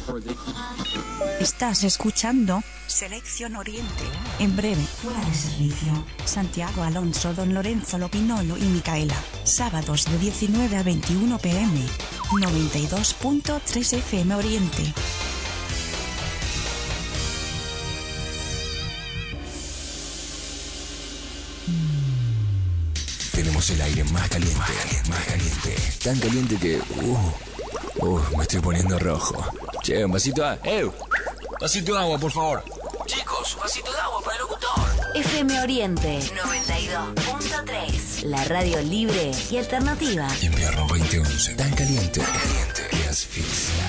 Estás escuchando Selección Oriente. En breve, fuera de servicio. Santiago Alonso, Don Lorenzo Lopinolo y Micaela. Sábados de 19 a 21 p.m. 92.3 FM Oriente. Tenemos el aire más caliente. Tan caliente que... me estoy poniendo rojo. Che, un vasito de agua. Vasito de agua, por favor. Chicos, un vasito de agua para el locutor. FM Oriente 92.3. La radio libre y alternativa. Invierno 2011. Tan caliente que asfixia.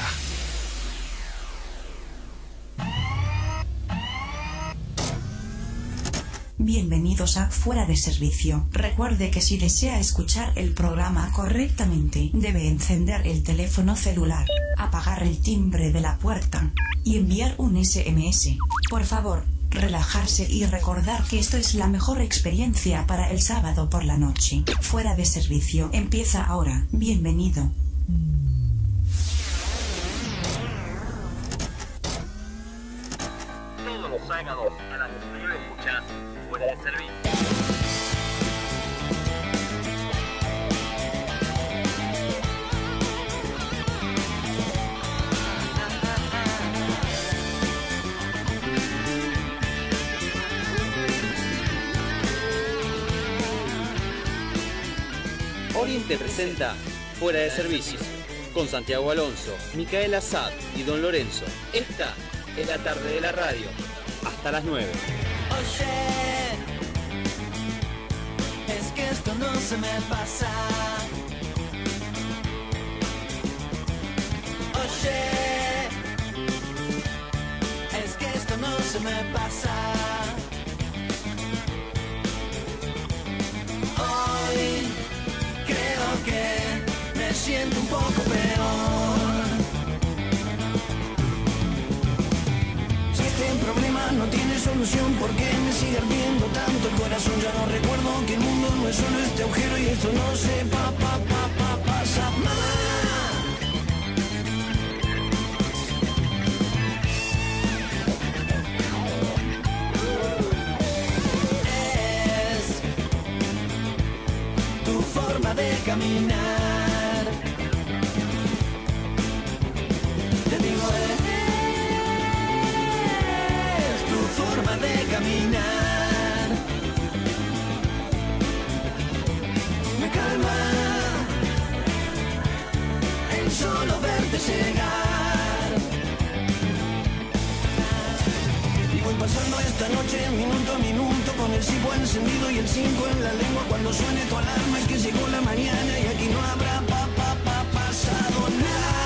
Bienvenidos a Fuera de Servicio. Recuerde que si desea escuchar el programa correctamente, debe encender el teléfono celular, apagar el timbre de la puerta y enviar un SMS. Por favor, relajarse y recordar que esto es la mejor experiencia para el sábado por la noche. Fuera de Servicio empieza ahora. Bienvenido. Todos los sábados a las 19 escuchas Fuera de Servicio. Oriente presenta Fuera de Servicio con Santiago Alonso, Micaela Sad y Don Lorenzo. Esta es la tarde de la radio. Hasta las 9. Oye, es que esto no se me pasa. Oye, es que esto no se me pasa. Hoy creo que me siento un poco peor. Este problema no tiene solución, porque me sigue ardiendo tanto el corazón. Ya no recuerdo que el mundo no es solo este agujero y esto no se pasa más. Es tu forma de caminar. Te digo, forma de caminar me calma el solo verte llegar. Y voy pasando esta noche minuto a minuto con el cipo encendido y el 5 en la lengua. Cuando suene tu alarma es que llegó la mañana y aquí no habrá pasado nada.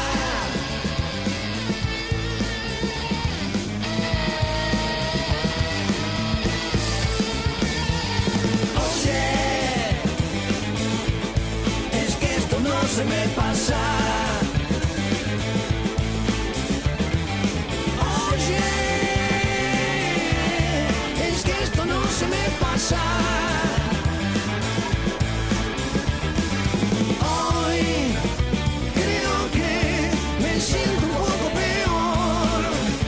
No se me pasa. Oye, es que esto no se me pasa. Hoy creo que me siento un poco peor.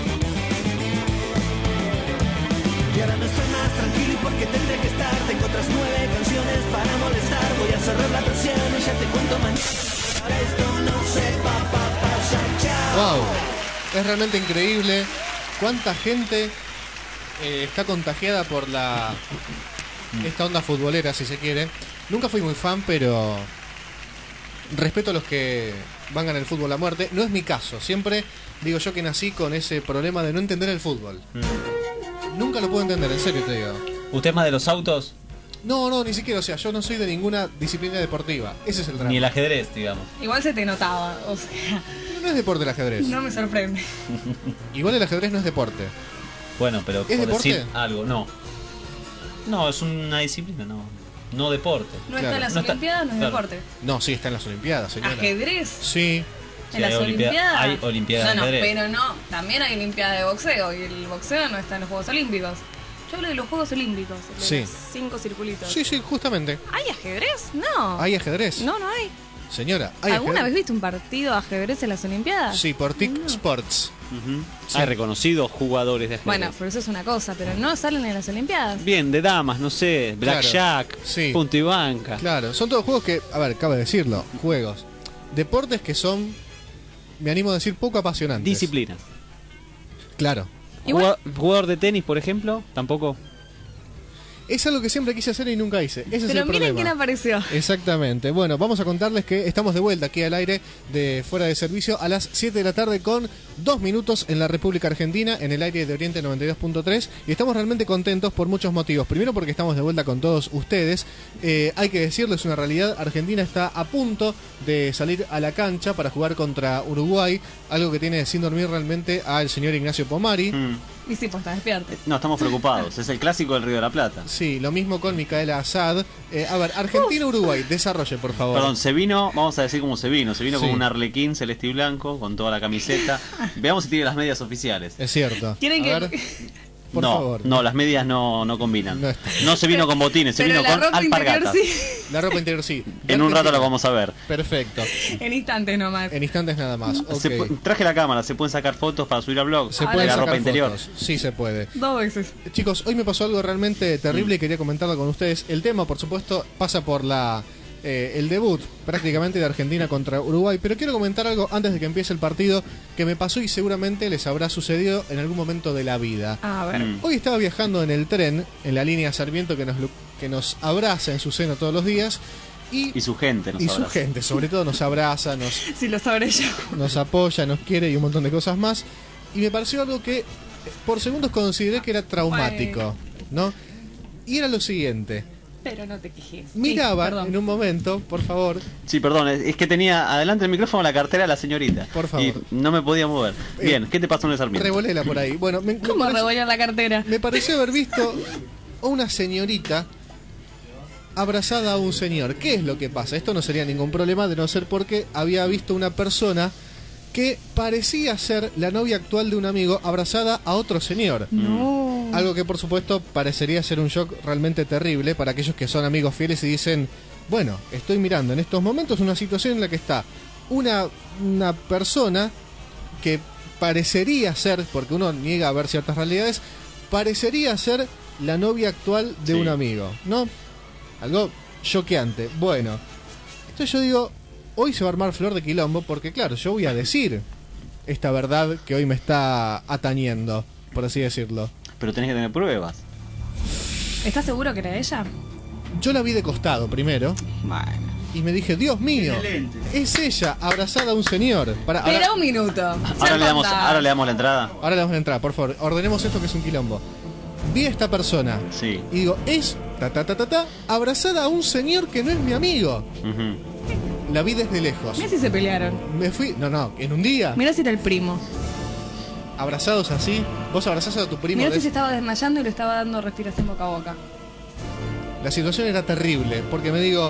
Y ahora no estoy más tranquilo porque tendré que estar. Tengo otras 9 canciones para molestar. Voy a cerrar la persiana y ya te cuento mañana. Esto no se va a pasar. Chao. Wow, es realmente increíble cuánta gente está contagiada por esta onda futbolera, si se quiere. Nunca fui muy fan, pero respeto a los que vangan el fútbol a muerte. No es mi caso. Siempre digo yo que nací con ese problema de no entender el fútbol. Nunca lo puedo entender, en serio te digo. ¿Usted es más de los autos? No, ni siquiera, o sea, yo no soy de ninguna disciplina deportiva. Ese es el drama. Ni el ajedrez, digamos. Igual se te notaba, o sea... No es deporte el ajedrez. No me sorprende. Igual el ajedrez no es deporte. Bueno, pero ¿Es por deporte? decir algo, no. No, es una disciplina, no deporte. No está en las Olimpiadas, no es deporte. No, sí, está en las Olimpiadas, señora. ¿Ajedrez? Sí. ¿En las Olimpiadas? Hay Olimpiadas de No, ajedrez. pero no, también hay Olimpiadas de boxeo y el boxeo no está en los Juegos Olímpicos. Yo hablo de los Juegos Olímpicos, de Sí. los 5 circulitos. Sí, justamente. ¿Hay ajedrez? No. ¿Hay ajedrez? No hay. Señora, ¿hay ¿Alguna ajedrez? vez viste un partido de ajedrez en las Olimpiadas? Sí, por TIC Sports. Sí. Hay reconocidos jugadores de ajedrez. Bueno, pero eso es una cosa, pero no salen en las Olimpiadas. Bien, de damas, no sé, blackjack, Sí. punto y banca. Claro, son todos juegos que, a ver, cabe decirlo, juegos. Deportes que son, me animo a decir, poco apasionantes. Disciplina. Claro. Igual- Jugador de tenis, por ejemplo, tampoco. Es algo que siempre quise hacer y nunca hice. Ese es Pero el miren problema. quién apareció. Exactamente. Bueno, vamos a contarles que estamos de vuelta aquí al aire de Fuera de Servicio a las 7 de la tarde con 2 minutos en la República Argentina, en el aire de Oriente 92.3, y estamos realmente contentos por muchos motivos. Primero porque estamos de vuelta con todos ustedes. Hay que decirles una realidad, Argentina está a punto de salir a la cancha para jugar contra Uruguay, algo que tiene sin dormir realmente al señor Ignacio Pomari. Y sí, pues está despierto. No, estamos preocupados. Es el clásico del Río de la Plata. Sí, lo mismo con Micaela Assad. A ver, Argentina-Uruguay, desarrolle, por favor. Perdón, se vino, vamos a decir cómo se vino. Se vino Sí. con un arlequín celeste y blanco, con toda la camiseta. Veamos si tiene las medias oficiales. Es cierto. Quieren A que- ver, por no, favor. no, las medias no combinan. No No, está. se vino con botines, se Pero vino la con ropa interior alpargatas. sí. La ropa interior sí. En un rato Argentina. lo vamos a ver. Perfecto. En instantes nomás. En instantes nada más. Ok. Traje la cámara, ¿se pueden sacar fotos para subir a blog? Se Ahora puede de la sacar ropa interior. fotos. Sí se puede. 2 veces. Chicos, hoy me pasó algo realmente terrible y quería comentarlo con ustedes. El tema, por supuesto, pasa por el debut prácticamente de Argentina contra Uruguay, pero quiero comentar algo antes de que empiece el partido que me pasó y seguramente les habrá sucedido en algún momento de la vida. A ver. Hoy estaba viajando en el tren, en la línea Sarmiento que nos abraza en su seno todos los días Y su gente, nos y su abraza. gente, sobre todo, nos abraza, Si lo sabré yo. nos apoya, nos quiere y un montón de cosas más. Y me pareció algo que por segundos consideré que era traumático, ¿no? Y era lo siguiente. Pero no te quejes. Miraba Sí, perdón. en un momento, por favor, Sí, perdón, es que tenía adelante del micrófono la cartera de la señorita. Por favor. Y no me podía mover. Bien, ¿qué te pasó en el Sarmiento? revolela por ahí. Bueno, ¿Cómo revolver la cartera? me pareció haber visto a una señorita abrazada a un señor. ¿Qué es lo que pasa? Esto no sería ningún problema de no ser porque había visto una persona que parecía ser la novia actual de un amigo abrazada a otro señor. No. Algo que por supuesto parecería ser un shock realmente terrible para aquellos que son amigos fieles y dicen, bueno, estoy mirando en estos momentos una situación en la que está una persona que parecería ser, porque uno niega a ver ciertas realidades, parecería ser la novia actual de Sí. un amigo, ¿no? Algo choqueante. Bueno, entonces yo digo, hoy se va a armar flor de quilombo porque claro, yo voy a decir esta verdad que hoy me está atañendo, por así decirlo. Pero tenés que tener pruebas. ¿Estás seguro que era ella? Yo la vi de costado primero Bueno. y me dije, Dios mío, es ella abrazada a un señor. Espera un minuto. Ahora le damos la entrada. Ahora le vamos a entrar, por favor, ordenemos esto que es un quilombo. Vi a esta persona Sí. y digo, es abrazada a un señor que no es mi amigo. Ujú. La vi desde lejos. Mirá si se pelearon. Me fui, no, en un día, Mirá si era el primo. abrazados así, vos abrazás a tu primo. Mirá si de- se estaba desmayando y le estaba dando respiración boca a boca. La situación era terrible, porque me digo,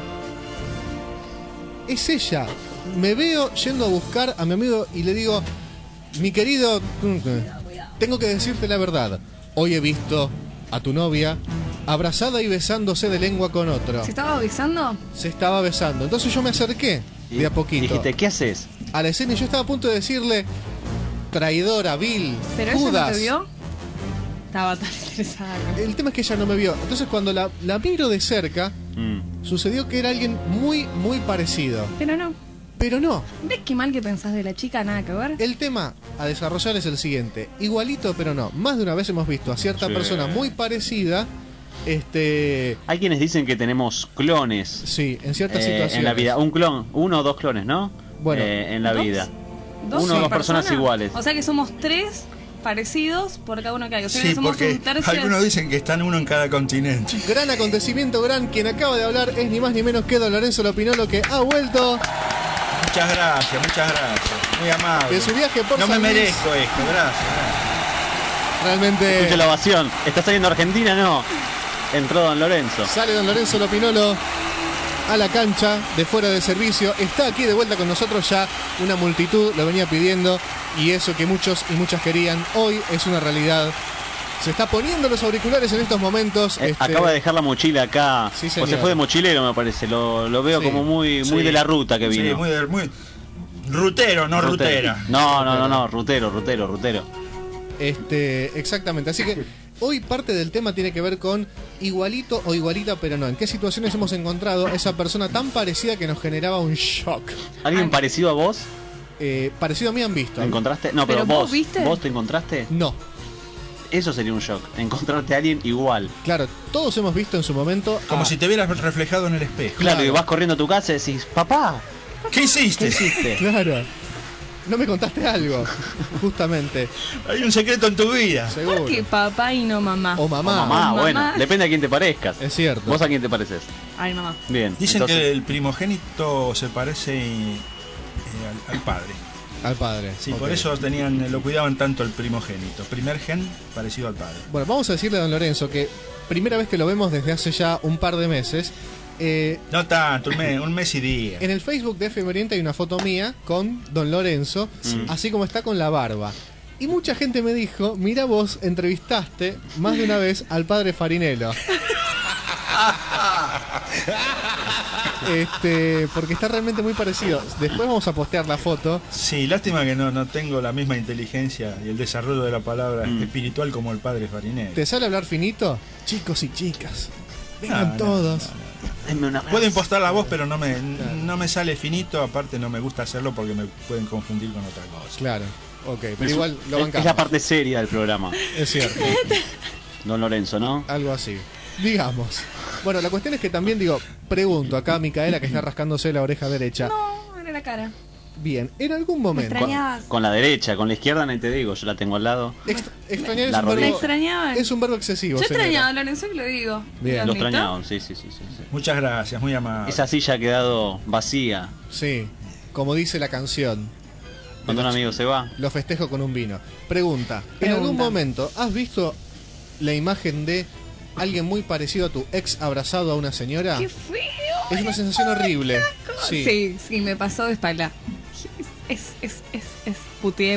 es ella. Me veo yendo a buscar a mi amigo y le digo, mi querido, tengo que decirte la verdad. Hoy he visto a tu novia abrazada y besándose de lengua con otro. ¿Se estaba avisando? Se estaba besando. Entonces yo me acerqué de a poquito Dijiste, ¿qué haces? a la escena y yo estaba a punto de decirle, traidora, vil, ¿Pero ella no Judas. te vio? Estaba tan interesada. El tema es que ella no me vio. Entonces cuando la miro de cerca, Mm. sucedió que era alguien muy, muy parecido. Pero no. Pero no. ¿Ves qué mal que pensás de la chica? Nada que ver. El tema a desarrollar es el siguiente. Igualito, pero no. Más de una vez hemos visto a cierta Sí. persona muy parecida. Hay quienes dicen que tenemos clones Sí, en ciertas situaciones. en la vida. Un clon, uno o dos clones, ¿no? Bueno. En la ¿Dos? vida. ¿Dos Una o dos personas iguales. O sea que somos 3 parecidos por cada uno que hay. O sea que Sí, somos porque un tercio. algunos dicen que están uno en cada continente. Gran acontecimiento, quien acaba de hablar es ni más ni menos que Don Lorenzo Lopinolo, que ha vuelto Muchas gracias. Muy amable. de su viaje por No me San Luis. merezco esto, gracias. Realmente Escucha la ovación. ¿Está saliendo Argentina? No. Entró Don Lorenzo. sale Don Lorenzo Lopinolo a la cancha de fuera de servicio. Está aquí de vuelta con nosotros ya. Una multitud lo venía pidiendo y eso que muchos y muchas querían. Hoy es una realidad. Se está poniendo los auriculares en estos momentos. Acaba de dejar la mochila acá. Sí, O señor. se fue de mochilero, me parece. Lo veo Sí. como muy Sí. de la ruta que vino. Sí, muy rutero, no rutera. No, rutero. Exactamente. Así que hoy parte del tema tiene que ver con igualito o igualita, pero no. ¿En qué situaciones hemos encontrado esa persona tan parecida que nos generaba un shock? ¿Alguien parecido a vos? Parecido a mí han visto. ¿Te encontraste? No, pero ¿Pero vos. vos viste? ¿Vos te encontraste? No. Eso sería un shock. Encontrarte a alguien igual. Claro, todos hemos visto en su momento. Como si te vieras reflejado en el espejo. Claro, y vas corriendo a tu casa y decís, papá, ¿Qué hiciste? ¿qué hiciste? Claro. No me contaste algo, justamente. Hay un secreto en tu vida. Seguro. ¿Por qué papá y no mamá? O O mamá. mamá, O bueno, mamá. depende a quién te parezcas. Es cierto. ¿Vos a quién te pareces? Ay, mamá. Bien. Dicen entonces- que el primogénito se parece al padre. Al padre. Sí, Ok. por eso lo cuidaban tanto el primogénito. Primer gen parecido al padre. Bueno, vamos a decirle a don Lorenzo que primera vez que lo vemos desde hace ya un par de meses. No tanto, un mes y día. En el Facebook de FM Oriente hay una foto mía con don Lorenzo, así como está con la barba. Y mucha gente me dijo, mira vos, entrevistaste más de una vez al padre Farinello. Porque está realmente muy parecido. Después vamos a postear la foto. Sí, lástima que no tengo la misma inteligencia y el desarrollo de la palabra espiritual como el padre Farinelli. ¿Te sale hablar finito? Chicos y chicas, vengan No, todos. Denme un abrazo. Puedo impostar la voz, pero no me sale finito. Aparte, no me gusta hacerlo porque me pueden confundir con otra cosa. Claro, ok, pero igual lo Es bancamos. la parte seria del programa. Es cierto, Don Lorenzo, ¿no? algo así. Digamos. Bueno, la cuestión es que también pregunto acá a Micaela que está rascándose la oreja derecha. No, era la cara. Bien, en algún Me momento. extrañabas. Con la derecha, con la izquierda no te digo, yo la tengo al lado. Extrañar La es un rodilla. Me verbo. extrañaban. Es un verbo excesivo. Yo señora. extrañaba a Lorenzo y lo digo. Bien. Lo Lo admito. extrañaban, sí. Muchas gracias, muy amable. Esa silla ha quedado vacía. Sí, como dice la canción. Cuando un amigo se va. Lo festejo con un vino. Pregunta, ¿en Pregunta. algún momento has visto la imagen de alguien muy parecido a tu ex abrazado a una señora? ¡Qué feo! Es una sensación horrible. Sí. Sí, me pasó de espalda. Es. Puteé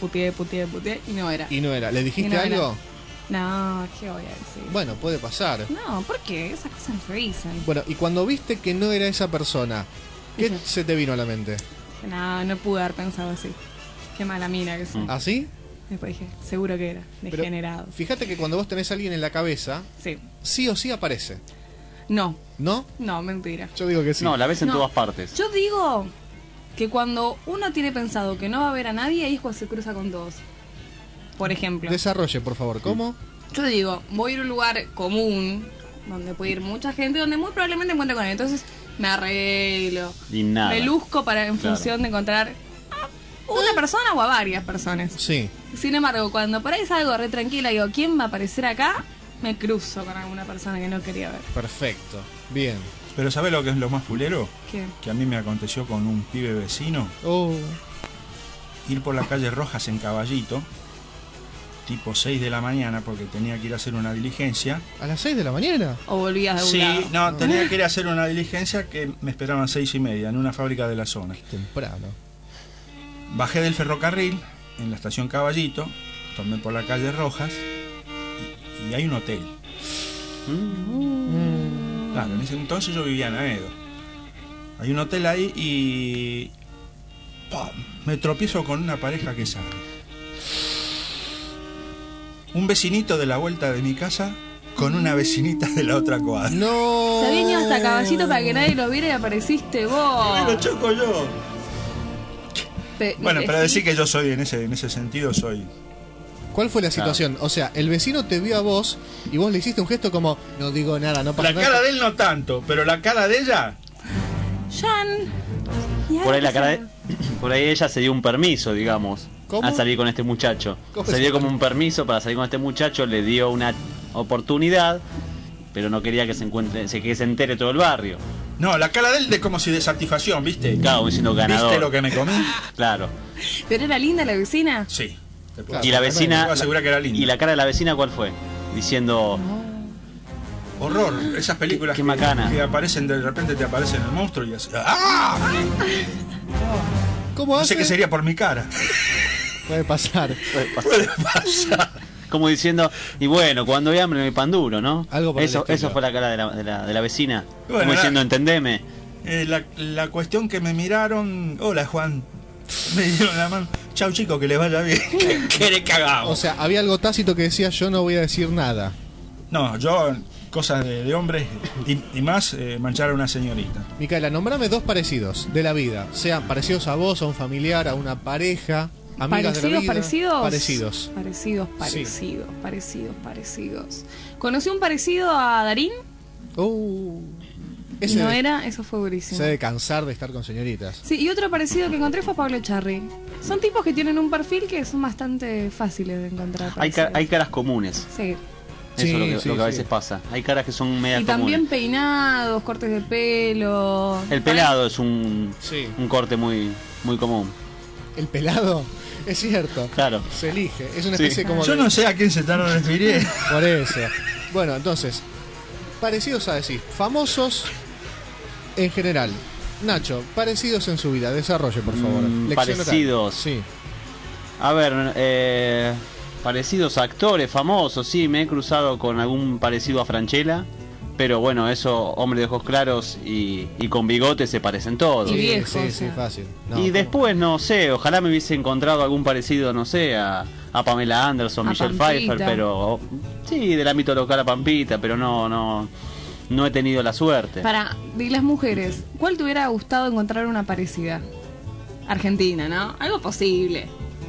y no era. Y no era. ¿Le dijiste Y no era. algo? No, ¿qué voy a decir? Bueno, puede pasar. No, ¿por qué? Esas cosas no se dicen. Bueno, y cuando viste que no era esa persona, ¿qué Ujú. se te vino a la mente? No pude haber pensado así. Qué mala mina que soy. ¿Así? Después dije, seguro que era. Pero Degenerado. fíjate que cuando vos tenés a alguien en la cabeza, Sí. sí o sí aparece. No, ¿No? mentira. Yo digo que sí. No, la ves en No. todas partes. Yo digo que cuando uno tiene pensado que no va a ver a nadie, ahí es cuando se cruza con todos. Por ejemplo. Desarrolle, por favor. ¿Cómo? Yo digo, voy a ir a un lugar común, donde puede ir mucha gente, donde muy probablemente encuentre con él. Entonces me arreglo, Y nada. me luzco en Claro. función de encontrar a una persona o a varias personas. Sí. Sin embargo, cuando por ahí salgo re tranquila y digo, ¿quién va a aparecer acá? Me cruzo con alguna persona que no quería ver. Perfecto. Bien. Pero ¿sabes lo que es lo más fulero? ¿Qué? Que a mí me aconteció con un pibe vecino. Oh. Ir por la calle Rojas en Caballito, tipo 6 de la mañana, porque tenía que ir a hacer una diligencia. ¿A las 6 de la mañana? O volvías de un Sí, lado. no, tenía que ir a hacer una diligencia que me esperaban 6:30 en una fábrica de la zona. Temprano. Bajé del ferrocarril en la estación Caballito, tomé por la calle Rojas y hay un hotel. Claro, en ese entonces yo vivía en Aedo. Hay un hotel ahí y ¡pum! Me tropiezo con una pareja que sale. Un vecinito de la vuelta de mi casa con una vecinita de la otra cuadra. No. Se había ido hasta Caballito para que nadie lo viera y apareciste vos. Lo choco yo. Bueno, para Sí. decir que yo soy en ese sentido soy. ¿Cuál fue la situación? O sea, el vecino te vio a vos y vos le hiciste un gesto como, no digo nada, no pasa La nada. cara de él no tanto, pero la cara de ella. Jan. ¿Y Por ahí ahora la cara qué de... Por ahí ella se dio un permiso, digamos, ¿Cómo? a salir con este muchacho. ¿Cómo Se se dio llama? como un permiso para salir con este muchacho, le dio una oportunidad, pero no quería que que se entere todo el barrio. No, la cara de él de como si de satisfacción, ¿viste? Claro, diciendo ganador. ¿Viste lo que me comí? Claro. haces? ¿Pero era linda la vecina? Sí. te puedo Claro. Y la asegurar- te vecina... puedo asegurar que era linda. ¿Y la cara de la vecina cuál fue? Diciendo... Horror, esas películas Qué macana. que aparecen, de repente te aparecen el monstruo y así. ¡Ah! ¿Cómo No hace? sé qué sería por mi cara. Puede pasar. Puede pasar. Como diciendo, y bueno, cuando hay hambre no hay pan duro, ¿no? Algo por el Eso estilo. fue la cara de la vecina. Bueno, como diciendo, entendeme. La cuestión que me miraron, hola Juan, me dieron la mano, chau chico, que les vaya bien. ¿Qué le cagamos? O sea, había algo tácito que decía yo no voy a decir nada. No, yo, cosas de hombres y más, manchar a una señorita. Micaela, nombrame 2 parecidos de la vida. Sean parecidos a vos, a un familiar, a una pareja, amigas de la vida. Parecidos. Conocí un parecido a Darín. Ese No era, eso fue durísimo. se debe cansar de estar con señoritas. Sí, y otro parecido que encontré fue Pablo Echarri. Son tipos que tienen un perfil que son bastante fáciles de encontrar. Hay caras comunes. Sí. Eso es lo que a veces pasa. Hay caras que son medias Y comunes. también peinados, cortes de pelo. El pelado es un corte muy, muy común. El pelado, es cierto. Claro. Se elige. Es una especie como Yo de... no sé a quién se están refiriendo. Por eso. Bueno, entonces, parecidos a decir, famosos en general. Nacho, parecidos en su vida. Desarrolle, por favor. Lección Parecidos. local. Sí. A ver, parecidos a actores famosos, sí, me he cruzado con algún parecido a Francella, pero bueno, eso, hombre de ojos claros y con bigote se parecen todos. Y viejo, sí, o sí, sea. fácil. Y después, no sé, ojalá me hubiese encontrado algún parecido, no sé, a Pamela Anderson, A Michelle Pampita. Pfeiffer, pero sí, del ámbito local a Pampita, pero no he tenido la suerte. De las mujeres, ¿cuál te hubiera gustado encontrar una parecida? Argentina, ¿no? Algo posible.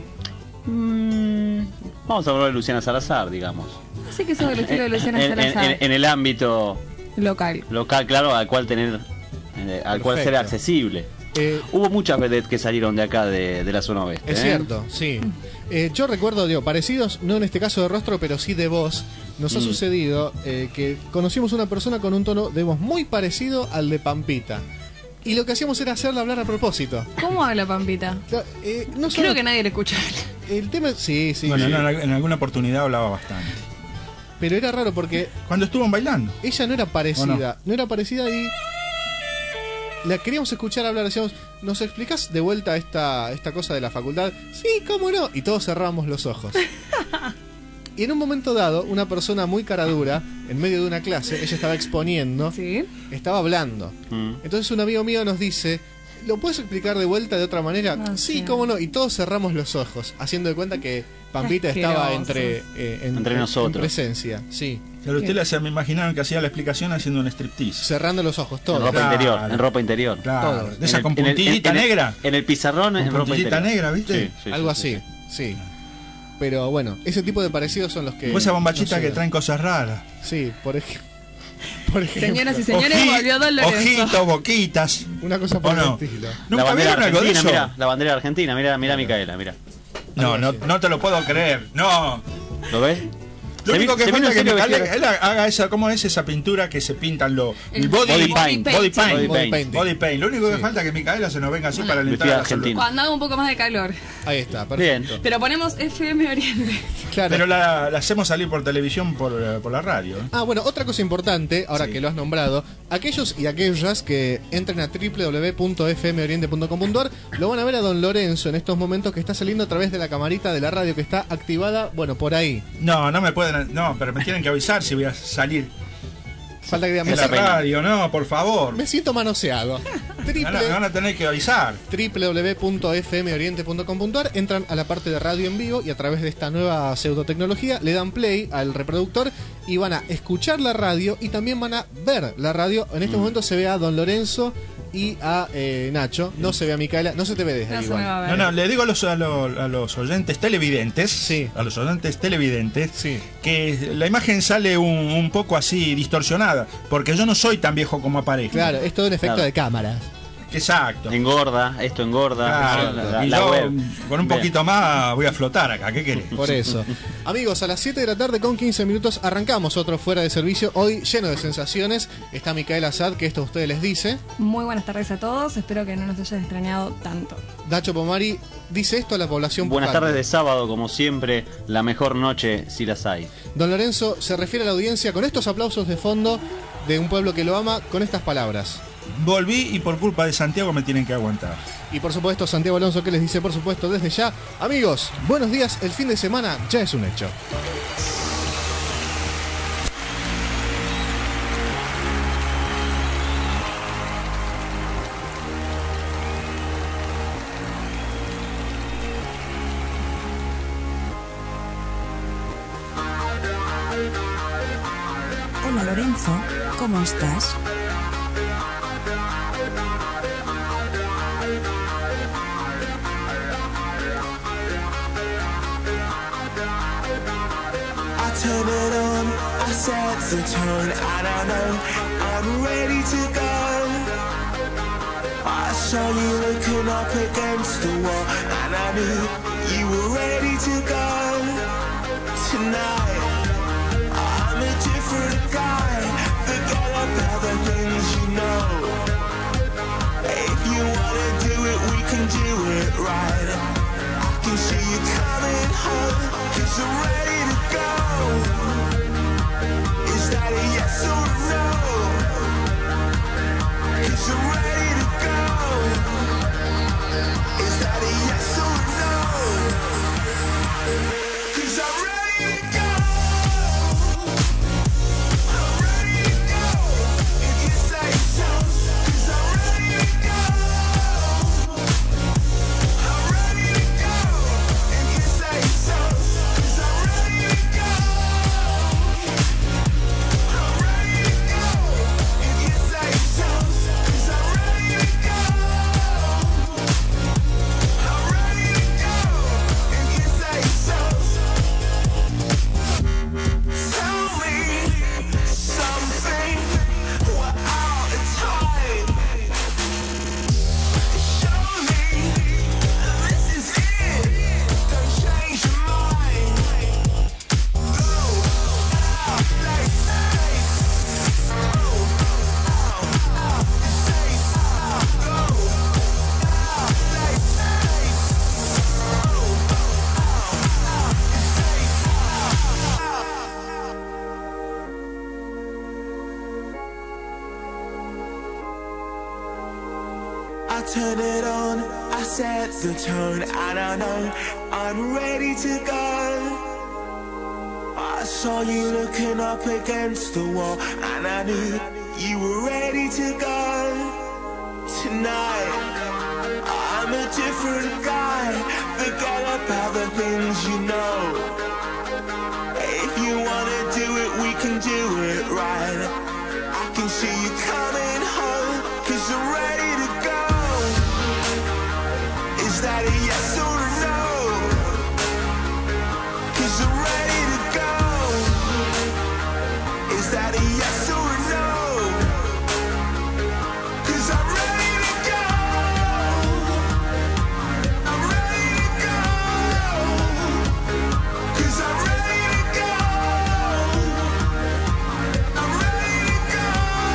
Vamos a hablar de Luciana Salazar, digamos. No sé qué sos del estilo de Luciana Salazar. En el ámbito Local. local, claro, al cual tener, al cual ser Perfecto. accesible. Hubo muchas vedettes que salieron de acá, de la zona oeste. Es cierto, sí. Yo recuerdo, digo, parecidos, no en este caso de rostro, pero sí de voz. Nos ha sucedido que conocimos una persona con un tono de voz muy parecido al de Pampita. Y lo que hacíamos era hacerla hablar a propósito. ¿Cómo habla Pampita? No solo- Creo que nadie le escucha. El tema, sí. Bueno, sí. en alguna oportunidad hablaba bastante. Pero era raro porque Cuando estuvo bailando. ella no era parecida. No era parecida y la queríamos escuchar hablar. Decíamos, ¿nos explicás de vuelta esta cosa de la facultad? Sí, cómo no. Y todos cerrábamos los ojos. Y en un momento dado, una persona muy cara dura, en medio de una clase, ella estaba exponiendo, Sí. estaba hablando. Entonces un amigo mío nos dice, ¿lo puedes explicar de vuelta de otra manera? Ah, sí, sí. cómo no. Y todos cerramos los ojos, haciendo de cuenta que Pampita estaba Asquerosos. Entre nosotros. en presencia. Sí, Pero ustedes se me imaginaron que hacía la explicación haciendo un striptease. cerrando los ojos, En todos. ropa Claro. interior, en ropa interior. Claro, Todo. de esa En con el- en el- puntillita en el- negra. En el pizarrón, Con en ropa puntillita interior. negra, ¿viste? Sí, Algo sí, así, sí. sí. Pero bueno, ese tipo de parecidos son los que... O esa bombachita no sé. que traen cosas raras. Sí, por ejemplo. Por ejemplo, Señoras y señores, volvió Don Lorenzo. Ojitos, boquitas. una cosa por ¿O no? el estilo. La ¿Nunca bandera vieron algo de argentina, eso? mira, la bandera argentina, mira Micaela, mira. No, Algo así. no te lo puedo creer. No. ¿Lo ves? Lo único que se vino falta es que en serio Micaela, él haga esa, ¿cómo es esa pintura que se pintan el Body paint. Body paint. Body Body paint. Body paint. Lo único que Sí. falta es que Micaela se nos venga así para alentar Vestida a la salud. argentina. Cuando haga un poco más de calor. Ahí está, Bien. perfecto. Pero ponemos FM Oriente. Claro. Pero la hacemos salir por televisión por la radio. ¿eh? Ah, bueno, otra cosa importante, ahora Sí. que lo has nombrado, aquellos y aquellas que entren a www.fmoriente.com.ar lo van a ver a Don Lorenzo en estos momentos que está saliendo a través de la camarita de la radio que está activada, bueno, por ahí. No me pueden. No, pero me tienen que avisar si voy a salir Falta que digan, en la radio. No, por favor. me siento manoseado. Me van a tener que avisar. www.fmoriente.com.ar, entran a la parte de radio en vivo y a través de esta nueva pseudotecnología le dan play al reproductor y van a escuchar la radio y también van a ver la radio. En este momento se ve a Don Lorenzo y a Nacho, no se ve a Micaela, no se te ve desde No ahí se me igual. va a ver. No, le digo a los oyentes televidentes, Sí. a los oyentes televidentes, Sí. que la imagen sale un poco así distorsionada, porque yo no soy tan viejo como aparezco. Claro, es todo un efecto Claro. de cámara. Exacto. Esto engorda. Claro, la y la yo web. con un Bien. poquito más voy a flotar acá, ¿qué querés? Por eso. Amigos, a las 7 de la tarde con 15 minutos arrancamos otro Fuera de Servicio. Hoy lleno de sensaciones. Está Micaela Azad, que esto a ustedes les dice. Muy buenas tardes a todos. Espero que no nos hayan extrañado tanto. Nacho Pomari dice esto a la población Buenas pujante. tardes de sábado, como siempre, la mejor noche si las hay. Don Lorenzo se refiere a la audiencia con estos aplausos de fondo de un pueblo que lo ama con estas palabras. Volví y por culpa de Santiago me tienen que aguantar. Y por supuesto Santiago Alonso que les dice por supuesto desde ya, amigos, buenos días, el fin de semana ya es un hecho. Hola Lorenzo, ¿cómo estás? Turn it on, I set the tone, and I know I'm ready to go. I saw you looking up against the wall, and I knew you were ready to go. Tonight, I'm a different guy, forget about the things you know. If you wanna do it, we can do it right. I can see you coming home, 'cause I'm ready to go. Is that a yes or a no? 'Cause I'm ready to go. Is that a yes or a no? 'Cause I'm ready to go. I'm ready to go. If you say so. 'Cause I'm ready to go. I'm ready to go. If you say so. 'Cause I'm ready to go. I'm ready to go. If you say so. 'Cause I'm ready to go. I'm ready to go. If you say so. Tell me something. We're out of time. Show me this is it. Don't change your mind. Go out, say go out, say go out, say I turn it on, I set the tone, and I know I'm ready to go. I saw you looking up against the wall, and I knew you were ready to go. Tonight, I'm a different guy, forget about the things you know. If you wanna do it, we can do it right. I can see you coming home, 'cause I'm ready to go. Is that a yes or a no? 'Cause I'm ready to go. Is that a yes or a no? 'Cause I'm ready to go. I'm ready to go. 'Cause I'm ready to go. I'm ready to go.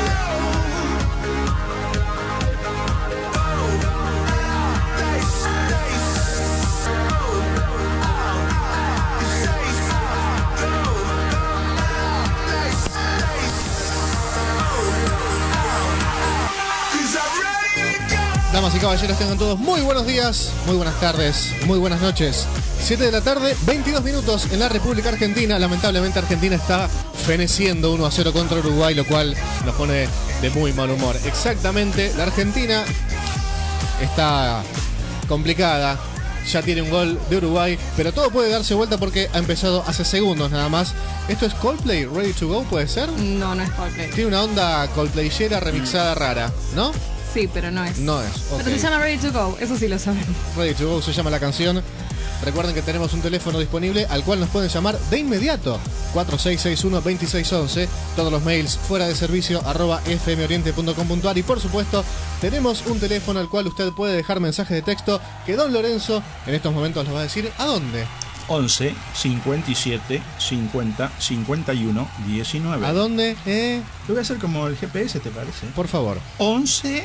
Damas y caballeros, tengan todos muy buenos días, muy buenas tardes, muy buenas noches. 7 de la tarde, 22 minutos en la República Argentina. Lamentablemente Argentina está feneciendo 1-0 contra Uruguay, lo cual nos pone de muy mal humor. Exactamente, la Argentina está complicada, ya tiene un gol de Uruguay, pero todo puede darse vuelta porque ha empezado hace segundos nada más. ¿Esto es Coldplay, Ready to Go, puede ser? No, no es Coldplay. Tiene una onda Coldplayera remixada rara, ¿no? Sí, pero no es. No es, ok. Pero se llama Ready to Go, eso sí lo sabemos. Ready to Go se llama la canción. Recuerden que tenemos un teléfono disponible al cual nos pueden llamar de inmediato. 4661-2611. Todos los mails fuera de servicio @fmoriente.com.ar. Y por supuesto, tenemos un teléfono al cual usted puede dejar mensajes de texto que Don Lorenzo en estos momentos nos va a decir a dónde. 11 57 50 51 19. ¿A dónde? Lo voy a hacer como el GPS, ¿te parece? Por favor. 11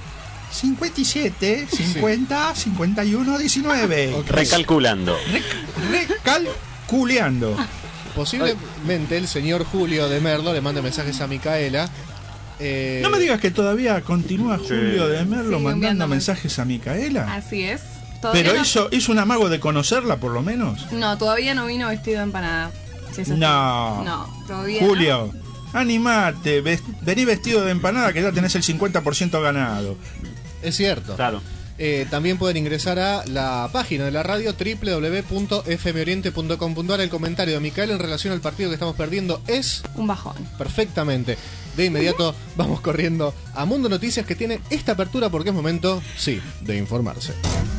57 50 51 19. Ok. Recalculando. Recalculeando. Posiblemente el señor Julio de Merlo le mande mensajes a Micaela. No me digas que todavía continúa Julio de Merlo Sí, mandando enviando mensajes a Micaela. Así es. Todavía Pero no- hizo un amago de conocerla, por lo menos. No, todavía no vino vestido de empanada. Si es así. No. No, todavía Julio, animate, vení vestido de empanada que ya tenés el 50% ganado. Es cierto. Claro. También pueden ingresar a la página de la radio www.fmoriente.com.ar. El comentario de Micaela en relación al partido que estamos perdiendo es... un bajón. Perfectamente. De inmediato vamos corriendo a Mundo Noticias, que tiene esta apertura porque es momento, sí, de informarse.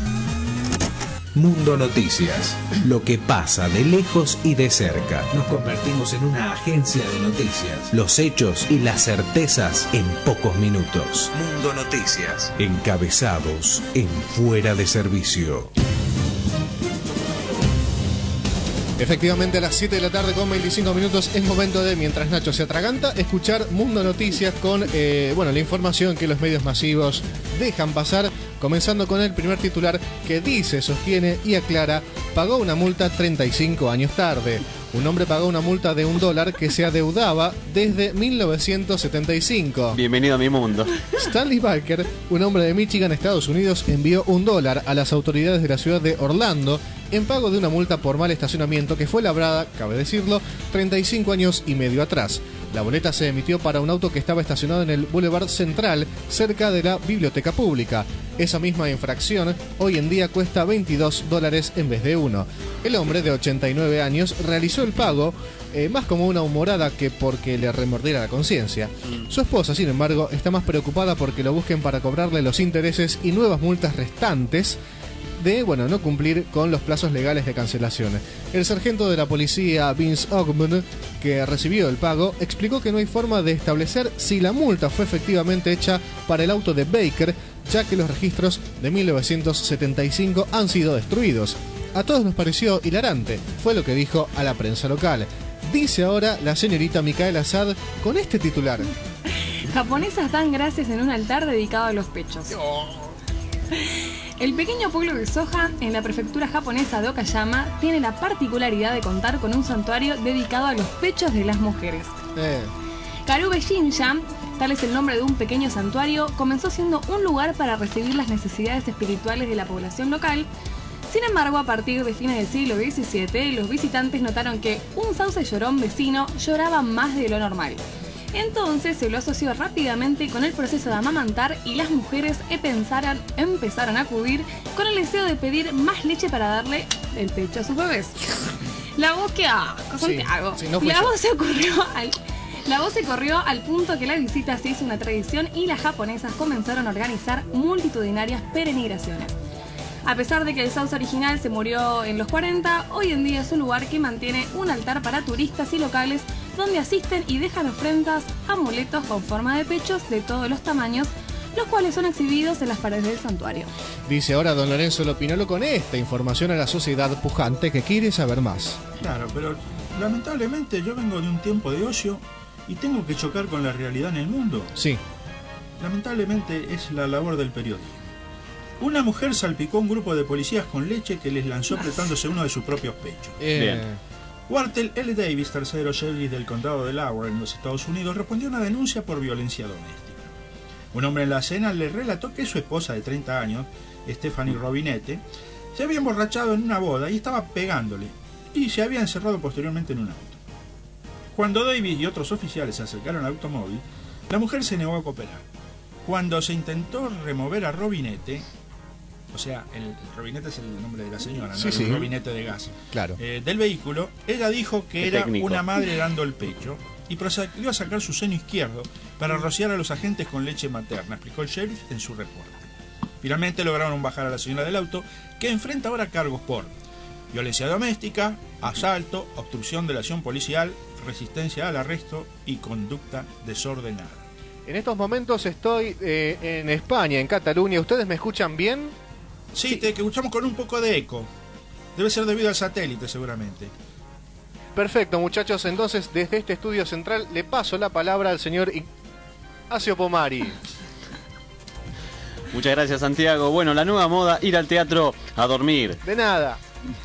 Mundo Noticias, lo que pasa de lejos y de cerca. Nos convertimos en una agencia de noticias. Los hechos y las certezas en pocos minutos. Mundo Noticias, encabezados en Fuera de Servicio. Efectivamente, a las 7 de la tarde con 25 minutos es momento de, mientras Nacho se atraganta, escuchar Mundo Noticias con la información que los medios masivos dejan pasar, comenzando con el primer titular que dice, sostiene y aclara: pagó una multa 35 años tarde. Un hombre pagó una multa de $1 que se adeudaba desde 1975. Bienvenido a mi mundo. Stanley Barker, un hombre de Michigan, Estados Unidos, envió $1 a las autoridades de la ciudad de Orlando en pago de una multa por mal estacionamiento que fue labrada, cabe decirlo, 35 años y medio atrás. La boleta se emitió para un auto que estaba estacionado en el Boulevard Central, cerca de la biblioteca pública. Esa misma infracción hoy en día cuesta $22 en vez de $1. El hombre de 89 años realizó el pago más como una humorada que porque le remordiera la conciencia. Su esposa, sin embargo, está más preocupada porque lo busquen para cobrarle los intereses y nuevas multas restantes de, no cumplir con los plazos legales de cancelación. El sargento de la policía, Vince Ogmund, que recibió el pago, explicó que no hay forma de establecer si la multa fue efectivamente hecha para el auto de Baker, ya que los registros de 1975 han sido destruidos. A todos nos pareció hilarante, fue lo que dijo a la prensa local. Dice ahora la señorita Micaela Sad con este titular: japonesas dan gracias en un altar dedicado a los pechos. El pequeño pueblo de Soha, en la prefectura japonesa de Okayama, tiene la particularidad de contar con un santuario dedicado a los pechos de las mujeres. Karube Shinja, tal es el nombre de un pequeño santuario, comenzó siendo un lugar para recibir las necesidades espirituales de la población local. Sin embargo, a partir de fines del siglo XVII, los visitantes notaron que un sauce llorón vecino lloraba más de lo normal. Entonces se lo asoció rápidamente con el proceso de amamantar y las mujeres empezaron a acudir con el deseo de pedir más leche para darle el pecho a sus bebés. La voz que... Santiago. Sí, no la voz se corrió al punto que la visita se hizo una tradición y las japonesas comenzaron a organizar multitudinarias peregrinaciones. A pesar de que el sauce original se murió en los 40, hoy en día es un lugar que mantiene un altar para turistas y locales donde asisten y dejan ofrendas, amuletos con forma de pechos de todos los tamaños, los cuales son exhibidos en las paredes del santuario. Dice ahora don Lorenzo Lopinolo con esta información a la sociedad pujante que quiere saber más. Claro, pero lamentablemente yo vengo de un tiempo de ocio y tengo que chocar con la realidad en el mundo. Sí. Lamentablemente es la labor del periodismo. Una mujer salpicó a un grupo de policías con leche que les lanzó apretándose uno de sus propios pechos. Bien. Wartel L. Davis, tercero sheriff del condado de Delaware en los Estados Unidos, respondió a una denuncia por violencia doméstica. Un hombre en la escena le relató que su esposa de 30 años, Stephanie Robinette, se había emborrachado en una boda y estaba pegándole, y se había encerrado posteriormente en un auto. Cuando Davis y otros oficiales se acercaron al automóvil, la mujer se negó a cooperar. Cuando se intentó remover a Robinette, o sea, el Robinette es el nombre de la señora, sí, no sí. el Robinette de gas, claro. Del vehículo, ella dijo que Qué era técnico. una madre dando el pecho y procedió a sacar su seno izquierdo para rociar a los agentes con leche materna, explicó el sheriff en su reporte. Finalmente lograron bajar a la señora del auto, que enfrenta ahora cargos por violencia doméstica, asalto, obstrucción de la acción policial, resistencia al arresto y conducta desordenada. En estos momentos estoy en España, en Cataluña. ¿Ustedes me escuchan bien? Sí, te escuchamos con un poco de eco. Debe ser debido al satélite, seguramente. Perfecto, muchachos. Entonces, desde este estudio central le paso la palabra al señor Ignacio Pomari. Muchas gracias, Santiago. Bueno, la nueva moda, ir al teatro a dormir. De nada.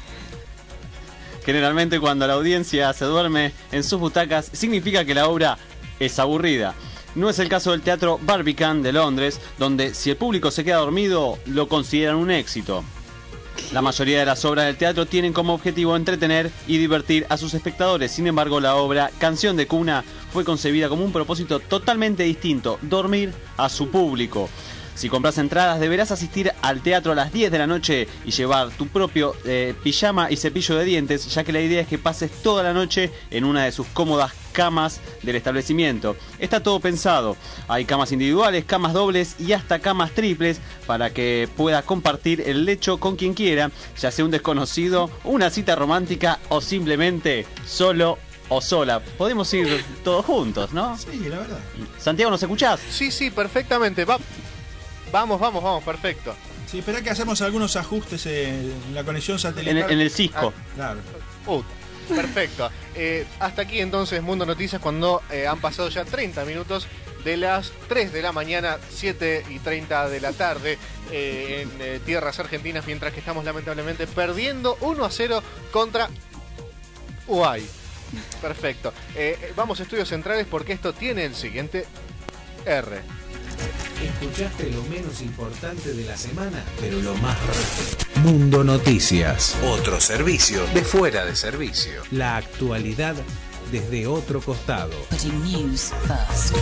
Generalmente cuando la audiencia se duerme en sus butacas, significa que la obra es aburrida. No es el caso del Teatro Barbican de Londres, donde si el público se queda dormido, lo consideran un éxito. La mayoría de las obras del teatro tienen como objetivo entretener y divertir a sus espectadores. Sin embargo, la obra Canción de Cuna fue concebida como un propósito totalmente distinto: dormir a su público. Si compras entradas deberás asistir al teatro a las 10 de la noche y llevar tu propio pijama y cepillo de dientes, ya que la idea es que pases toda la noche en una de sus cómodas camas del establecimiento. Está todo pensado. Hay camas individuales, camas dobles y hasta camas triples para que pueda compartir el lecho con quien quiera, ya sea un desconocido, una cita romántica o simplemente solo o sola. Podemos ir todos juntos, ¿no? Sí, la verdad. Santiago, ¿nos escuchás? Sí, perfectamente. Vamos, perfecto. Sí, espera que hacemos algunos ajustes en la conexión satelital. En el Cisco. Claro. Perfecto. Hasta aquí entonces Mundo Noticias, cuando han pasado ya 30 minutos de las 3 de la mañana, 7:30 de la tarde en tierras argentinas, mientras que estamos lamentablemente perdiendo 1-0 contra Uruguay. Perfecto. Vamos a estudios centrales porque esto tiene el siguiente R. Escuchaste lo menos importante de la semana, pero lo más rápido. Mundo Noticias. Otro servicio de fuera de servicio. La actualidad desde otro costado. Putting news first.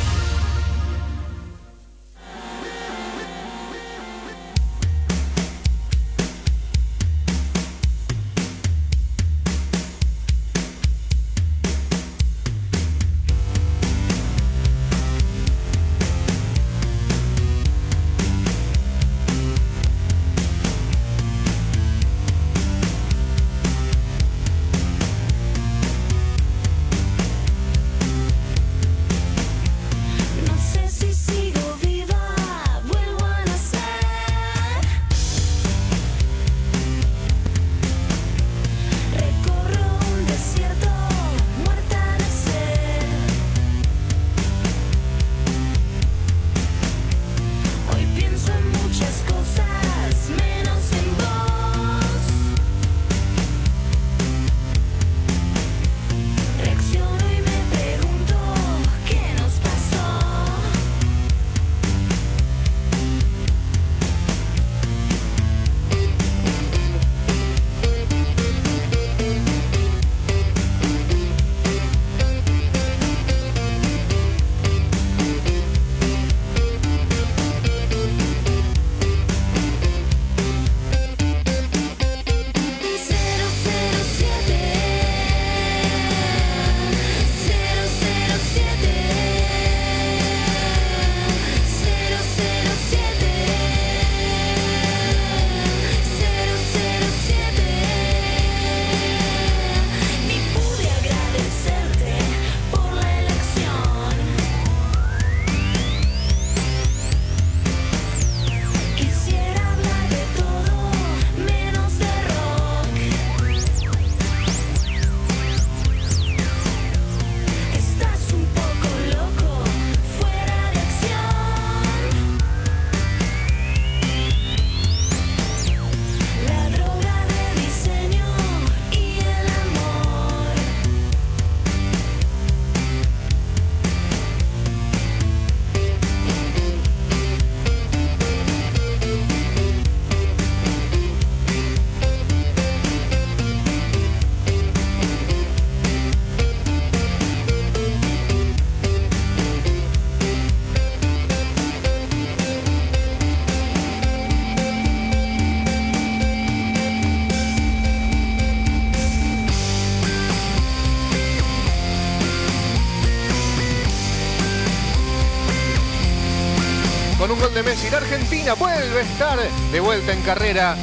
Con un gol de Messi, la Argentina vuelve a estar de vuelta en carrera.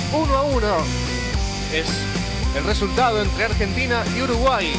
1-1 es el resultado entre Argentina y Uruguay.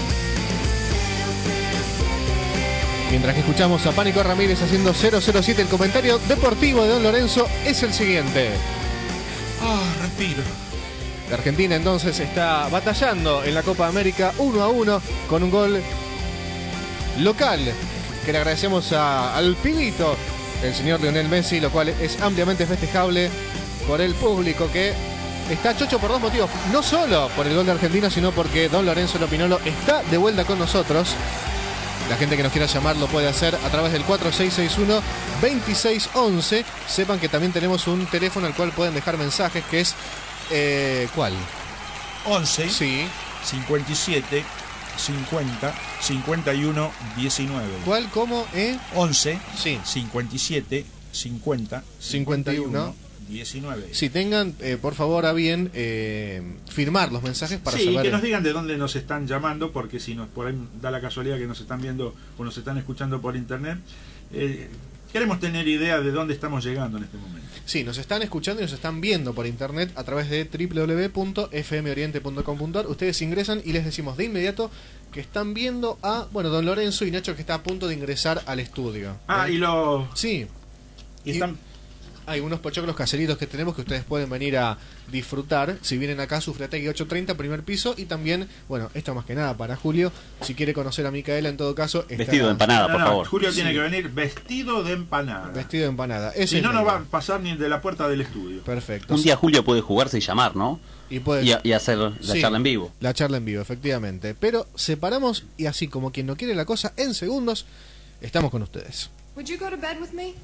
Mientras que escuchamos a Pánico Ramírez haciendo 007, el comentario deportivo de Don Lorenzo es el siguiente. Respiro. La Argentina entonces está batallando en la Copa América 1-1 con un gol local que le agradecemos al pibito, el señor Lionel Messi, lo cual es ampliamente festejable por el público que está chocho por dos motivos. No solo por el gol de Argentina, sino porque Don Lorenzo Lopinolo está de vuelta con nosotros. La gente que nos quiera llamar lo puede hacer a través del 4661-2611. Sepan que también tenemos un teléfono al cual pueden dejar mensajes, que es... ¿cuál? 11 sí. 57 50 51 19. ¿Cuál? ¿Cómo? 11 sí. 57 50 51 19. Si tengan, por favor, a bien firmar los mensajes para sí, saber. que nos digan de dónde nos están llamando, porque si nos por ahí da la casualidad que nos están viendo o nos están escuchando por internet, queremos tener idea de dónde estamos llegando en este momento. Sí, nos están escuchando y nos están viendo por internet a través de www.fmoriente.com.ar. Ustedes ingresan y les decimos de inmediato que están viendo a, don Lorenzo y Nacho, que está a punto de ingresar al estudio. Y los... Sí. Y están... Hay unos pochoclos caseritos que tenemos que ustedes pueden venir a disfrutar. Si vienen acá, Sufrategui 830, primer piso. Y también, esto más que nada para Julio. Si quiere conocer a Micaela, en todo caso... Vestido de empanada, por favor. Julio tiene que venir vestido de empanada. Vestido de empanada. Si no, no va a pasar ni de la puerta del estudio. Perfecto. Un día Julio puede jugarse y llamar, ¿no? Y hacer la charla en vivo. La charla en vivo, efectivamente. Pero separamos y así como quien no quiere la cosa, en segundos, estamos con ustedes. Would you go to bed with me?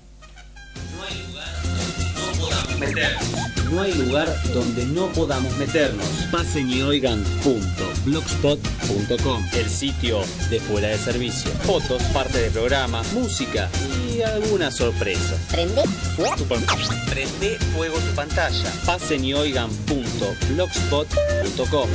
No hay lugar donde no podamos meternos. Pasen y oigan.blogspot.com, el sitio de Fuera de Servicio. Fotos, parte del programa, música y alguna sorpresa. Prende fuego tu pantalla. Pasen y oigan.blogspot.com.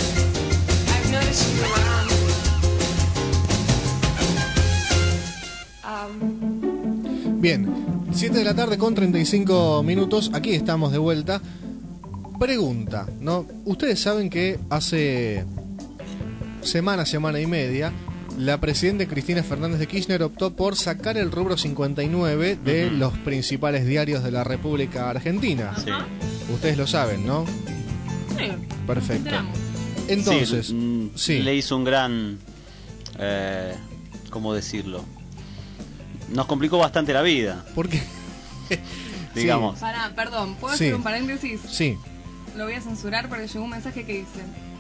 Bien, 7 de la tarde con 35 minutos, aquí estamos de vuelta. Pregunta, ¿no? Ustedes saben que hace semana y media, la presidenta Cristina Fernández de Kirchner optó por sacar el rubro 59 de los principales diarios de la República Argentina. Sí. Ustedes lo saben, ¿no? Sí. Perfecto. Entonces, sí. Le hizo un gran... ¿cómo decirlo? Nos complicó bastante la vida. ¿Por qué? Digamos. Perdón, ¿puedo hacer un paréntesis? Sí. Lo voy a censurar porque llegó un mensaje que dice: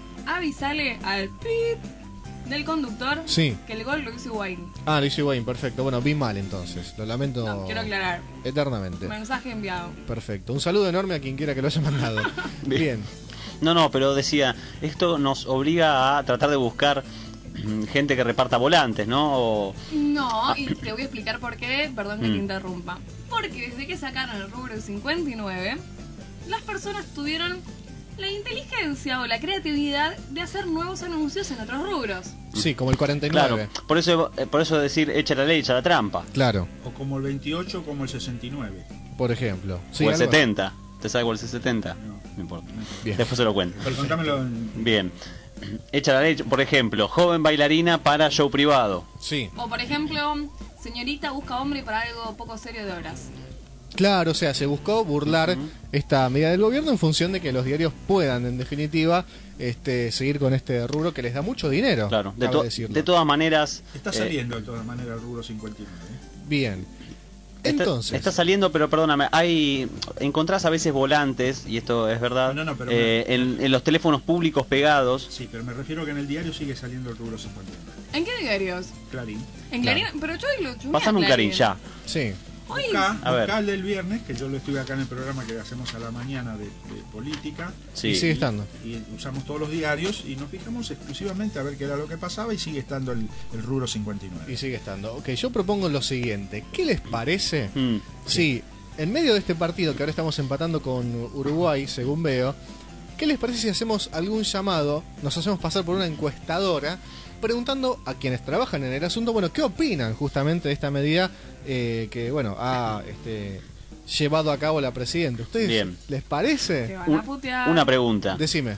avisale al pip del conductor que el gol lo hizo Higuaín. Lo hizo Higuaín, perfecto. Bueno, vi mal entonces, lo lamento. No, quiero aclarar. Eternamente. Mensaje enviado. Perfecto. Un saludo enorme a quien quiera que lo haya mandado. Bien. No, pero decía, esto nos obliga a tratar de buscar gente que reparta volantes, ¿no? No, y te voy a explicar por qué, perdón que te interrumpa. Porque desde que sacaron el rubro 59, las personas tuvieron la inteligencia o la creatividad de hacer nuevos anuncios en otros rubros. Sí, como el 49. Claro, por eso decir echa la ley, echa la trampa. Claro. O como el 28, como el 69. Por ejemplo. O el 70. ¿Te sabes cuál es el 70? No importa. Bien. Después se lo cuento. Pero contámelo. Bien. Echa la ley, por ejemplo, joven bailarina para show privado. Sí. O por ejemplo, señorita busca hombre para algo poco serio de horas. Claro, o sea, se buscó burlar esta medida del gobierno en función de que los diarios puedan, en definitiva, seguir con este rubro que les da mucho dinero. Claro, de todas maneras... Está saliendo de todas maneras el rubro 59. Bien. Entonces... Está saliendo, pero perdóname, encontrás a veces volantes, y esto es verdad, pero en los teléfonos públicos pegados. Sí, pero me refiero que en el diario sigue saliendo el rubro 59. ¿En qué diarios? Clarín. En Clarín, pero yo lo Pasame un Clarín, ya. Sí. Buscá el del viernes, que yo lo estuve acá en el programa que hacemos a la mañana de política. Sí. Y sigue estando. Y usamos todos los diarios y nos fijamos exclusivamente a ver qué era lo que pasaba y sigue estando el rubro 59. Y sigue estando. Ok, yo propongo lo siguiente. ¿Qué les parece si en medio de este partido que ahora estamos empatando con Uruguay, según veo, qué les parece si hacemos algún llamado, nos hacemos pasar por una encuestadora, preguntando a quienes trabajan en el asunto, ¿qué opinan justamente de esta medida que, ha llevado a cabo la presidenta? ¿Ustedes les parece? Una pregunta. Decime.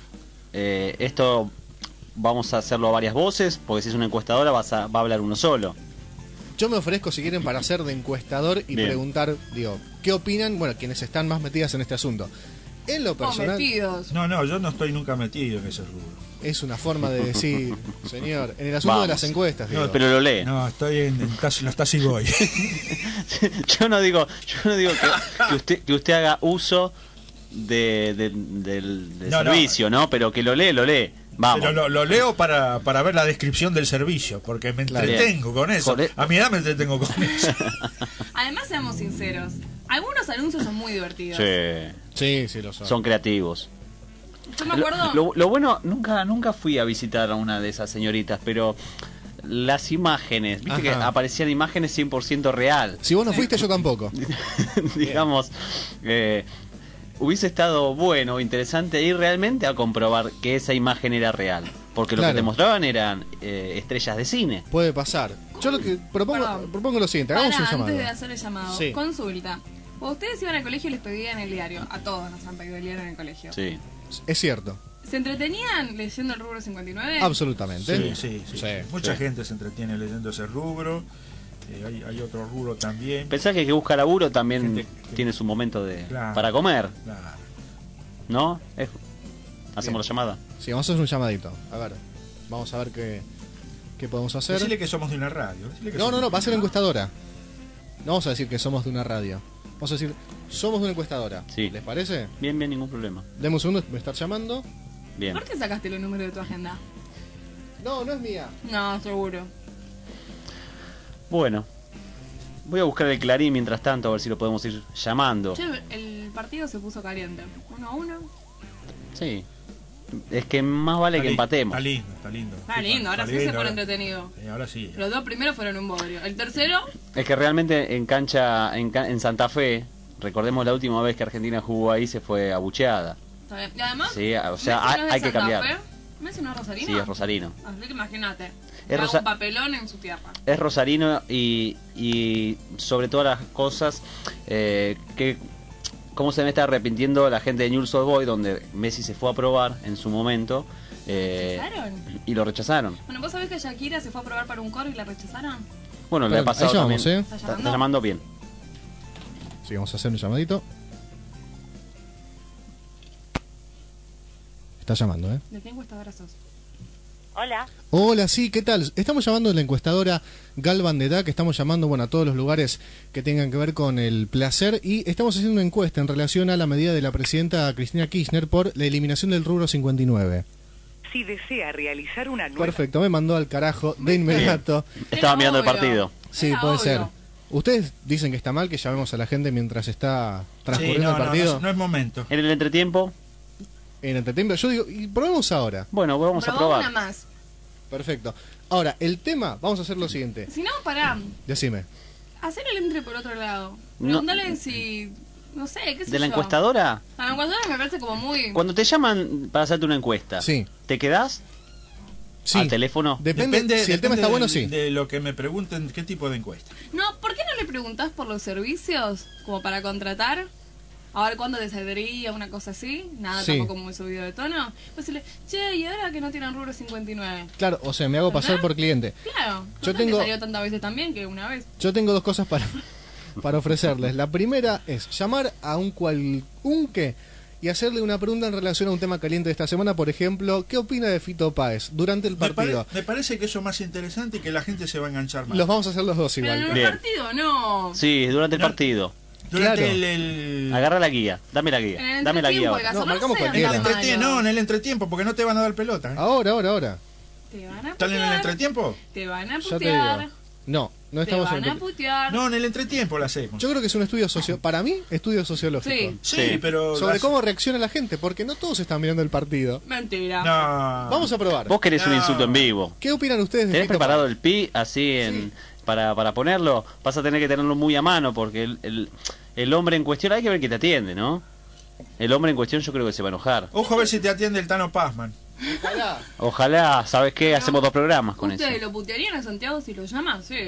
Esto vamos a hacerlo a varias voces, porque si es una encuestadora va a hablar uno solo. Yo me ofrezco, si quieren, para ser de encuestador y preguntar, ¿qué opinan, quienes están más metidas en este asunto? En lo personal... No, yo no estoy nunca metido en ese rubro. Es una forma de decir, señor, en el asunto de las encuestas. No, pero lo lee. No, estoy en los Tassi Boy. Yo no digo que usted haga uso del servicio, ¿no? Pero que lo lee. Vamos. Pero lo leo para ver la descripción del servicio, porque me entretengo con eso. A mi edad me entretengo con eso. Además, seamos sinceros, algunos anuncios son muy divertidos. Sí, lo son. Son creativos. Yo me acuerdo... Lo bueno, nunca fui a visitar a una de esas señoritas, pero las imágenes. Viste que Ajá. aparecían imágenes 100% real. Si vos no fuiste, yo tampoco. Digamos, hubiese estado bueno, interesante ir realmente a comprobar que esa imagen era real. Porque lo Claro. que te mostraban eran estrellas de cine. Puede pasar. Yo lo que propongo lo siguiente, hagamos un Para, llamado. antes de hacer el llamado, Sí. consulta. Cuando ustedes iban al colegio les pedían el diario. A todos nos han pedido el diario en el colegio. Sí. Es cierto, ¿Se entretenían leyendo el rubro 59? absolutamente. Sí. Sí. Mucha Sí. gente se entretiene leyendo ese rubro. Hay otro rubro también. Pensá que el que busca laburo también Gente que- tiene su momento de Claro. para comer, Claro. ¿no? Hacemos Bien. la llamada. Sí, vamos a hacer un llamadito. A ver, vamos a ver qué podemos hacer. Decirle que somos de una radio. Decirle que No, somos- va a ser encuestadora. No vamos a decir que somos de una radio. Vamos a decir, somos de una encuestadora. Sí. ¿Les parece? Bien, ningún problema. Deme un segundo, me están llamando. Bien. ¿Por qué sacaste los números de tu agenda? No, no es mía. No, seguro. Bueno, voy a buscar el Clarín mientras tanto a ver si lo podemos ir llamando. Che, el partido se puso caliente. 1-1. Sí. Es que más vale que empatemos. Está lindo, está lindo. Está lindo, ahora sí se pone entretenido. Ahora sí. Los dos primeros fueron un bodrio. El tercero, Es que realmente en Santa Fe, recordemos la última vez que Argentina jugó ahí, se fue abucheada. está bien. Y además, Sí, o sea, Messi no es de hay que Santa cambiar. Fe. ¿Messi no es rosarino? Sí, es rosarino. Así que imagínate. Es Haga rosa- un papelón en su tierra. Es rosarino y sobre todas las cosas que cómo se me está arrepintiendo la gente de Newell's Old Boys, donde Messi se fue a probar en su momento ¿Rechazaron? y lo rechazaron. Bueno, ¿vos sabés que Shakira se fue a probar para un coro y la rechazaron? Bueno, le ha Espera, pasado ahí llamamos, también. ¿Está Está llamando? llamando bien. Sí, vamos a hacer un llamadito. Está llamando, ¿eh? ¿De qué encuestadora sos? Hola. Hola, sí, ¿qué tal? Estamos llamando a la encuestadora Galvan de DAC, estamos llamando a todos los lugares que tengan que ver con el placer y estamos haciendo una encuesta en relación a la medida de la presidenta Cristina Kirchner por la eliminación del rubro 59. Si desea realizar una nueva... Perfecto, me mandó al carajo de inmediato. Estaba Era mirando el obvio. partido. Sí, Era puede obvio. ser. ¿Ustedes dicen que está mal que llamemos a la gente mientras está transcurriendo el partido? No es momento. En el entretiempo, En entretiempo, yo digo, y probemos ahora. bueno, vamos a Probá una probar. más. Perfecto. Ahora, el tema, vamos a hacer lo siguiente. Si no, pará. Decime. Hacer el entre por otro lado. No. Preguntale si... No sé, qué sé ¿De la yo. encuestadora? La encuestadora me parece como muy... Cuando te llaman para hacerte una encuesta, Sí. ¿te quedás Sí. al teléfono? Depende, si el tema está bueno, sí. De lo que me pregunten, ¿qué tipo de encuesta? No, ¿por qué no le preguntás por los servicios? Como para contratar. A ver cuándo te saldría, una cosa así. Nada, Sí. tampoco muy subido de tono. Pues decirle, che, ¿y ahora que no tienen rubro 59? Claro, o sea, me hago pasar por cliente. Claro. Yo ¿No tengo- te salió tantas veces también que una vez? Yo tengo dos cosas para ofrecerles. La primera es llamar a un cualunque y hacerle una pregunta en relación a un tema caliente de esta semana. Por ejemplo, ¿qué opina de Fito Páez durante el partido? Me parece que eso es más interesante y que la gente se va a enganchar más. Los vamos a hacer los dos Pero igual. en el Bien. partido no. Sí, durante el No. partido. Durante Claro. el... Agarra la guía, dame la En guía. el Dame la guía entretiempo, ahora. el No, gasolina marcamos no sea cualquiera. tan malo. No, en el entretiempo, porque no te van a dar pelota. ¿eh? Ahora. Te van a ¿Están en el putear. entretiempo? Te van a Ya te putear. digo. No Te estamos van en a el... putear. No, en el entretiempo la hacemos. Yo creo que es un estudio para mí, estudio sociológico. Sí. Sí, Sí. pero... Sobre las- cómo reacciona la gente, porque no todos están mirando el partido. Mentira. No. Vamos a probar. Vos querés un No. insulto en vivo. ¿Qué opinan ustedes de ¿Tenés Fito preparado Páez? el pi así para ponerlo? Vas a tener que tenerlo muy a mano porque el hombre en cuestión, hay que ver que te atiende, ¿no? El hombre en cuestión yo creo que se va a enojar. Ojo a ver si te atiende el Tano Pazman. Ojalá. Ojalá, ¿sabes qué? Hacemos 2 programas con eso. ¿Ustedes lo putearían a Santiago si lo llaman? Sí.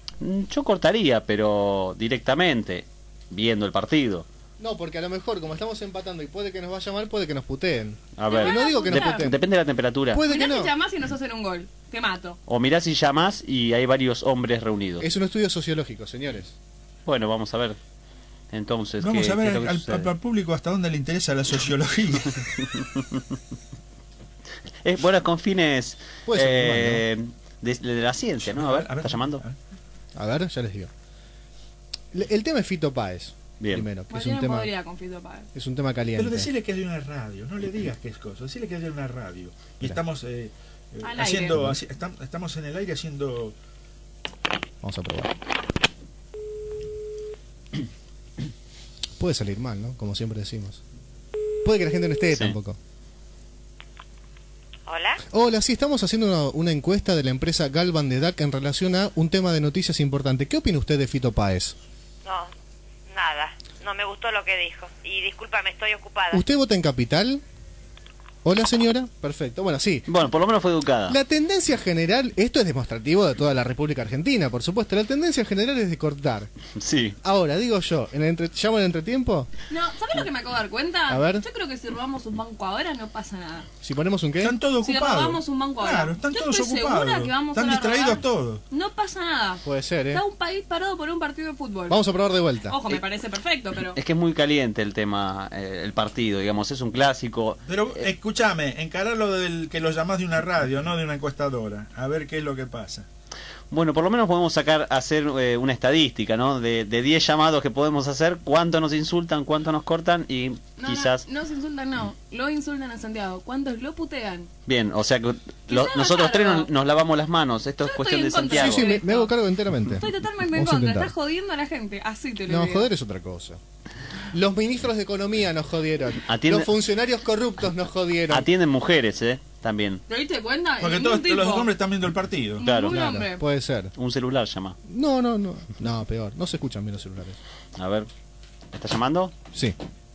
Yo cortaría, pero directamente, viendo el partido. No, porque a lo mejor, como estamos empatando y puede que nos vaya mal, puede que nos puteen. A Te ver, van no a digo que nos putear. puteen. depende de la temperatura. Puede que Mirá no. si llamás y nos hacen un gol. Te mato. O mirá si llamas y hay varios hombres reunidos. Es un estudio sociológico, señores. Bueno, vamos a ver. Entonces, Vamos ¿qué- a qué ver es lo que al sucede? público hasta dónde le interesa la sociología. Bueno, con fines Puede ser de la ciencia, ¿no? A ver, ¿está llamando? A ver, ya les digo. El tema es Fito Páez. Bien. Primero, que Cualquiera es un tema, podría con Fito Páez. es un tema caliente. Pero decirle que es de una radio, no le digas que es cosa, decirle que es de una radio. Y Mira. estamos Al haciendo, aire. estamos en el aire haciendo... Vamos a probar. Puede salir mal, ¿no? Como siempre decimos. Puede que la gente no esté Sí. tampoco. Hola. Hola, sí, estamos haciendo una encuesta de la empresa Galvan de DAC en relación a un tema de noticias importante. ¿Qué opina usted de Fito Páez? No, nada. No me gustó lo que dijo. Y discúlpame, estoy ocupada. ¿Usted vota en Capital? Hola, señora. Perfecto. Bueno, sí. Bueno, por lo menos fue educada. La tendencia general, esto es demostrativo de toda la República Argentina, por supuesto. La tendencia general es de cortar. Sí. Ahora, digo yo, ¿llamo el entretiempo? No, ¿sabes lo que me acabo de dar cuenta? A ver. Yo creo que si robamos un banco ahora no pasa nada. ¿Si ponemos un qué? Están todos Si ocupados. robamos un banco ahora. Claro, están yo todos estoy ocupados. segura que vamos Están a distraídos robar. todos. No pasa nada. Puede ser, ¿eh? Está un país parado por un partido de fútbol. Vamos a probar de vuelta. Ojo, me parece perfecto, pero... Es que es muy caliente el tema, el partido, digamos, es un clásico. Pero escúchame, encararlo del que lo llamás de una radio, no de una encuestadora. A ver qué es lo que pasa. Bueno, por lo menos podemos hacer una estadística, ¿no? De 10 llamados que podemos hacer, cuánto nos insultan, cuánto nos cortan y quizás... No se insultan, no. Lo insultan a Santiago. ¿Cuántos lo putean? Bien, o sea que Quizás nosotros tres claro. nos lavamos las manos, esto es cuestión de en contra Santiago. Sí, me hago cargo enteramente. Estoy totalmente en Vamos a contra. intentar. Estás jodiendo a la gente. Así te lo No, digo. joder es otra cosa. Los ministros de Economía nos jodieron. Atiende- Los funcionarios corruptos nos jodieron. Atienden mujeres, también. ¿Te diste cuenta? Porque Ningún todos los tipo. hombres están viendo el partido. Claro. Ningún hombre. Puede ser. Un celular llama. No, peor. No se escuchan bien los celulares. A ver, ¿está llamando? Sí.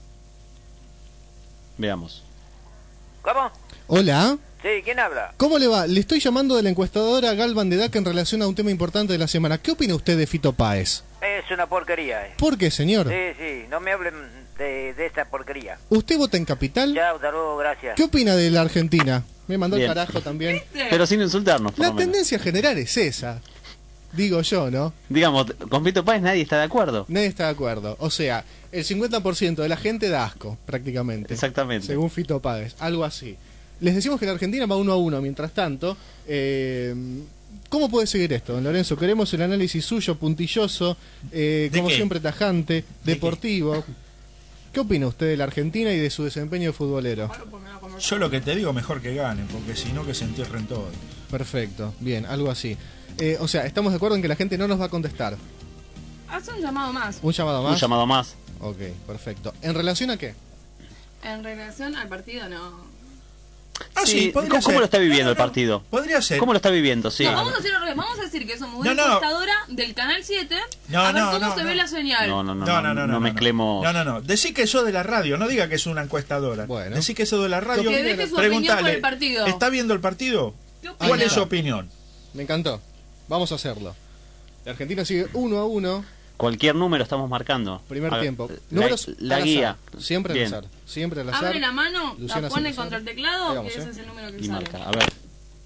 Veamos. ¿Cómo? Hola. Sí, ¿quién habla? ¿Cómo le va? Le estoy llamando de la encuestadora Galvan de DAC en relación a un tema importante de la semana. ¿Qué opina usted de Fito Páez? Es una porquería, ¿Por qué, señor? Sí, no me hablen de esta porquería. ¿Usted vota en Capital? Chao, hasta luego, gracias. ¿Qué opina de la Argentina? Me mandó Bien. el carajo también. Pero sin insultarnos, por La lo menos. tendencia general es esa. Digo yo, ¿no? Digamos, con Fito Páez nadie está de acuerdo. Nadie está de acuerdo. O sea, el 50% de la gente da asco, prácticamente. Exactamente. Según Fito Páez, algo así. Les decimos que la Argentina va 1-1. Mientras tanto, ¿cómo puede seguir esto, don Lorenzo? Queremos el análisis suyo, puntilloso, como qué? siempre tajante, deportivo. ¿Qué opina usted de la Argentina y de su desempeño futbolero? Yo lo que te digo, mejor que ganen, porque si no que se entierren todos. Perfecto, bien, algo así. O sea, estamos de acuerdo en que la gente no nos va a contestar. Haz un llamado más. ¿Un llamado más? Un llamado más. Ok, perfecto. ¿En relación a qué? En relación al partido, no. Sí, podría ¿cómo ser. lo está viviendo No, el partido? Podría ser. ¿Cómo lo está viviendo? Sí. No, vamos a hacer al revés. Vamos a decir que somos una No, no. encuestadora del Canal 7 No, a ver no, cómo no, se no. ve la señal. No mezclemos. No. Decí que sos de la radio, no diga que es una encuestadora. Bueno. Decí que sos de la radio. Que deje su opinión por el partido. ¿Está viendo el partido? ¿Qué opina? ¿Cuál Ahí es su está. opinión? Me encantó. Vamos a hacerlo. La Argentina sigue 1-1. Cualquier número estamos marcando. Primer A ver, tiempo. La, Números la al guía. azar. Siempre al Bien. azar. Siempre al azar. Abre la mano, Luciana la pone siempre contra el sabe. teclado, Ahí vamos, que ese es el número que Y sale. marca. A ver.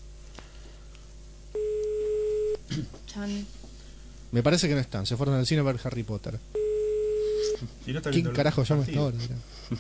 Chan. Me parece que no están. Se fueron al cine a ver Harry Potter. Si no está ¿Quién viendo el carajo llama a esta partido. hora?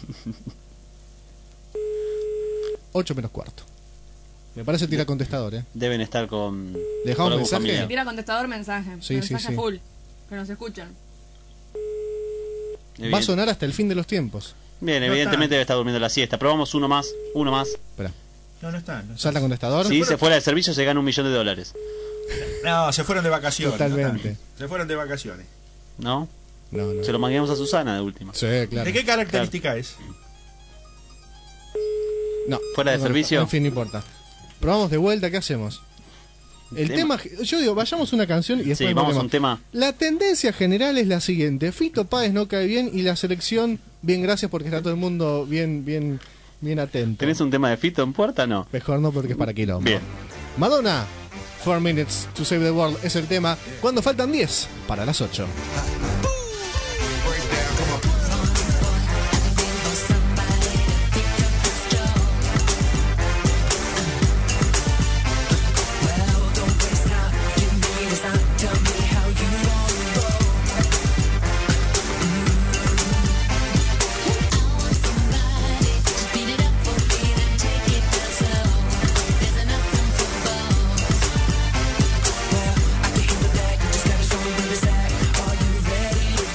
8 menos cuarto. Me parece tira contestador, ¿eh? Deben estar con. ¿Dejamos con algún mensaje? familiar. Tira contestador mensaje. Sí, mensaje sí, sí. full. Que nos escuchan. Va a sonar hasta el fin de los tiempos. Bien, No evidentemente está. debe estar durmiendo la siesta. Probamos uno más. Espera. No está. ¿Salta contestador? Si se fuera de servicio se gana $1 millón. No, se fueron de vacaciones. Totalmente. no están. Se fueron de vacaciones. ¿No? No. Se lo manguemos a Susana de última. Sí, claro. ¿De qué característica es? No. ¿Fuera de no, servicio? En fin, no importa. Probamos de vuelta, ¿qué hacemos? El tema, yo digo, vayamos a una canción y después Sí, vamos volvemos. a un tema. La tendencia general es la siguiente: Fito Páez no cae bien y la selección, bien, gracias porque está todo el mundo bien atento. ¿Tenés un tema de Fito en puerta? No. Mejor no porque es para quilombo. Bien. Madonna, 4 Minutes to Save the World es el tema cuando faltan 10 para las 8. Are you ready?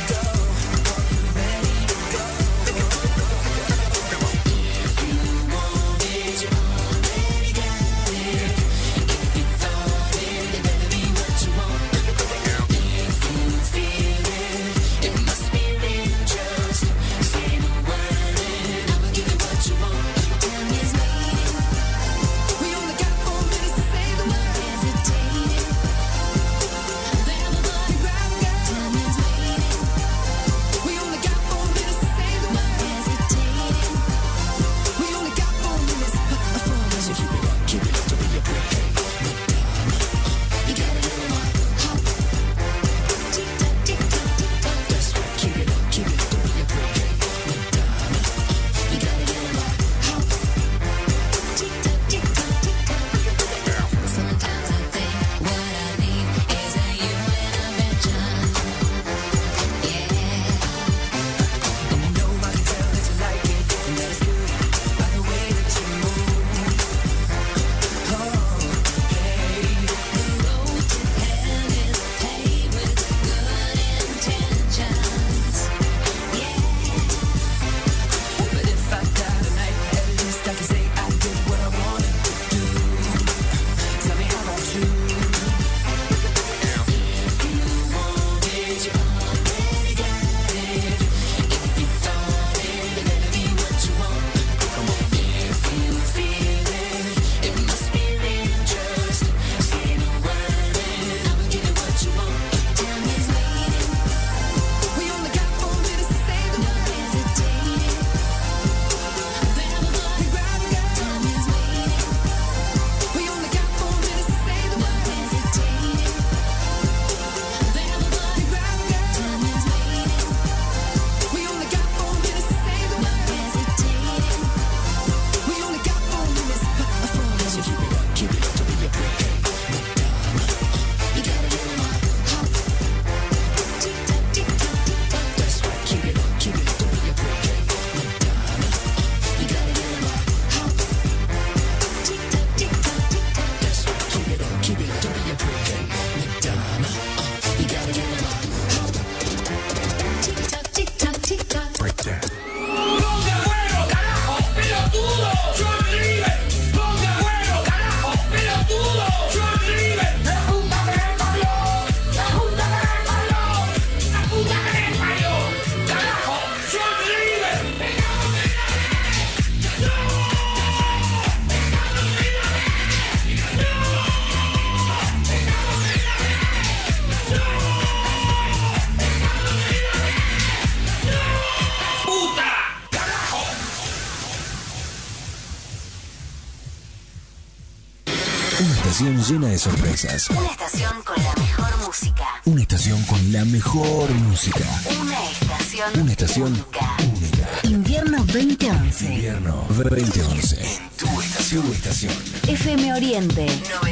estación llena de sorpresas. Una estación con la mejor música. Una estación con la mejor música. Una estación única. Invierno 2011. Invierno 2011. En tu estación. FM Oriente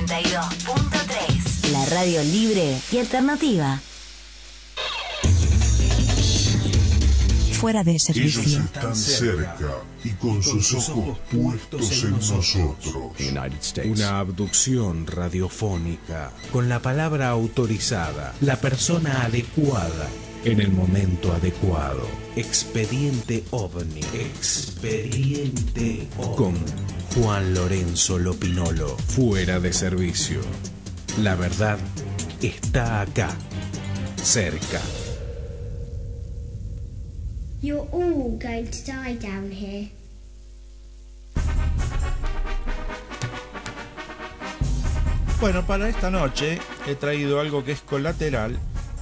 92.3. La radio libre y alternativa. Fuera de servicio. Ellos están cerca y con sus ojos puestos en nosotros. Una abducción radiofónica con la palabra autorizada, la persona adecuada, en el momento adecuado. Expediente OVNI. Expediente OVNI. Con Juan Lorenzo Lopinolo. Fuera de servicio. La verdad está acá, cerca. You're all going to die down here. Bueno, para esta noche he traído algo que es colateral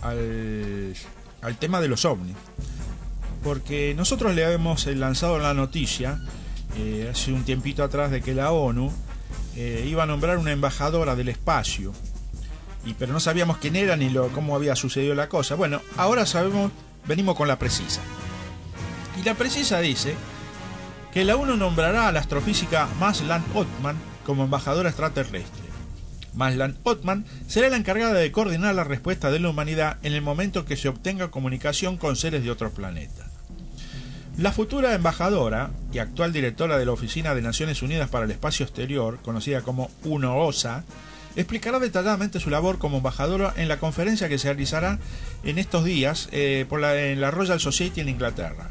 al tema de los ovnis. Porque nosotros le habíamos lanzado la noticia hace un tiempito atrás de que la ONU iba a nombrar una embajadora del espacio. Pero no sabíamos quién era ni cómo había sucedido la cosa. Bueno, ahora sabemos, venimos con la precisa. Y la precisa dice que la ONU nombrará a la astrofísica Maslan Othman como embajadora extraterrestre. Maslan Othman será la encargada de coordinar la respuesta de la humanidad en el momento que se obtenga comunicación con seres de otros planetas. La futura embajadora y actual directora de la Oficina de Naciones Unidas para el Espacio Exterior, conocida como UNOOSA, explicará detalladamente su labor como embajadora en la conferencia que se realizará en estos días en la Royal Society en Inglaterra.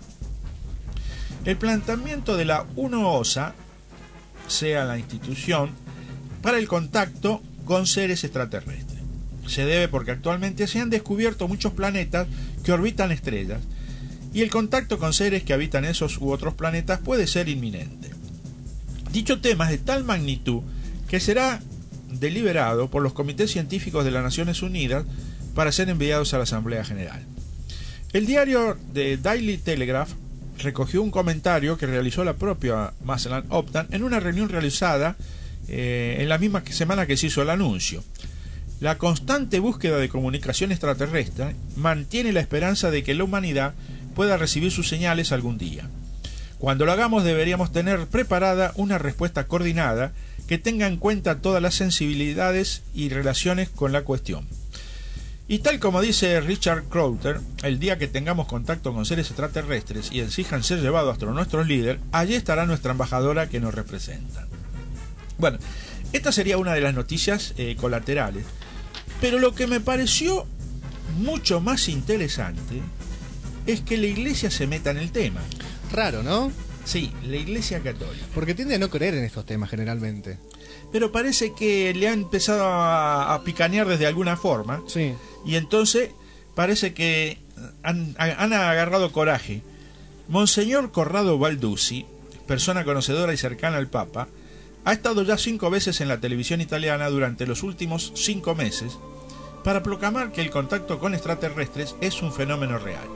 El planteamiento de la UNOOSA, sea la institución, para el contacto con seres extraterrestres. Se debe porque actualmente se han descubierto muchos planetas que orbitan estrellas y el contacto con seres que habitan esos u otros planetas puede ser inminente. Dicho tema es de tal magnitud que será deliberado por los comités científicos de las Naciones Unidas para ser enviados a la Asamblea General. El diario The Daily Telegraph recogió un comentario que realizó la propia Maslan Othman en una reunión realizada en la misma semana que se hizo el anuncio. La constante búsqueda de comunicación extraterrestre mantiene la esperanza de que la humanidad pueda recibir sus señales algún día. Cuando lo hagamos deberíamos tener preparada una respuesta coordinada que tenga en cuenta todas las sensibilidades y relaciones con la cuestión. Y tal como dice Richard Crowther, el día que tengamos contacto con seres extraterrestres y exijan ser llevados hasta nuestros líderes, allí estará nuestra embajadora que nos representa. Bueno, esta sería una de las noticias colaterales, pero lo que me pareció mucho más interesante es que la Iglesia se meta en el tema. Raro, ¿no? Sí, la Iglesia Católica. Porque tiende a no creer en estos temas generalmente. Pero parece que le ha empezado a picanear desde alguna forma. Sí. Y entonces parece que han agarrado coraje. Monseñor Corrado Balduzzi, persona conocedora y cercana al Papa, ha estado ya 5 veces en la televisión italiana durante los últimos 5 meses para proclamar que el contacto con extraterrestres es un fenómeno real.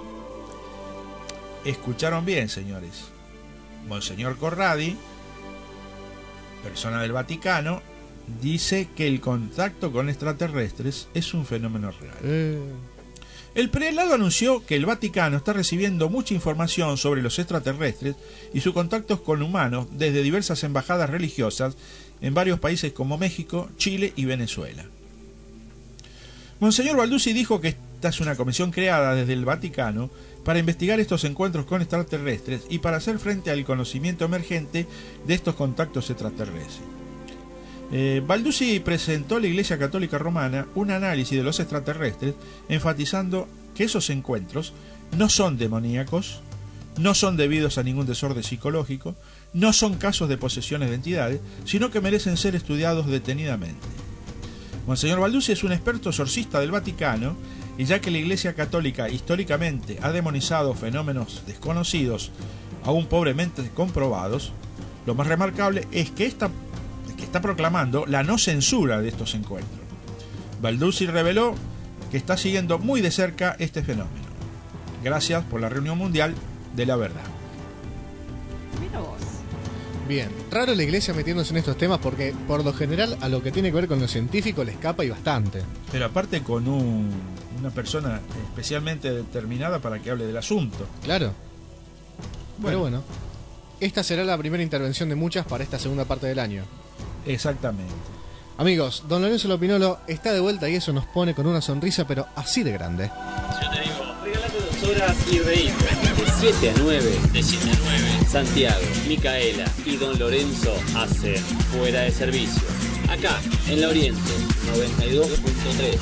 Escucharon bien, señores. Monseñor Corradi, persona del Vaticano, dice que el contacto con extraterrestres es un fenómeno real. El prelado anunció que el Vaticano está recibiendo mucha información sobre los extraterrestres y sus contactos con humanos desde diversas embajadas religiosas en varios países como México, Chile y Venezuela. Monseñor Balduzzi dijo que esta es una comisión creada desde el Vaticano para investigar estos encuentros con extraterrestres y para hacer frente al conocimiento emergente de estos contactos extraterrestres. Balduzzi presentó a la Iglesia Católica Romana un análisis de los extraterrestres, enfatizando que esos encuentros no son demoníacos, no son debidos a ningún desorden psicológico, no son casos de posesiones de entidades, sino que merecen ser estudiados detenidamente. Monseñor Balduzzi es un experto exorcista del Vaticano, y ya que la Iglesia Católica históricamente ha demonizado fenómenos desconocidos, aún pobremente comprobados, lo más remarcable es que está proclamando la no censura de estos encuentros. Balduzzi reveló que está siguiendo muy de cerca este fenómeno. Gracias por la reunión mundial de la verdad. Mira vos. Bien, raro la iglesia metiéndose en estos temas porque por lo general a lo que tiene que ver con lo científico le escapa y bastante. Pero aparte con una persona especialmente determinada para que hable del asunto. Claro. Pero bueno, esta será la primera intervención de muchas para esta segunda parte del año. Exactamente. Amigos, don Lorenzo Lopinolo está de vuelta y eso nos pone con una sonrisa, pero así de grande. Yo te digo, regalate 2 horas y reír. De 7 a 9. De 7 a 9. Santiago, Micaela y don Lorenzo hacen Fuera de Servicio. Acá, en La Oriente, 92.3.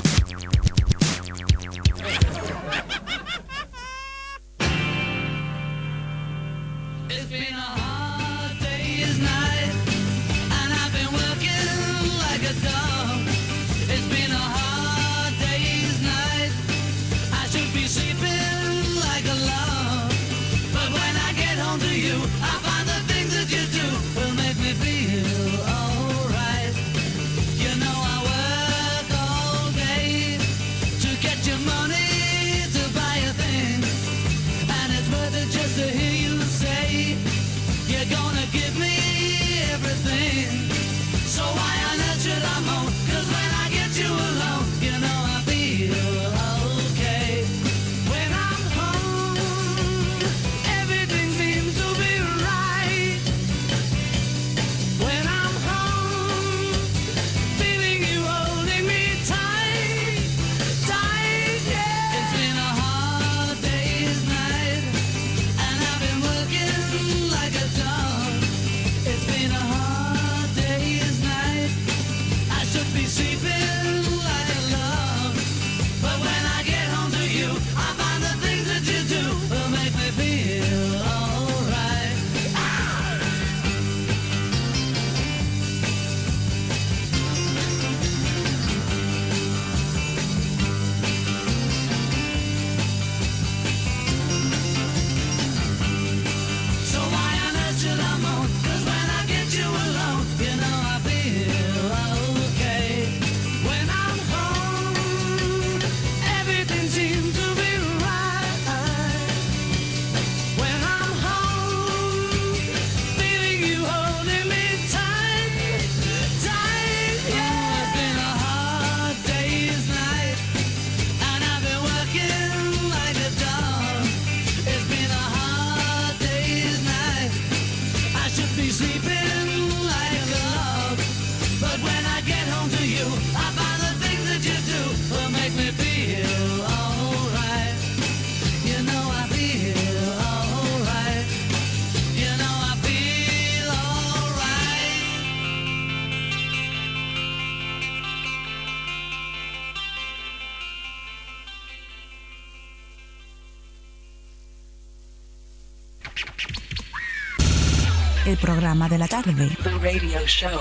El programa de la tarde. The Radio Show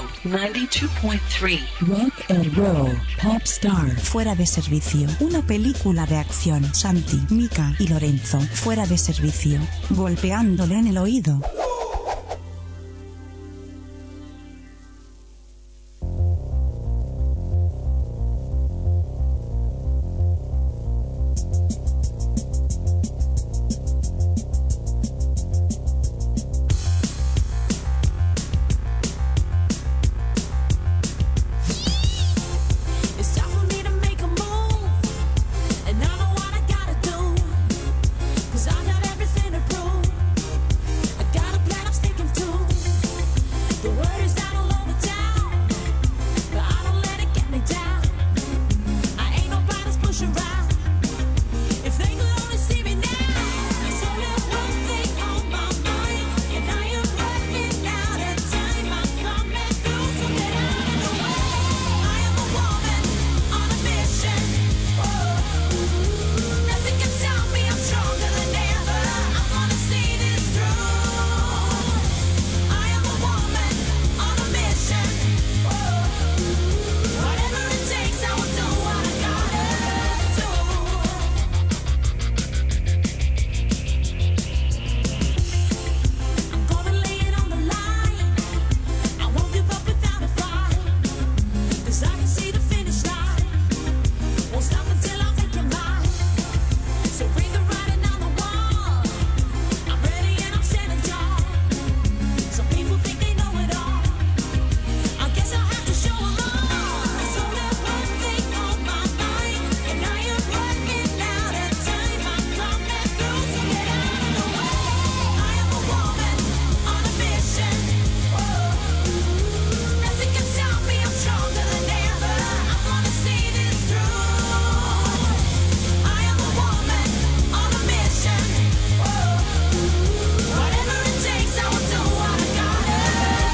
92.3 Rock and Roll Pop Star. Fuera de Servicio. Una película de acción. Santi, Mica y Lorenzo. Fuera de Servicio. Golpeándole en el oído. Gotta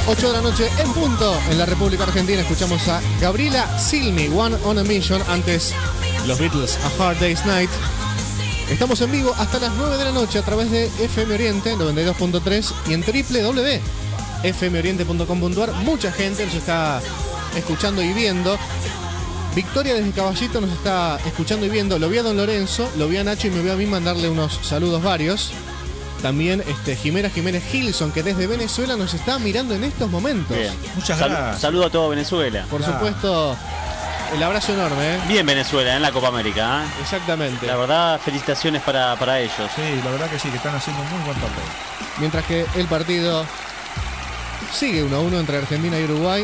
8 de la noche en punto en la República Argentina. Escuchamos a Gabriela Cilmi, One on a Mission. Antes, los Beatles, A Hard Day's Night. Estamos en vivo hasta las 9 de la noche a través de FM Oriente 92.3 y en www.fmoriente.com.ar. Mucha gente nos está escuchando y viendo. Victoria desde Caballito nos está escuchando y viendo. Lo vi a Don Lorenzo, lo vi a Nacho y me voy a mí mandarle unos saludos varios. También Jimena Jiménez Gilson, que desde Venezuela nos está mirando en estos momentos. Bien. Muchas gracias. Saludo a todo Venezuela. Por supuesto, el abrazo enorme. Bien Venezuela en la Copa América. Exactamente. La verdad, felicitaciones para ellos. Sí, la verdad que sí, que están haciendo muy buen papel. Mientras que el partido sigue 1-1 entre Argentina y Uruguay.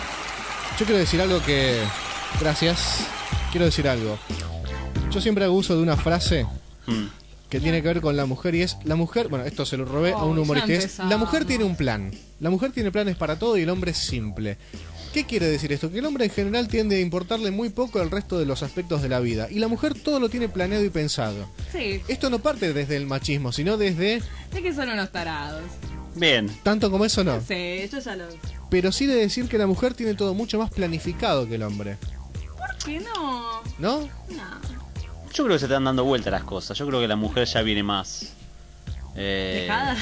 Yo quiero decir algo que... Gracias. Quiero decir algo. Yo siempre hago uso de una frase que tiene que ver con la mujer y es la mujer, bueno, esto se lo robé a un humorista, es la mujer tiene un plan. La mujer tiene planes para todo y el hombre es simple. ¿Qué quiere decir esto? Que el hombre en general tiende a importarle muy poco el resto de los aspectos de la vida y la mujer todo lo tiene planeado y pensado. Sí. Esto no parte desde el machismo, sino desde... Es que son unos tarados. Bien. ¿Tanto como eso no? Sí, yo ya lo... Pero sí de decir que la mujer tiene todo mucho más planificado que el hombre. ¿Por qué no? ¿No? No. Yo creo que se están dando vuelta las cosas. Yo creo que la mujer ya viene más... ¿Dejada?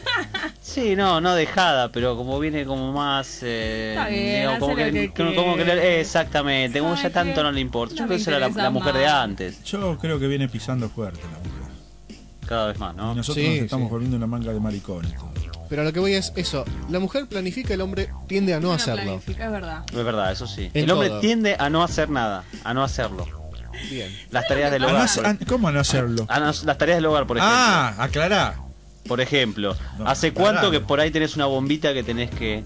Sí, no dejada, pero como viene como más... Está bien, digamos, como que exactamente, como ya tanto no le importa. Yo creo que esa era la mujer de antes. Yo creo que viene pisando fuerte la mujer. Cada vez más, ¿no? Y nosotros nos estamos volviendo una manga de maricones. Pero lo que voy es eso. La mujer planifica, el hombre tiende a no hacerlo. Es verdad. Es verdad, eso sí. En el hombre todo. tiende a no hacer nada, a no hacerlo. Bien. Las tareas del hogar. ¿Cómo no hacerlo? Las tareas del hogar, por ejemplo. Ah, aclará. Por ejemplo, No, ¿hace pará. cuánto que por ahí tenés una bombita que tenés que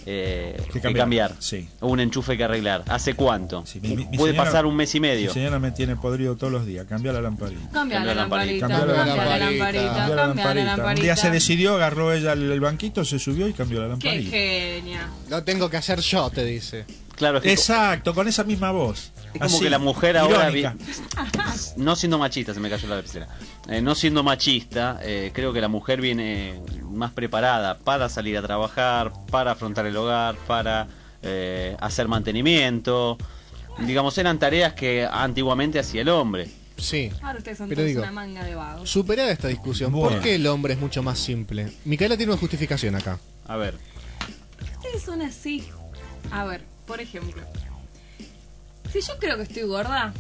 cambiar? Sí. O un enchufe que arreglar. ¿Hace cuánto? Sí, mi Puede señora- pasar un mes y medio. Mi señora me tiene podrido todos los días. Cambia la lamparita. Cambia la lamparita, Cambia la cambia la lamparita. lamparita, Cambia la cambia la lamparita. Un día se lamparita. decidió, agarró ella el banquito, se subió y cambió la Qué lamparita. genia. Lo tengo que hacer yo, te dice. Claro, es que Exacto, con esa misma voz. es como Así, que la mujer ahora, irónica. no siendo machista, se me cayó la lapicera. No siendo machista, creo que la mujer viene más preparada para salir a trabajar, para afrontar el hogar, para hacer mantenimiento. Digamos, eran tareas que antiguamente hacía el hombre. Sí. Ahora ustedes son Pero todos digo, una manga de vagos. superada esta discusión. Bueno. ¿Por qué el hombre es mucho más simple? Micaela tiene una justificación acá. A ver. Ustedes son así. A ver, por ejemplo. Si yo creo que estoy gorda,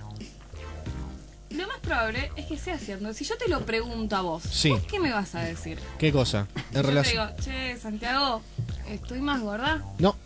lo más probable es que sea cierto. Si yo te lo pregunto a vos, Sí. ¿vos qué me vas a decir? ¿Qué cosa? En Yo relación... te digo, che, Santiago, ¿estoy más gorda? No,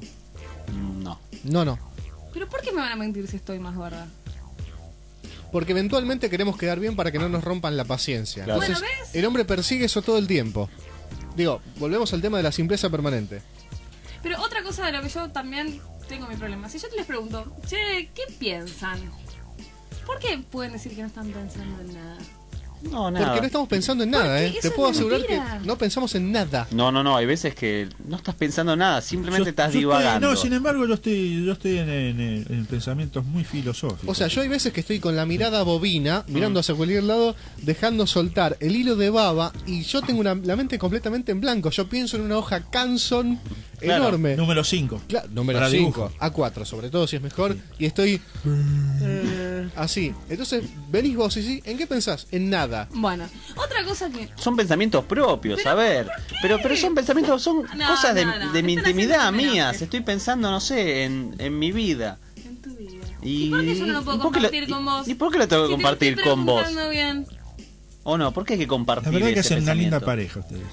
No. no. ¿Pero por qué me van a mentir si estoy más gorda? Porque eventualmente queremos quedar bien para que no nos rompan la paciencia. Claro. Entonces, Bueno, ¿ves? el hombre persigue eso todo el tiempo. Digo, volvemos al tema de la simpleza permanente. Pero otra cosa de lo que yo también tengo mi problema. Si yo te les pregunto, che, ¿qué piensan? ¿Por qué pueden decir que no están pensando en nada? No, nada. Porque no estamos pensando en nada, Porque ¿eh? eso Te es puedo asegurar mentira. que no pensamos en nada. No, hay veces que no estás pensando nada, simplemente estás divagando. No, sin embargo, yo estoy en pensamientos muy filosóficos. O sea, yo hay veces que estoy con la mirada bobina, mirando hacia cualquier lado, dejando soltar el hilo de baba y yo tengo la mente completamente en blanco. Yo pienso en una hoja Canson Claro, enorme. Número 5. Claro, número Para 5, dibujo. A4 sobre todo si es mejor, y estoy así. Entonces, venís vos y sí, ¿en qué pensás? En nada. Bueno, otra cosa que... Son pensamientos propios, a ver. Pero son pensamientos, son No, cosas de, no, de mi están intimidad haciendo mías. homenaje. Estoy pensando, no sé, en mi vida. En tu vida. ¿Y por qué yo no lo puedo por qué compartir con vos? ¿Y por qué lo tengo que Si te compartir estoy con vos? preguntando bien. ¿O no? ¿Por qué hay que La compartir verdad que ese hacen una linda pensamiento? pareja ustedes.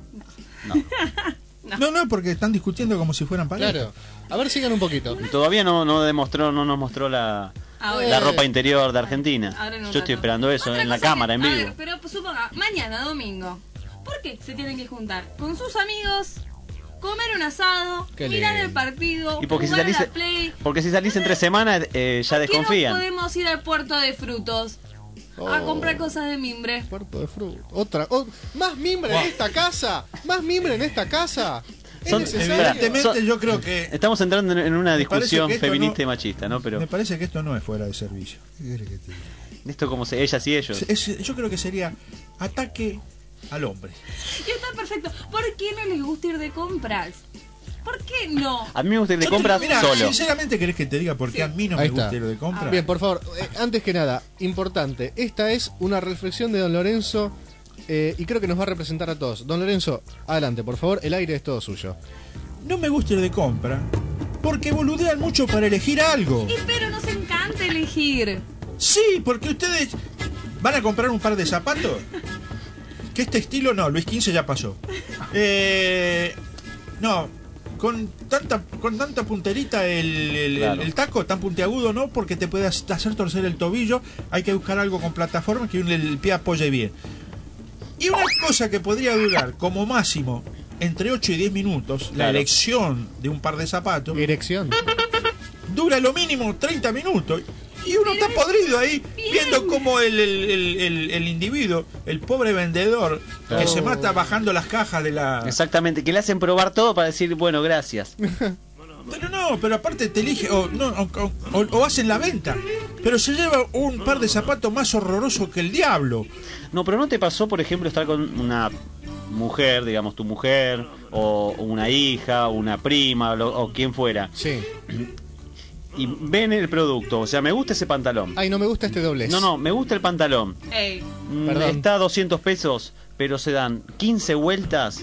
No. No, porque están discutiendo como si fueran pareja. Claro. A ver, sigan un poquito. Todavía no nos mostró la Ahora. ropa interior de Argentina. Ahora en un Yo estoy rato. esperando eso Otra en la cosa cámara, en que- a vivo. ver, pero suponga, mañana domingo, ¿por qué se tienen que juntar? Con sus amigos, comer un asado, Qué mirar lindo. el partido, Y porque si jugar a salís, la Play. porque si salís entre semanas ya ¿Por qué no desconfían. podemos ir al puerto de frutos a comprar cosas de mimbre? Puerto de fruta. Más mimbre en esta casa. Más mimbre en esta casa. ¿Es Son- necesario? Evidentemente, yo creo que. Estamos entrando en una Me parece discusión que esto feminista no- y machista, ¿no? Pero Me parece que esto no es fuera de servicio. ¿Qué querés que te diga? esto como ellas y ellos. Yo creo que sería ataque al hombre. Y está perfecto. ¿Por qué no les gusta ir de compras? ¿Por qué no? A mí me gusta ir de compras Mira, solo. sinceramente, ¿querés que te diga por qué a mí no me Ahí gusta está. ir de compras? Bien, por favor, antes que nada, importante, esta es una reflexión de don Lorenzo y creo que nos va a representar a todos. Don Lorenzo, adelante, por favor, el aire es todo suyo. No me gusta ir de compra porque boludean mucho para elegir algo. Y pero nos encanta elegir. Sí, porque ustedes van a comprar un par de zapatos. Que este estilo no, Luis XV ya pasó. No, con tanta punterita Claro. el taco, tan puntiagudo, no, porque te puede hacer torcer el tobillo. Hay que buscar algo con plataforma que el pie apoye bien. Y una cosa que podría durar como máximo entre 8 y 10 minutos, la Claro. elección de un par de zapatos, Erección. dura lo mínimo 30 minutos. Y uno está podrido ahí, viendo cómo el individuo, el pobre vendedor, Claro. que se mata bajando las cajas de la... Exactamente, que le hacen probar todo para decir, bueno, gracias. Pero aparte te elige, o hacen la venta, pero se lleva un par de zapatos más horroroso que el diablo. No, pero ¿no te pasó, por ejemplo, estar con una mujer, digamos, tu mujer, o una hija, una prima, o quien fuera? Sí. Y ven el producto, o sea, me gusta ese pantalón. Ay, no me gusta este doblez. No, me gusta el pantalón. Ey. Perdón. Está a 200 pesos, pero se dan 15 vueltas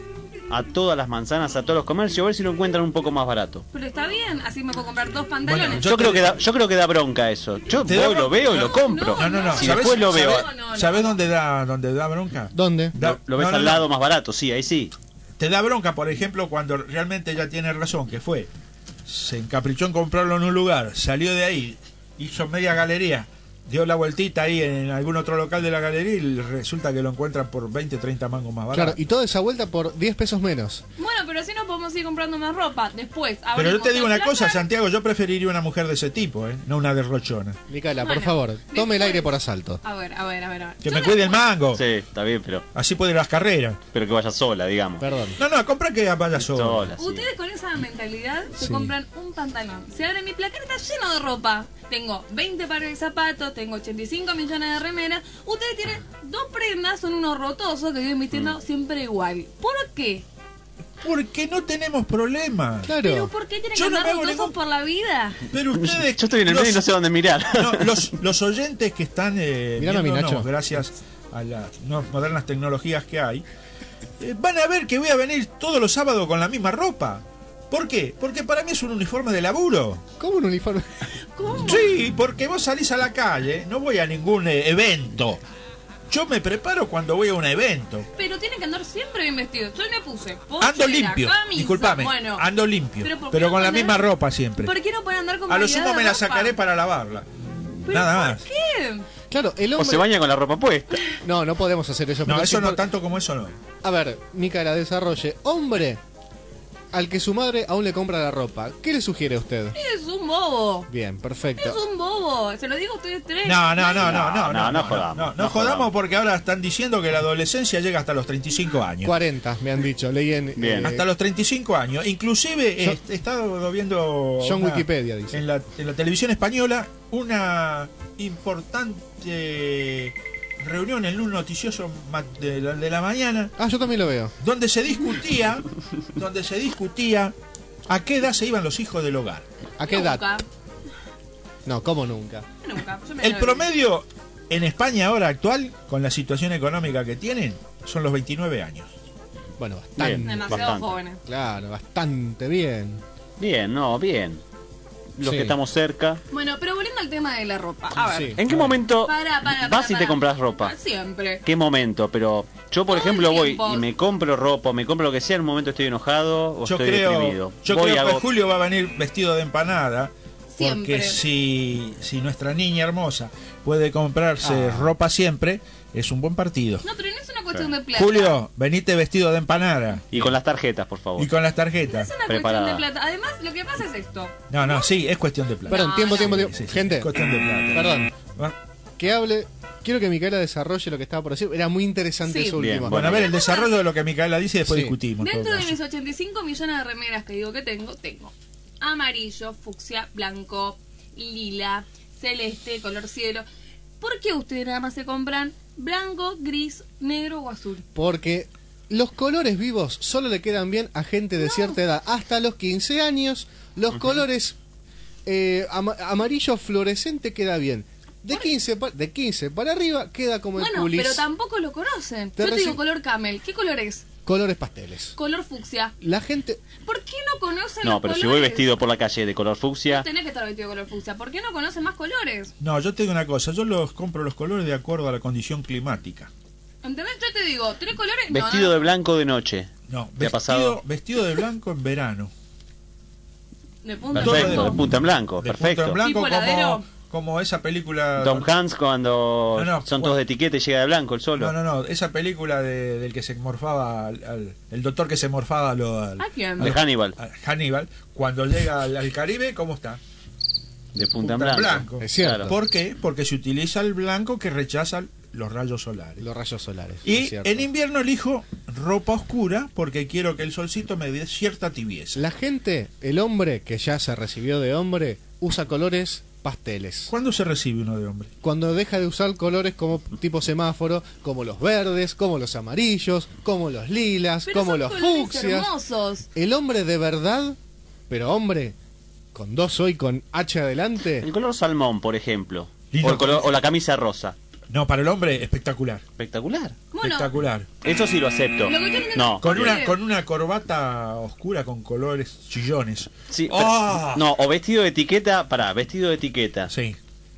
a todas las manzanas, a todos los comercios, a ver si lo encuentran un poco más barato. Pero está bien, así me puedo comprar 2 pantalones. Bueno, Yo creo que da bronca eso. Yo ¿Te da voy, lo bronca? veo y lo compro. No. Si después lo veo, ¿Sabés dónde da bronca? ¿Dónde? lo ves al lado más barato, sí, ahí sí. Te da bronca, por ejemplo, cuando realmente ella tiene razón, que fue, se encaprichó en comprarlo en un lugar, salió de ahí, hizo media galería, dio la vueltita ahí en algún otro local de la galería y resulta que lo encuentran por 20, 30 mangos más barato. Claro, y toda esa vuelta por 10 pesos menos. Bueno, pero así no podemos ir comprando más ropa. Después, Pero yo te digo una cosa, Santiago. Santiago, yo preferiría una mujer de ese tipo, no una derrochona. Micaela, por Bueno, favor, tome el aire por asalto. A ver. Que me cuide el mango. Sí, está bien, pero Así puede ir a las carreras. que vaya sola, digamos. Perdón. No, compra que vaya sola. Sola, sí. Ustedes con esa mentalidad se Sí. compran un pantalón. Se abre mi placar, está lleno de ropa. Tengo 20 pares de zapatos, tengo 85 millones de remeras. Ustedes tienen 2 prendas, son unos rotosos que viven vistiendo siempre igual. ¿Por qué? Porque no tenemos problema. ¿Pero Claro. por qué tienen Yo que no andar me hago rotosos ningún- por la vida? Pero ustedes... Yo estoy en el medio y no sé dónde mirar. No, los oyentes que están Mirame a mí, viéndonos, Nacho. gracias a las modernas tecnologías que hay, van a ver que voy a venir todos los sábados con la misma ropa. ¿Por qué? Porque para mí es un uniforme de laburo. ¿Cómo un uniforme? ¿Cómo? Sí, porque vos salís a la calle, no voy a ningún evento. Yo me preparo cuando voy a un evento. Pero tienen que andar siempre bien vestidos. Yo me puse Ando pollera, limpio, camisa, disculpame, bueno, ando limpio, ¿por qué pero no con la pueden misma andar- ropa siempre. ¿Por qué no pueden andar con A lo variedad sumo de me la ropa? sacaré para lavarla. ¿Pero Nada por más. qué? Claro, el O hombre... se baña con la ropa puesta. No podemos hacer eso. No, pero eso sí no, por- tanto como eso no. A ver, Micaela, desarrolle. Hombre al que su madre aún le compra la ropa. ¿Qué le sugiere a usted? Es un bobo. Bien, perfecto. Es un bobo. Se lo digo a ustedes tres. No jodamos. No jodamos porque ahora están diciendo que la adolescencia llega hasta los 35 años. 40, me han dicho. Leí en... Bien. Hasta los 35 años. Inclusive he estado viendo John Wikipedia, dice. en la televisión española una importante reunión en un noticioso de la mañana Ah, yo también lo veo. donde se discutía a qué edad se iban los hijos del hogar. ¿A qué edad? Nunca. No, ¿cómo nunca? Nunca. Yo me El la- promedio en España ahora actual, con la situación económica que tienen, son los 29 años. Bueno, bastante. Bien. Demasiado Bastante. jóvenes. Claro, bastante bien. Bien. Los Sí. que estamos cerca. Bueno, pero volviendo al tema de la ropa. A ver. Sí. ¿En qué momento Para, vas y te compras ropa? Siempre. ¿Qué momento? Pero yo, por Todo ejemplo, el voy tiempo. y me compro ropa, me compro lo que sea, en un momento estoy enojado o Yo estoy deprimido. creo Voy, que hago- Julio va a venir vestido de empanada. Siempre. Porque si nuestra niña hermosa puede comprarse ropa siempre, es un buen partido. No, pero no es una cuestión de plata. Julio, venite vestido de empanada. Y con las tarjetas, por favor. Y con las No tarjetas. es una Preparada. cuestión de plata. Además, lo que pasa es esto. No, sí, es cuestión de plata. Perdón, No, tiempo. Sí, sí, Gente, es cuestión de plata. perdón. Va. Que hable... Quiero que Micaela desarrolle lo que estaba por decir. Era muy interesante Sí. eso Bien, último. Bueno, a ver el desarrollo de lo que Micaela dice y después Sí. discutimos. en todo Dentro de caso. mis 85 millones de remeras que digo que tengo amarillo, fucsia, blanco, lila, celeste, color cielo. ¿por qué ustedes nada más se compran blanco, gris, negro o azul? Porque los colores vivos solo le quedan bien a gente de cierta edad. Hasta los 15 años, los colores amarillo fluorescente queda bien. De 15 para arriba queda como el Bueno, culis. pero tampoco lo conocen. Yo te digo color camel. ¿Qué color es? Colores pasteles. Color fucsia. La gente... ¿Por qué no conocen No, los pero colores? si voy vestido por la calle de color fucsia... No tenés que estar vestido de color fucsia. ¿Por qué no conocen más colores? No, yo te digo una cosa, yo compro los colores de acuerdo a la condición climática. ¿Entendés? Yo te digo, ¿tenés colores? Vestido de blanco de noche. No, ¿Te ha pasado? vestido de blanco en verano. De punta Perfecto, de punta en blanco, De perfecto. punta en blanco ¿Tipo heladero? como esa película... Tom Hanks cuando son todos de etiqueta y llega de blanco el solo. No, esa película del que se morfaba, el doctor que se morfaba ¿A quién? De Hannibal. Hannibal, cuando llega al Caribe, ¿cómo está? De punta en blanco. Es cierto. ¿Por qué? Porque se utiliza el blanco que rechaza los rayos solares. Los rayos solares. Y es cierto. en invierno elijo ropa oscura porque quiero que el solcito me dé cierta tibieza. La gente, el hombre que ya se recibió de hombre, usa colores pasteles. ¿Cuándo se recibe uno de hombre? Cuando deja de usar colores como tipo semáforo, como los verdes, como los amarillos, como los lilas, Pero como son los colores fucsias. hermosos. El hombre de verdad, pero hombre, con dos O y con H adelante. El color salmón, por ejemplo. Lindo. O la camisa rosa. No, para el hombre espectacular. Espectacular. Bueno, Espectacular. Eso sí lo acepto. Lo que yo entiendo- No. Con una corbata oscura con colores chillones. Sí, ¡Ah! no, o vestido de etiqueta, vestido de etiqueta. Sí.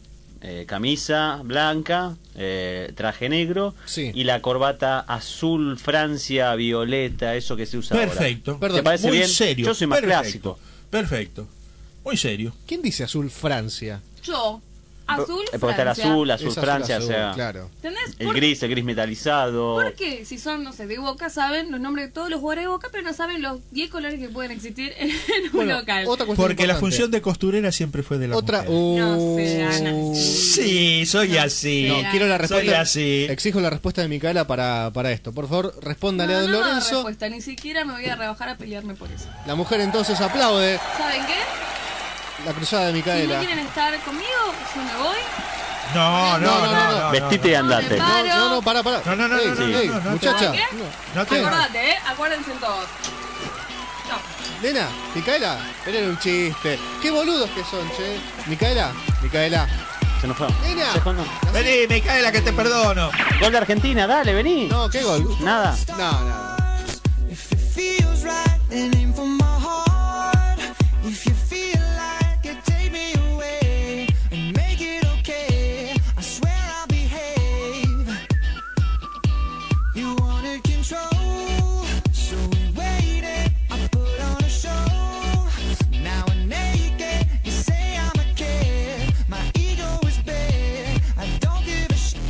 Camisa blanca, traje negro Sí. y la corbata azul, Francia, violeta, eso que se usa Perfecto. ahora. Perdón, ¿Te parece muy bien? serio. Yo soy más Perfecto. clásico. Perfecto. Muy serio. ¿Quién dice azul Francia? yo, azul, Porque está el Francia. azul Es azul, Francia, azul, o sea, claro. ¿Entendés? el gris metalizado. Porque si son, no sé, de Boca, saben los nombres de todos los jugadores de Boca, pero no saben los 10 colores que pueden existir en un Bueno, local. otra cuestión Porque la importante. función de costurera siempre fue de la Otra. mujer. No sean así. Sí, soy así. No, quiero la Soy respuesta. así. Exijo la respuesta de Micaela para esto. Por favor, respóndale a No, Don no, Lorenzo. respuesta, ni siquiera me voy a rebajar a pelearme por eso. La mujer entonces aplaude ¿Saben qué? la cruzada de Si no Micaela. quieren estar conmigo, yo me voy. No. Vestite y andate. No, para. No, Ey, no, ey, no, no, muchacha. ¿Saben qué? No te- Acordate, acuérdense todos. No. Nena, Micaela, era un chiste. Qué boludos que son, che. Micaela. Se nos fue. Nena. Se fue, no. Vení, Micaela, que te perdono. Gol de Argentina, dale, vení. No, qué gol. Nada. No. If it feels right, then aim for my heart. If you feel like it, take me away and make it okay. I swear I'll behave. You wanted control, so we waited. I put on a show. Now we're naked. You say I'm a kid. My ego is big. I don't give a shit.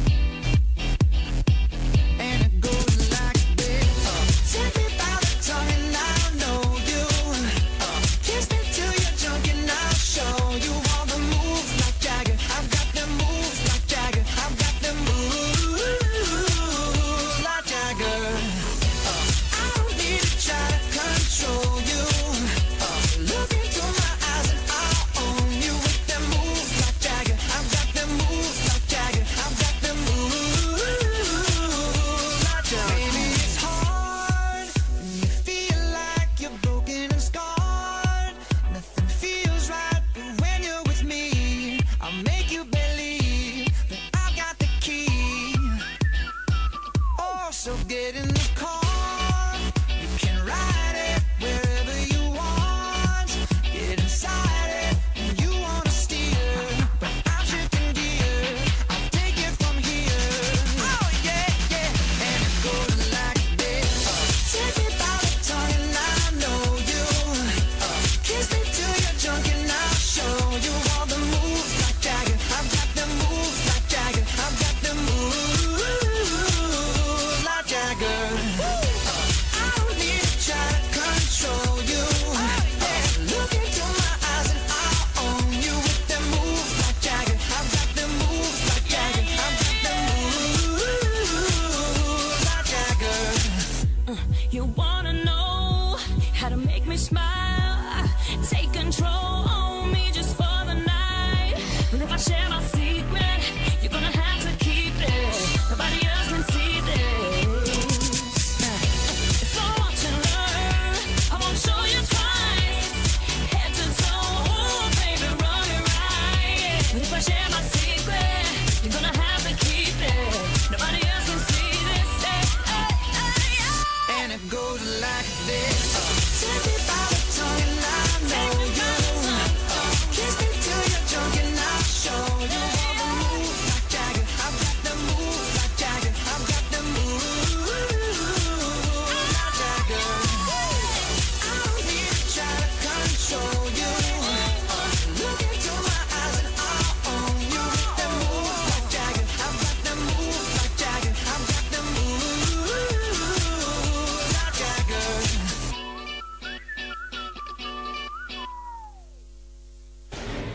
And it goes like this. Take me by the tongue and I know you. Kiss me till you're drunk and I'll show you all the moves like Jagger. I've got them moves like Jagger. I've got them moves like Jagger. I don't need to try to control you. Look into my eyes and I'll own you with them moves like Jagger. I've got them moves like Jagger. I've got them moves like Jagger. Maybe it's hard when you feel like you're broken and scarred. Nothing feels right, but when you're with me, I'll make you believe that I've got the key. Oh, so get in the car. You can ride it wherever you want. Get inside it and you wanna steer, but I'm shifting gear. I'll take it from here. Oh yeah. And it goes like this. Take me by the tongue and I know you. Kiss me till you're drunk and I'll show you all the moves like Jagger. I've got them moves like Jagger. I've got them moves like Jagger. I don't need to try to control you. Look into my eyes and I'll own you with them moves like Jagger. I've got them moves like Jagger. I've got them moves like Jagger. You wanna know how to make me smile? Take control on me just for the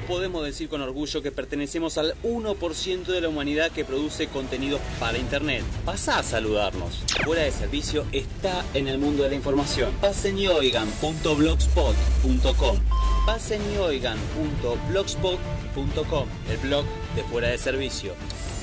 podemos decir con orgullo que pertenecemos al 1% de la humanidad que produce contenido para internet. Pasá a saludarnos. Fuera de Servicio está en el mundo de la información. Paseñyoigan.blogspot.com. Paseñyoigan.blogspot.com, el blog de Fuera de Servicio.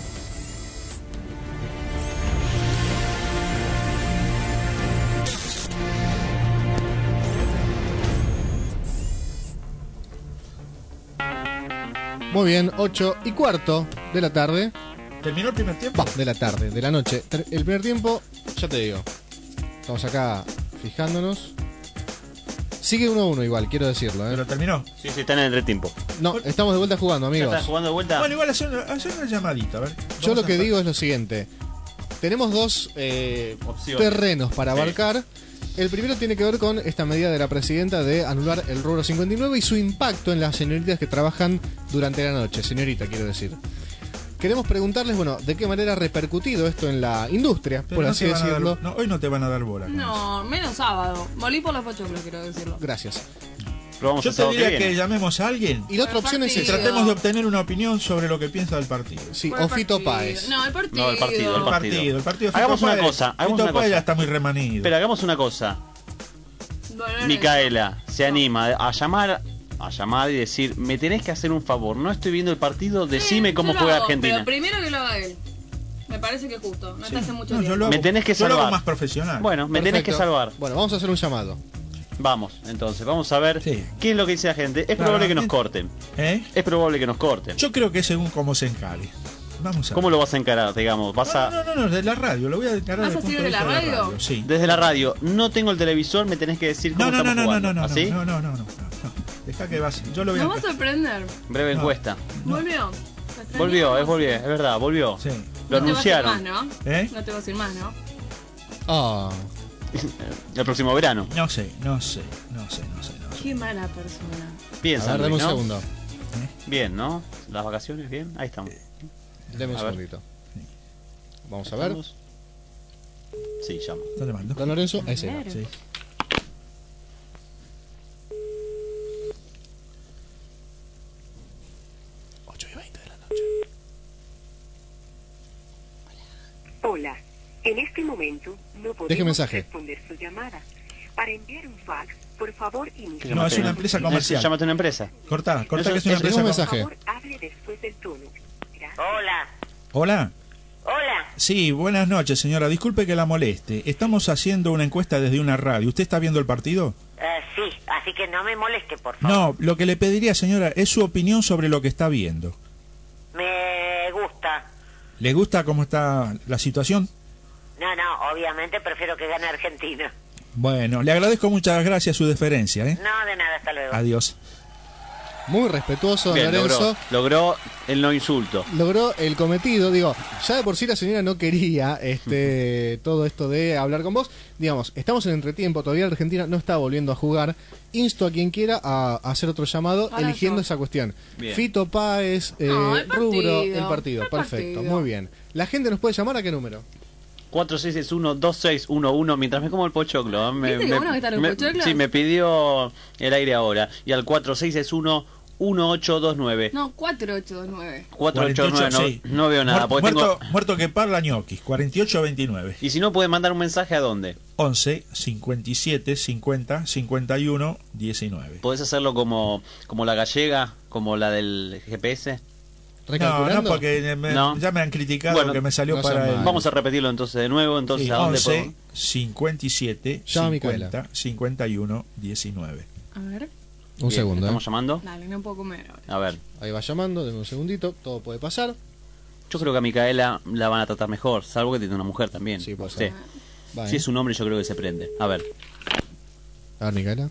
Muy bien, 8:15 de la tarde. ¿Terminó el primer tiempo? De la tarde, de la noche. El primer tiempo, ya te digo. Estamos acá fijándonos. Sigue 1-1 igual, quiero decirlo. ¿Pero terminó? Sí, está en el entretiempo. No, estamos de vuelta jugando, amigos. ¿Ya estás jugando de vuelta? Bueno, igual hacer una llamadita, a ver. Yo lo que digo es lo siguiente. Tenemos dos terrenos para abarcar. El primero tiene que ver con esta medida de la presidenta de anular el rubro 59 y su impacto en las señoritas que trabajan durante la noche. Señorita, quiero decir. Queremos preguntarles, bueno, de qué manera ha repercutido esto en la industria, Pero por no así te van a dar- decirlo. no, hoy no te van a dar bola. No, menos sábado. Volví por los pochoclos, quiero decirlo. Gracias. Yo te diría que llamemos a alguien Y la otra opción es y esa. tratemos de obtener una opinión sobre lo que piensa del partido. Sí, Por el o Fito partido. Páez. No, el partido. No, el partido. El partido de Hagamos Fito una Páez. cosa. Hagamos Fito una Páez ya cosa. está muy remanido. Pero hagamos una cosa. Micaela se anima a llamar y decir, me tenés que hacer un favor, no estoy viendo el partido, decime cómo Yo lo juega hago, Argentina. Pero primero que lo haga él. Me parece que es justo. No te hace mucho tiempo. Me tenés que yo lo hago salvar. más profesional. Bueno, me tenés que Perfecto. salvar. Bueno, vamos a hacer un llamado. Vamos, entonces, vamos a ver qué es lo que dice la gente. Es Claro, probable que nos corten. ¿Eh? Es probable que nos corten. Yo creo que es según cómo se encare. Vamos a ¿Cómo lo vas a encarar, digamos? ¿Vas a...? No, de la radio, lo voy a encarar ¿Vas desde a el punto seguir de de la vista de radio? Sí. Desde la radio, no tengo el televisor, me tenés que decir cómo No, estamos jugando. no, ¿Así? no. Deja que vas. Yo lo voy a Nos va a sorprender. Breve No. encuesta. Volvió. Volvió, es verdad, volvió. Sí. Lo No te vas a ir anunciaron. más, ¿no? ¿Eh? No te vas a ir más, ¿no? Ah. El próximo verano. No sé. Qué mala persona. Bien, A San ver, dame Luis, un ¿no? segundo. Bien, ¿no? Las vacaciones, bien. Ahí estamos. Deme un A ver. segundito. Vamos a ver. ¿Estamos? Sí, llamo. ¿Dónde mando? Don Lorenzo, ese. Claro. Sí. Hola, en este momento no Deje podemos mensaje. responder su llamada. Para enviar un fax, por favor, inicie. No, es una empresa comercial. Llámate una empresa. Cortá Eso que es una es empresa un comercial. mensaje. Por favor, hable después del tono. Gracias. Hola. Hola. Hola. Sí, buenas noches, señora. Disculpe que la moleste. Estamos haciendo una encuesta desde una radio. ¿Usted está viendo el partido? Sí, así que no me moleste, por favor. No, lo que le pediría, señora, es su opinión sobre lo que está viendo. Me gusta. ¿Le gusta cómo está la situación? No, obviamente prefiero que gane Argentina. Bueno, le agradezco muchas gracias su deferencia, ¿eh? No, de nada, hasta luego. Adiós. Muy respetuoso, Bien, Lorenzo. logró el no insulto. Logró el cometido, digo, ya de por sí la señora no quería todo esto de hablar con vos. Digamos, estamos en entretiempo, todavía Argentina no está volviendo a jugar. Insto a quien quiera a hacer otro llamado Ahora eligiendo yo. esa cuestión. Bien. Fito Páez, No, el partido. rubro, el partido. El Perfecto, partido. muy bien. ¿La gente nos puede llamar a qué número? 4661-2611 mientras me como el pochoclo. ¿Viste que bueno que están los pochoclos? Sí, me pidió el aire ahora. Y al 4661-1829. No, 4829. 489, no, sí. no veo nada. porque Muerto que parla ñoquis, 4829. Y si no, puede mandar un mensaje a dónde. 11 57 50 51 19. Podés hacerlo como la gallega, como la del GPS. No, porque No. ya me han criticado Bueno, que me salió no para sean el... malos. Vamos a repetirlo entonces de nuevo. Entonces, Sí, ¿a dónde 11 podemos? 57 Llama a Micaela. 50 51 19. A ver. Un Bien, segundo. ¿Estamos llamando? Dale, no puedo comer ahora. A ver. Ahí va llamando, denme un segundito, todo puede pasar. Yo creo que a Micaela la van a tratar mejor, salvo que tiene una mujer también. Sí, puede Usted. ser. Va, Si ¿eh? es un hombre, yo creo que se prende. A ver. A ver, Micaela.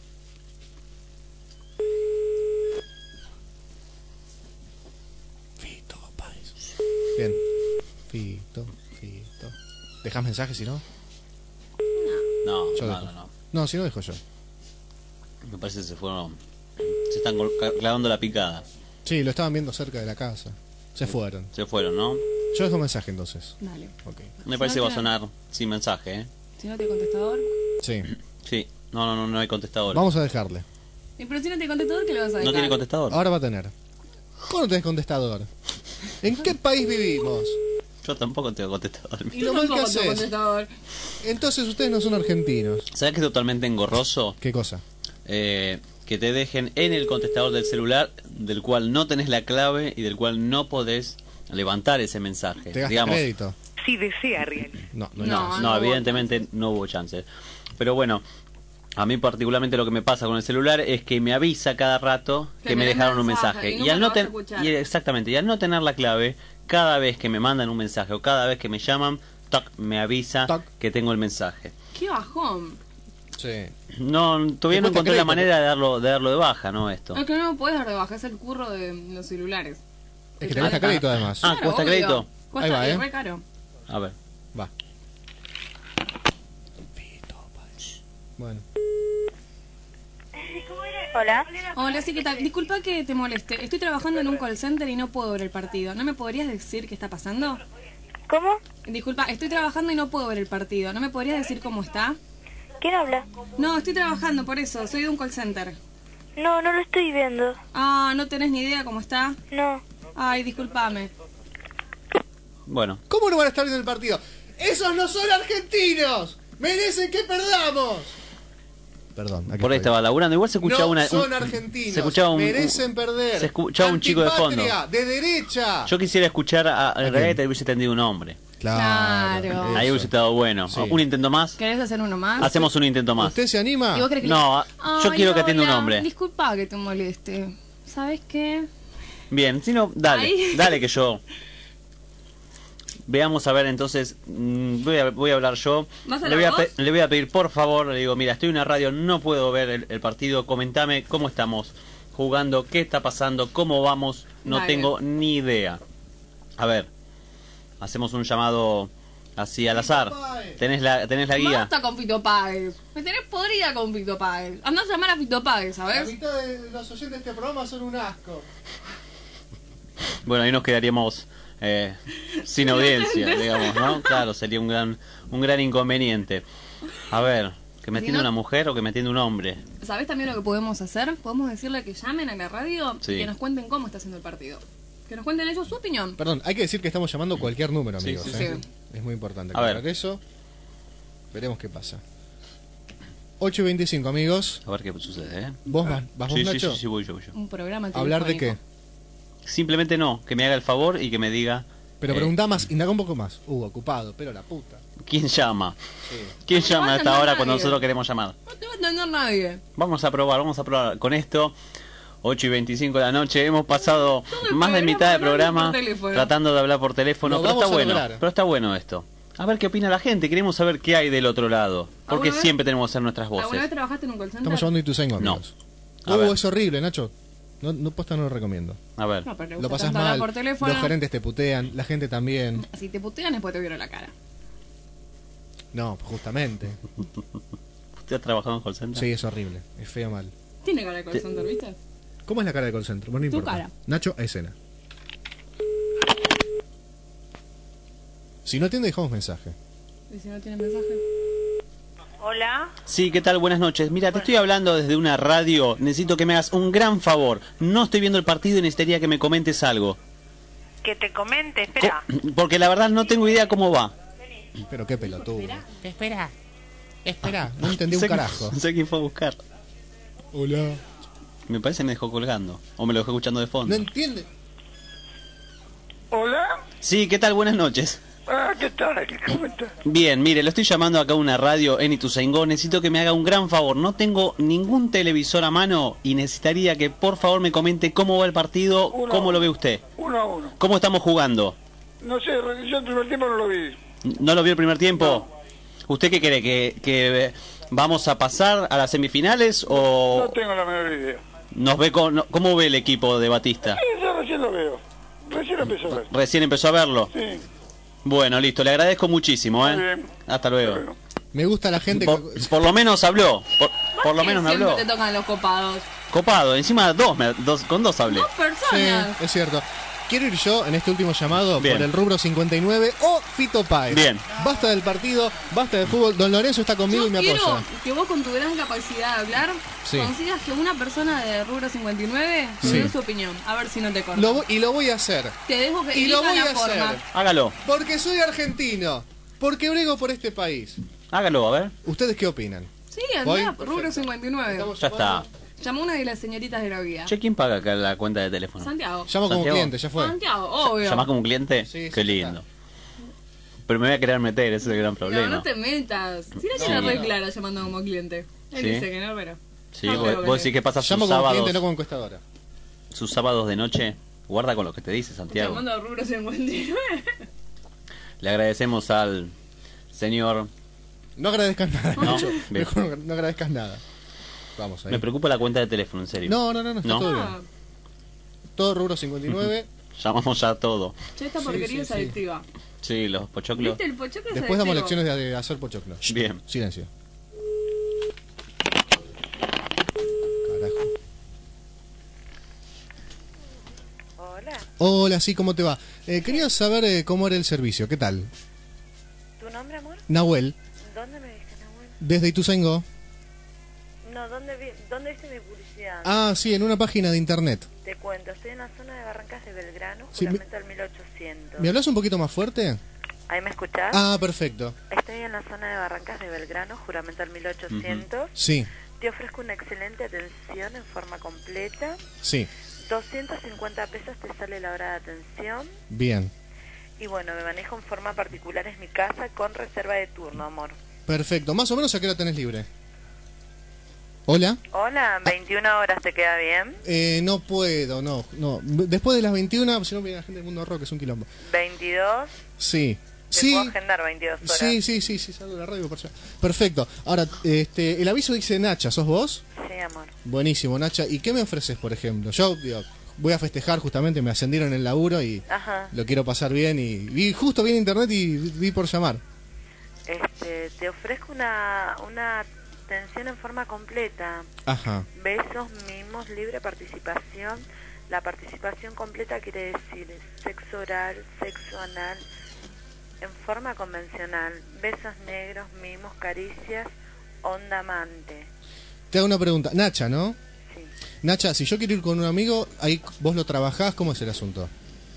Fito Páez. Bien. Fito. ¿Dejás mensajes si no? No, Yo no, dejo. no, no. No, si no dejo yo. Me parece que se fueron. Se están clavando la picada. Sí, lo estaban viendo cerca de la casa. Se fueron. Se fueron, ¿no? Yo dejo mensaje entonces. Dale. Ok. Me parece que va a sonar sin mensaje, ¿eh? Si no tiene contestador. Sí. Sí. No hay contestador. Vamos a dejarle. Pero si no tiene contestador, ¿qué le vas a dejar? No tiene contestador. Ahora va a tener. ¿Cómo no tenés contestador? ¿En qué país vivimos? Yo tampoco tengo contestador. ¿Y lo mal que haces? Entonces ustedes no son argentinos. ¿Sabes qué es totalmente engorroso? ¿Qué cosa? Que te dejen en el contestador del celular, del cual no tenés la clave y del cual no podés levantar ese mensaje. ¿Te gasta crédito? Si desea realizar. No, evidentemente no hubo chance. Pero bueno, a mí particularmente lo que me pasa con el celular es que me avisa cada rato que me dejaron un mensaje. Y al no exactamente, y al no tener la clave, cada vez que me mandan un mensaje o cada vez que me llaman, me avisa que tengo el mensaje. ¡Qué bajón! Sí. No, todavía no encontré la manera de darlo de baja, ¿no? Esto. Es que no lo puedes dar de baja, es el curro de los celulares. Es que te cuesta crédito además. Ah, ¿cuesta obvio. crédito? Cuesta, Ahí va, es re caro. A ver. Va. Bueno. Hola. Hola, sí, ¿qué tal? Disculpa que te moleste. Estoy trabajando en un call center y no puedo ver el partido. ¿No me podrías decir qué está pasando? ¿Cómo? Disculpa, estoy trabajando y no puedo ver el partido. ¿No me podrías decir cómo está? ¿Quién habla? No, estoy trabajando, por eso. Soy de un call center. No, no lo estoy viendo. Ah, ¿no tenés ni idea cómo está? No. Ay, discúlpame. Bueno. ¿Cómo no van a estar viendo el partido? ¡Esos no son argentinos! ¡Merecen que perdamos! Perdón. Por ahí estaba laburando. Igual se escuchaba no son argentinos. Se escuchaba merecen perder. Se escuchaba un chico de fondo. De derecha. Yo quisiera escuchar a realidad te hubiese tendido un hombre. Claro. Ahí hubiese estado bueno. Sí. ¿Un intento más? ¿Querés hacer uno más? Hacemos un intento más. ¿Usted se anima? ¿Y vos crees que No, yo quiero que atienda un hola. hombre. Disculpa que te moleste. ¿Sabes qué? Bien, si no, dale. Ay. Dale que yo... Veamos a ver, entonces, voy a hablar yo. ¿Vas a Le voy hablar vos? le voy a pedir, por favor, le digo, mira, estoy en una radio, no puedo ver el partido, comentame cómo estamos jugando, qué está pasando, cómo vamos, no Dale. tengo ni idea. A ver, hacemos un llamado así al azar. ¿Tenés la guía? Basta con Fito Páez. Me tenés podrida con Fito Páez. Andá a llamar a Fito Páez, La ¿sabes? mitad de los oyentes de este programa son un asco. Bueno, ahí nos quedaríamos sin audiencia, digamos, ¿no? Claro, sería un gran inconveniente. A ver, ¿que me Si atiende no- una mujer o que me atiende un hombre? ¿Sabés también lo que podemos hacer? Podemos decirle que llamen a la radio Sí. y que nos cuenten cómo está haciendo el partido. Que nos cuenten ellos su opinión. Perdón, hay que decir que estamos llamando cualquier número, Sí, amigos. sí, ¿eh? sí. Es muy importante A ver. aclarar eso. Veremos qué pasa. 8:25, amigos. A ver qué sucede, ¿eh? ¿Vos vas vos, Sí, Nacho? sí, voy yo. Un programa ¿Hablar de qué? telefónico. Simplemente no, que me haga el favor y que me diga Pero preguntá más, indaga un poco más. Ocupado, pero la puta. quién llama. Sí. ¿Quién No llama va a hasta ahora atender cuando nadie. nosotros queremos llamar? No te va a entender nadie. Vamos a probar con esto. 8:25 de la noche, hemos pasado más de mitad del programa por teléfono. tratando de hablar por teléfono, Lo pero está vamos a bueno, lograr. pero está bueno esto. A ver qué opina la gente, queremos saber qué hay del otro lado, porque ¿Alguna vez- siempre tenemos que hacer nuestras ¿Alguna vez voces. trabajaste en un call center? Estamos llamando a Ituzaingó, No. amigos. A ver. Es horrible, Nacho. No, posta no lo recomiendo. A ver. No, pero le Lo gusta pasás tanto hablar mal. por teléfono. Los gerentes te putean, la gente también. Si te putean es porque te vieron la cara. No, justamente. ¿Usted ha trabajado en call center? Sí, es horrible. Es feo mal. Tiene cara de call center, ¿viste? ¿Cómo es la cara de call center? Bueno, no Tu importa. cara. Nacho, a escena. Si no atiende, dejamos mensaje. Y si no tiene mensaje. Hola. Sí, ¿qué tal? Buenas noches. Mira, te estoy hablando desde una radio. Necesito que me hagas un gran favor. No estoy viendo el partido y necesitaría que me comentes algo. Que te comente, espera. Porque la verdad no tengo idea cómo va. Pero qué pelotudo. Espera. Espera, no entendí un Sé que- carajo. Sé quién fue a buscar. Hola. Me parece que me dejó colgando. O me lo dejó escuchando de No fondo. entiende. Hola. Sí, ¿qué tal? Buenas noches. Ah, ¿qué tal? ¿Cómo estás? Bien, mire, lo estoy llamando acá a una radio en Ituzaingó. Necesito que me haga un gran favor. No tengo ningún televisor a mano y necesitaría que por favor me comente cómo va el partido, cómo lo ve usted. 1-1. ¿Cómo estamos jugando? No sé, yo el primer tiempo no lo vi. ¿No lo vio el primer tiempo? ¿Usted qué cree? ¿Que vamos a pasar a las semifinales No o tengo la menor idea. nos ve cómo ve el equipo de Batista? Sí, yo recién lo veo. Recién lo empecé a ver. ¿Recién empezó a verlo? Sí. Bueno, listo, le agradezco muchísimo, Muy ¿eh? bien. Hasta luego. Me gusta la gente Por lo menos habló. Por lo menos me Siempre habló. te tocan los copados. Copado, encima con dos hablé. Dos Sí, personas. es cierto. Quiero ir yo en este último llamado Bien. por el rubro 59 o Fito Páez. Bien. Basta del partido, basta del fútbol. Don Lorenzo está conmigo y me Quiero apoya. que vos con tu gran capacidad de hablar Sí. consigas que una persona de rubro 59 te Sí. dé su opinión. A ver si no te corto. Y lo voy a hacer. Te dejo que Y lo elija voy la a forma. hacer. Hágalo. Porque soy argentino. Porque brego por este país. Hágalo, a ver. ¿Ustedes qué opinan? Sí, Voy. andá, rubro 59. Ya está. Llamó una de las señoritas de la guía. Che, ¿quién paga acá la cuenta de teléfono? Santiago. Llamo como Santiago. cliente, ya fue. Santiago, obvio. ¿Llamás como un cliente? Sí, Qué sí, lindo. Pero me voy a querer meter, ese es el gran No, problema. no te metas. Si la tiene re clara llamando como cliente. Él Sí. dice que no, pero. Sí, No, vos, pero vos decís que pasa sus Llamo como sábados, cliente, no como encuestadora. sus sábados de noche. Guarda con lo que te dice Santiago. Llamando a rubro 59. Le agradecemos al señor. No agradezcas nada, No, Nacho. bien. Mejor no agradezcas nada. Vamos ahí. Me preocupa la cuenta de teléfono, en serio. No, está todo bien. Ah, Todo rubro 59. Llamamos ya todo. che, esta Sí, porquería sí, es sí. adictiva. Sí, los pochoclos. ¿Viste? El pochoclo es Después damos adictivo. lecciones de hacer pochoclo. Bien. Silencio. Carajo. Hola, Hola, sí, ¿cómo te va? Quería saber cómo era el servicio. ¿Qué tal? ¿tu nombre, amor? Nahuel, ¿Dónde me viste, Nahuel? desde Ituzaingó. No, ¿dónde viste mi publicidad? Ah, sí, en una página de internet. Te cuento, estoy en la zona de Barrancas de Belgrano, Sí, juramento al 1800. ¿Me hablas un poquito más fuerte? ¿Ahí me escuchás? Ah, perfecto. Estoy en la zona de Barrancas de Belgrano, juramento al 1800. Sí, Te ofrezco una excelente atención en forma completa. sí, 250 pesos te sale la hora de atención. bien. Y bueno, me manejo en forma particular, es mi casa, con reserva de turno, amor. Perfecto. Más o menos a qué hora tenés libre. Hola. Hola, 21 horas, ¿te queda bien? No puedo, no. Después de las 21, si no viene la gente del mundo rock, es un quilombo. 22, Sí. te Sí. puedo agendar 22 horas. Sí, salgo de la radio por allá. Perfecto. Ahora, el aviso dice Nacha, ¿sos vos? Sí, amor. Buenísimo, Nacha. ¿Y qué me ofreces, por ejemplo? Yo digo, voy a festejar justamente, me ascendieron en el laburo y Ajá. lo quiero pasar bien y justo vi en internet y vi por llamar. Te ofrezco una atención en forma completa. Ajá. Besos, mimos, libre participación. La participación completa quiere decir sexo oral, sexo anal, en forma convencional. Besos negros, mimos, caricias, onda amante. Te hago una pregunta. Nacha, ¿no? Sí. Nacha, si yo quiero ir con un amigo, ahí vos lo trabajás, ¿cómo es el asunto?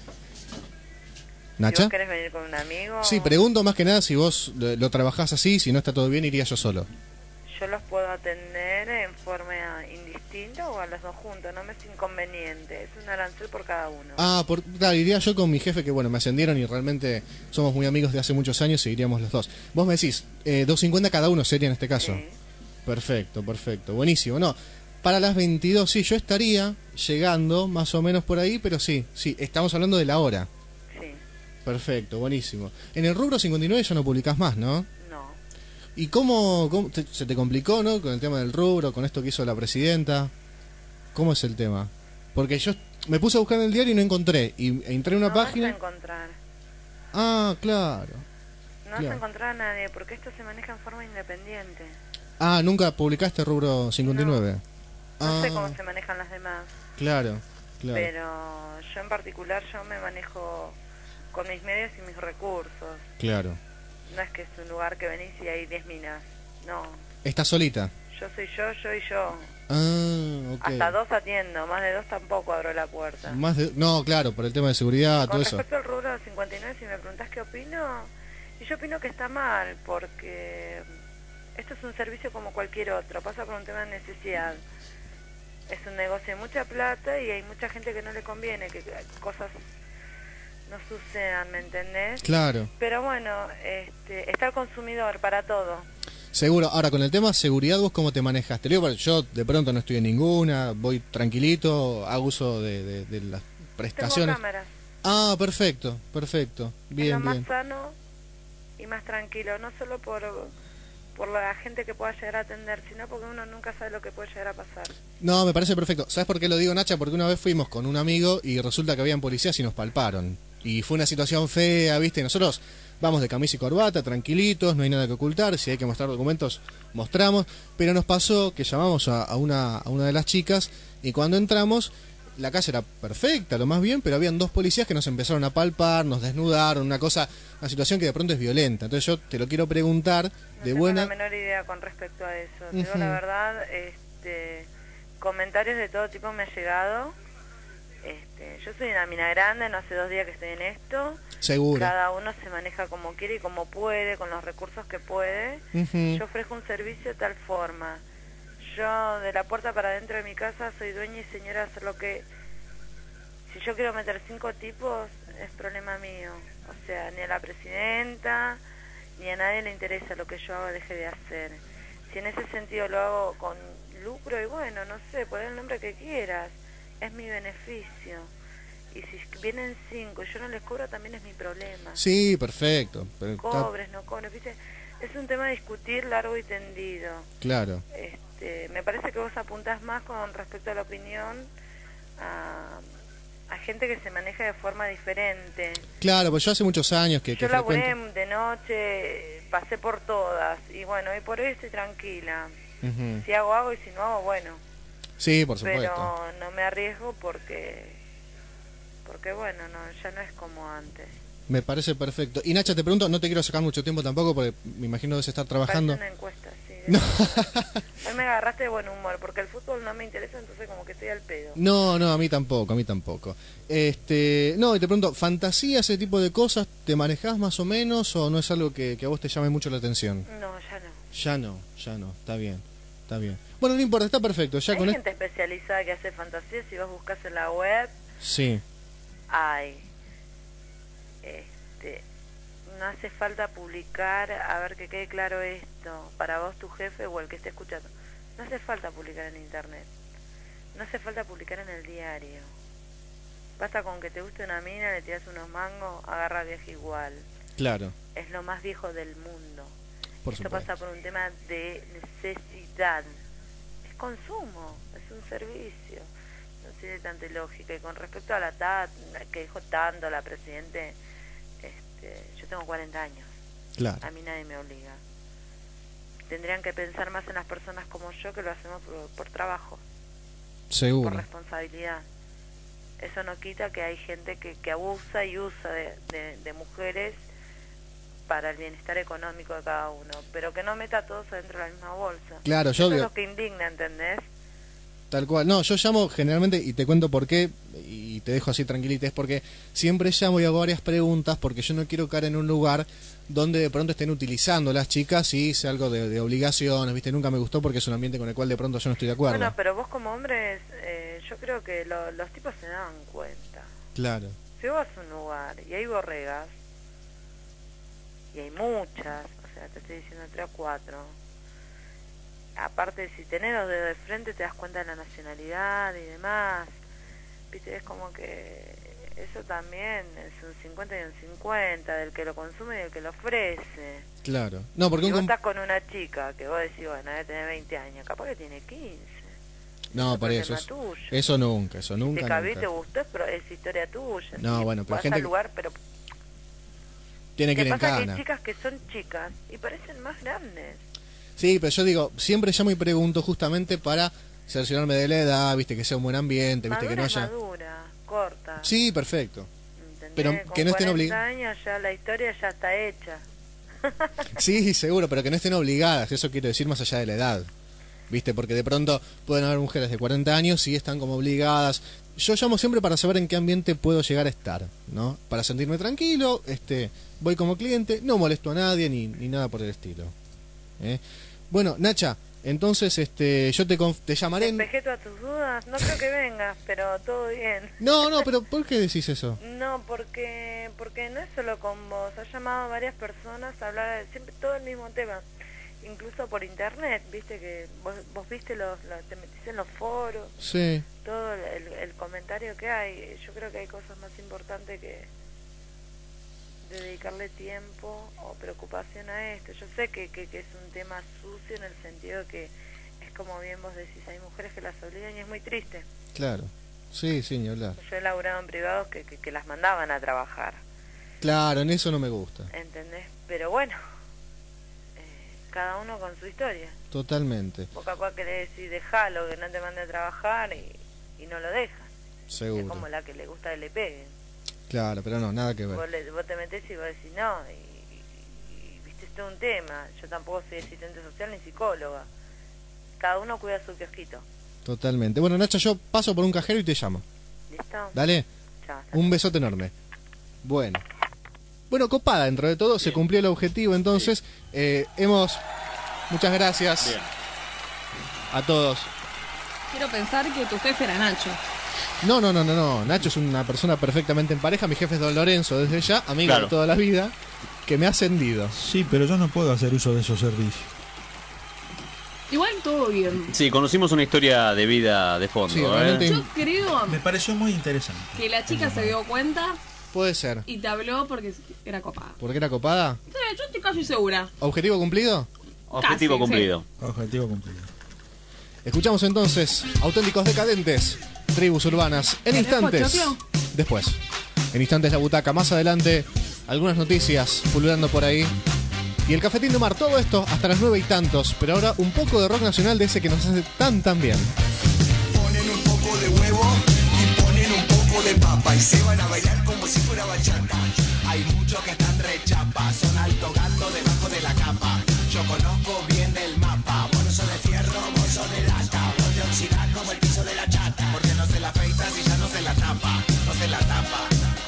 Si ¿Nacha? vos querés venir con un amigo, Sí, pregunto más que nada si vos lo trabajás así, si no está todo bien, iría yo solo. yo los puedo atender en forma indistinta o a los dos juntos, no me es inconveniente. Es un arancel por cada uno. Ah, claro, iría yo con mi jefe, que bueno, me ascendieron y realmente somos muy amigos de hace muchos años y iríamos los dos. Vos me decís, 250 cada uno sería en este caso. Sí. Perfecto, buenísimo. No, para las 22, sí, yo estaría llegando más o menos por ahí, pero sí, estamos hablando de la hora. Sí. Perfecto, buenísimo. En el rubro 59 ya no publicás más, ¿no? No. ¿Y cómo se te complicó, no? Con el tema del rubro, con esto que hizo la presidenta. ¿Cómo es el tema? Porque yo me puse a buscar en el diario y no encontré. Y entré en una No página. vas a encontrar. Ah, claro. No vas a encontrar a nadie porque esto se maneja en forma independiente. Ah, nunca publicaste rubro 59. No sé cómo se manejan las demás. Claro. Pero yo en particular, yo me manejo con mis medios y mis recursos. Claro. No es que es un lugar que venís y hay 10 minas. No. ¿Estás solita? Yo soy yo y yo. Ah, ok. Hasta 2 atiendo, más de 2 tampoco abro la puerta. No, claro, por el tema de seguridad, Con todo eso. respecto al rubro 59, si me preguntás qué opino, y yo opino que está mal, porque esto es un servicio como cualquier otro, pasa por un tema de necesidad. Es un negocio de mucha plata y hay mucha gente que no le conviene que cosas no sucedan, ¿me entendés? Claro. Pero bueno, está el consumidor para todo. Seguro. Ahora, con el tema seguridad, ¿vos cómo te manejas? Te digo, yo de pronto no estoy en ninguna, voy tranquilito, hago uso de las prestaciones. Tengo cámaras. Ah, perfecto. Bien, es lo bien. más sano y más tranquilo, no solo por la gente que pueda llegar a atender, sino porque uno nunca sabe lo que puede llegar a pasar. No, me parece perfecto. ¿Sabes por qué lo digo, Nacha? Porque una vez fuimos con un amigo y resulta que habían policías y nos palparon. Y fue una situación fea, ¿viste? Nosotros vamos de camisa y corbata, tranquilitos, no hay nada que ocultar. Si hay que mostrar documentos, mostramos. Pero nos pasó que llamamos a una de las chicas y cuando entramos, la calle era perfecta, lo más bien, pero habían 2 policías que nos empezaron a palpar, nos desnudaron, una situación que de pronto es violenta. Entonces yo te lo quiero preguntar de buena... No tengo la menor idea con respecto a eso. Te digo la verdad, comentarios de todo tipo me ha llegado. Yo soy una mina grande, no hace 2 días que estoy en esto. Seguro. Cada uno se maneja como quiere y como puede, con los recursos que puede. Yo ofrezco un servicio de tal forma. Yo de la puerta para adentro de mi casa soy dueña y señora de hacer lo que... Si yo quiero meter 5 tipos, es problema mío. O sea, ni a la presidenta, ni a nadie le interesa lo que yo hago, deje de hacer. Si en ese sentido lo hago con lucro, y bueno, no sé, pon el nombre que quieras, es mi beneficio. Y si vienen 5 y yo no les cobro, también es mi problema. Sí, perfecto. Pero cobres, no cobres, ¿viste? Es un tema de discutir largo y tendido. Claro. Me parece que vos apuntás más con respecto a la opinión a gente que se maneja de forma diferente. Claro, pues yo hace muchos años que yo laburé de noche, pasé por todas, y bueno, y por hoy estoy tranquila. Si hago, y si no hago, bueno. Sí, por supuesto. Pero no me arriesgo porque bueno, ya no es como antes. Me parece perfecto. Y Nacha, te pregunto, no te quiero sacar mucho tiempo tampoco, porque me imagino debes estar trabajando. Parece una encuesta, sí. No. Hoy me agarraste de buen humor, porque el fútbol no me interesa, entonces como que estoy al pedo. No, a mí tampoco. No, y te pregunto, ¿fantasía, ese tipo de cosas, te manejás más o menos, o no es algo que a vos te llame mucho la atención? No, ya no. Ya no, está bien. Bueno, no importa, está perfecto. Ya hay con gente especializada que hace fantasía, si vos buscas en la web... Sí. Hay... no hace falta publicar, a ver que quede claro esto, para vos, tu jefe o el que esté escuchando, no hace falta publicar en internet, no hace falta publicar en el diario, basta con que te guste una mina, le tiras unos mangos, agarra viaje igual. Claro. Es lo más viejo del mundo. Por Esto supuesto. pasa por un tema de necesidad, es consumo, es un servicio, no tiene tanta lógica. Y con respecto a la TAT, que dijo tanto la Presidente, yo tengo 40 años. Claro. A mí nadie me obliga. Tendrían que pensar más en las personas como yo, que lo hacemos por trabajo. Seguro. Por responsabilidad. Eso no quita que hay gente que abusa y usa de mujeres para el bienestar económico de cada uno, pero que no meta a todos adentro de la misma bolsa. Claro, Eso es lo que indigna, ¿entendés? Tal cual. No, yo llamo generalmente, y te cuento por qué, y te dejo así tranquilita, es porque siempre llamo y hago varias preguntas, porque yo no quiero caer en un lugar donde de pronto estén utilizando las chicas y sea algo de obligaciones, ¿viste? Nunca me gustó porque es un ambiente con el cual de pronto yo no estoy de acuerdo. Bueno, pero vos como hombres, yo creo que los tipos se dan cuenta. Claro. Si vos vas a un lugar y hay borregas, y hay muchas, o sea, te estoy diciendo 3 o 4, aparte si tenés los dedos de frente te das cuenta de la nacionalidad y demás, viste, es como que eso también es un 50 y un 50 del que lo consume y del que lo ofrece. Claro. No, porque si vos estás con una chica que vos decís, bueno, debe tener 20 años, capaz que tiene 15. No, por eso. Eso nunca. Si te cabí, te gustó, es historia tuya. No, si bueno, pero vas gente al lugar, pero tiene que ir en pasa que cana. hay chicas que son chicas y parecen más grandes. Sí, pero yo digo, siempre llamo y pregunto justamente para cerciorarme de la edad, viste, que sea un buen ambiente, viste, que no haya... madura, corta. Sí, perfecto. ¿Entendés? Pero con que no estén 40 años ya la historia ya está hecha. Sí, seguro, pero que no estén obligadas, eso quiero decir más allá de la edad. ¿Viste? Porque de pronto pueden haber mujeres de 40 años y están como obligadas. Yo llamo siempre para saber en qué ambiente puedo llegar a estar, ¿no? Para sentirme tranquilo, voy como cliente, no molesto a nadie ni nada por el estilo. Bueno, Nacha, entonces yo te llamaré. Despejé todas tus dudas, no creo que vengas, pero todo bien. No, pero ¿por qué decís eso? No, porque no es solo con vos, has llamado a varias personas a hablar siempre todo el mismo tema. Incluso por internet, viste que vos viste te metís en los foros, sí, todo el comentario que hay. Yo creo que hay cosas más importantes que de dedicarle tiempo o preocupación a esto. Yo sé que es un tema sucio en el sentido que es como bien vos decís, hay mujeres que las obligan y es muy triste. Claro, sí, ni hablar. Yo he laburado en privados que las mandaban a trabajar. Claro, en eso no me gusta. ¿Entendés? Pero bueno, cada uno con su historia. Totalmente. Vos capaz querés decir, dejalo, que no te mande a trabajar y no lo dejan. Seguro. Es como la que le gusta que le peguen. Claro, pero no, nada que ver. Vos te metés y vos decís no, y viste, esto es un tema. Yo tampoco soy asistente social ni psicóloga. Cada uno cuida su kiosquito. Totalmente. Bueno, Nacha, yo paso por un cajero y te llamo. ¿Listo? Dale. Chao. Un besote enorme. Bueno, copada dentro de todo, se cumplió el objetivo, entonces muchas gracias a todos. Quiero pensar que tu jefe era Nacho. No, Nacho es una persona perfectamente en pareja, mi jefe es Don Lorenzo desde ya, amigo de toda la vida, que me ha ascendido. Sí, pero yo no puedo hacer uso de esos servicios. Igual todo bien. Sí, conocimos una historia de vida de fondo. Sí, Yo creo me pareció muy interesante. Que la chica se dio cuenta. Puede ser. Y te habló porque era copada. ¿Por qué era copada? Sí, yo estoy casi segura. ¿Objetivo cumplido? Objetivo cumplido. Sí. Objetivo cumplido. Escuchamos entonces Auténticos Decadentes, Tribus Urbanas, en instantes. Después. En instantes la butaca, más adelante algunas noticias pululando por ahí. Y el Cafetín de Omar, todo esto hasta las 9 y tantos. Pero ahora un poco de rock nacional de ese que nos hace tan bien. Ponen un poco de huevo y ponen un poco de papa y se van a bailar como si fuera bachata. Hay muchos que están rechapa, son alto gato debajo de la capa. Yo conozco bien el mapa, vos no sos de fierro, vos sos de lata. Vos te oxidás como el piso de la chata, porque no se la afeitas y ya no se la tapa, no se la tapa.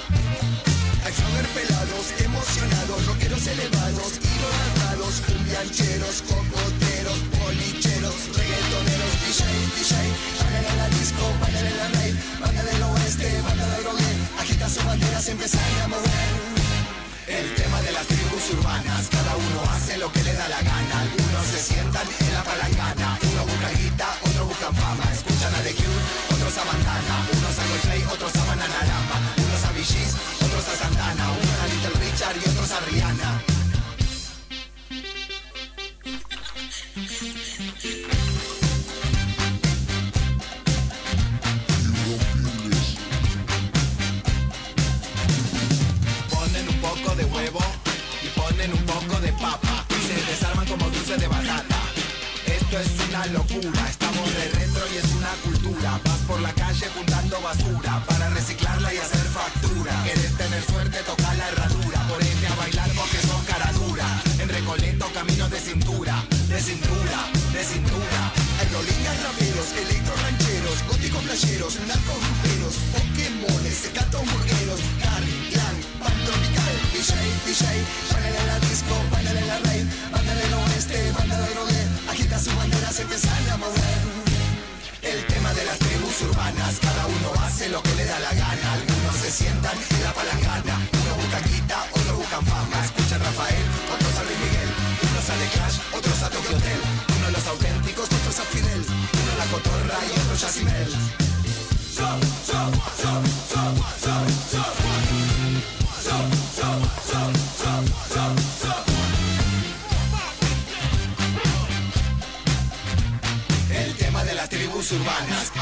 Hay flogger pelados, emocionados, rockeros elevados, idolatrados, cumbiancheros, cocoteros, bolicheros, reggaetoneros, DJ, bailan en la disco, bailan en la rave, banda del oeste, banda de drogué, agita su bandera, se empiezan a mover. El tema de las tribus urbanas, cada uno hace lo que le da la gana, algunos se sientan en la palangana, uno busca guita, otros buscan fama, escuchan a The Cure, otros a Bandana, unos a Coldplay, otros a Bananarama, unos a Bee otros a Santana, unos a Little Richard y otros a Rihanna. Ponen un poco de huevo y ponen un poco de papa y se desarman como dulce de batata. Esto es una locura, estamos de retro y es una cultura. Vas por la calle juntando basura para reciclarla y hacer factura. Querés tener suerte, toca la herradura, ponete a bailar porque sos cara dura. En Recoleto camino de cintura, de cintura, de cintura. Hay rolingas raperos, electro rancheros, góticos playeros, narcos gruperos, pokémones, gatos morgueros, Gary, Clan, pan tropical, DJ, bailan en la disco, bailan en la rave, banda del oeste, banda de drogué, agita su bandera, se empiezan a mover. El tema de las tribus urbanas, cada uno hace lo que le da la gana, algunos se sientan en la palangana, uno busca guita, otros buscan fama, escuchan Rafael, otros a Luis Miguel, unos a The Clash, otros a Tokyo Hotel, uno a los auténticos, otros a Fidel, uno a la cotorra y otro a Yacimel. El tema de las tribus urbanas.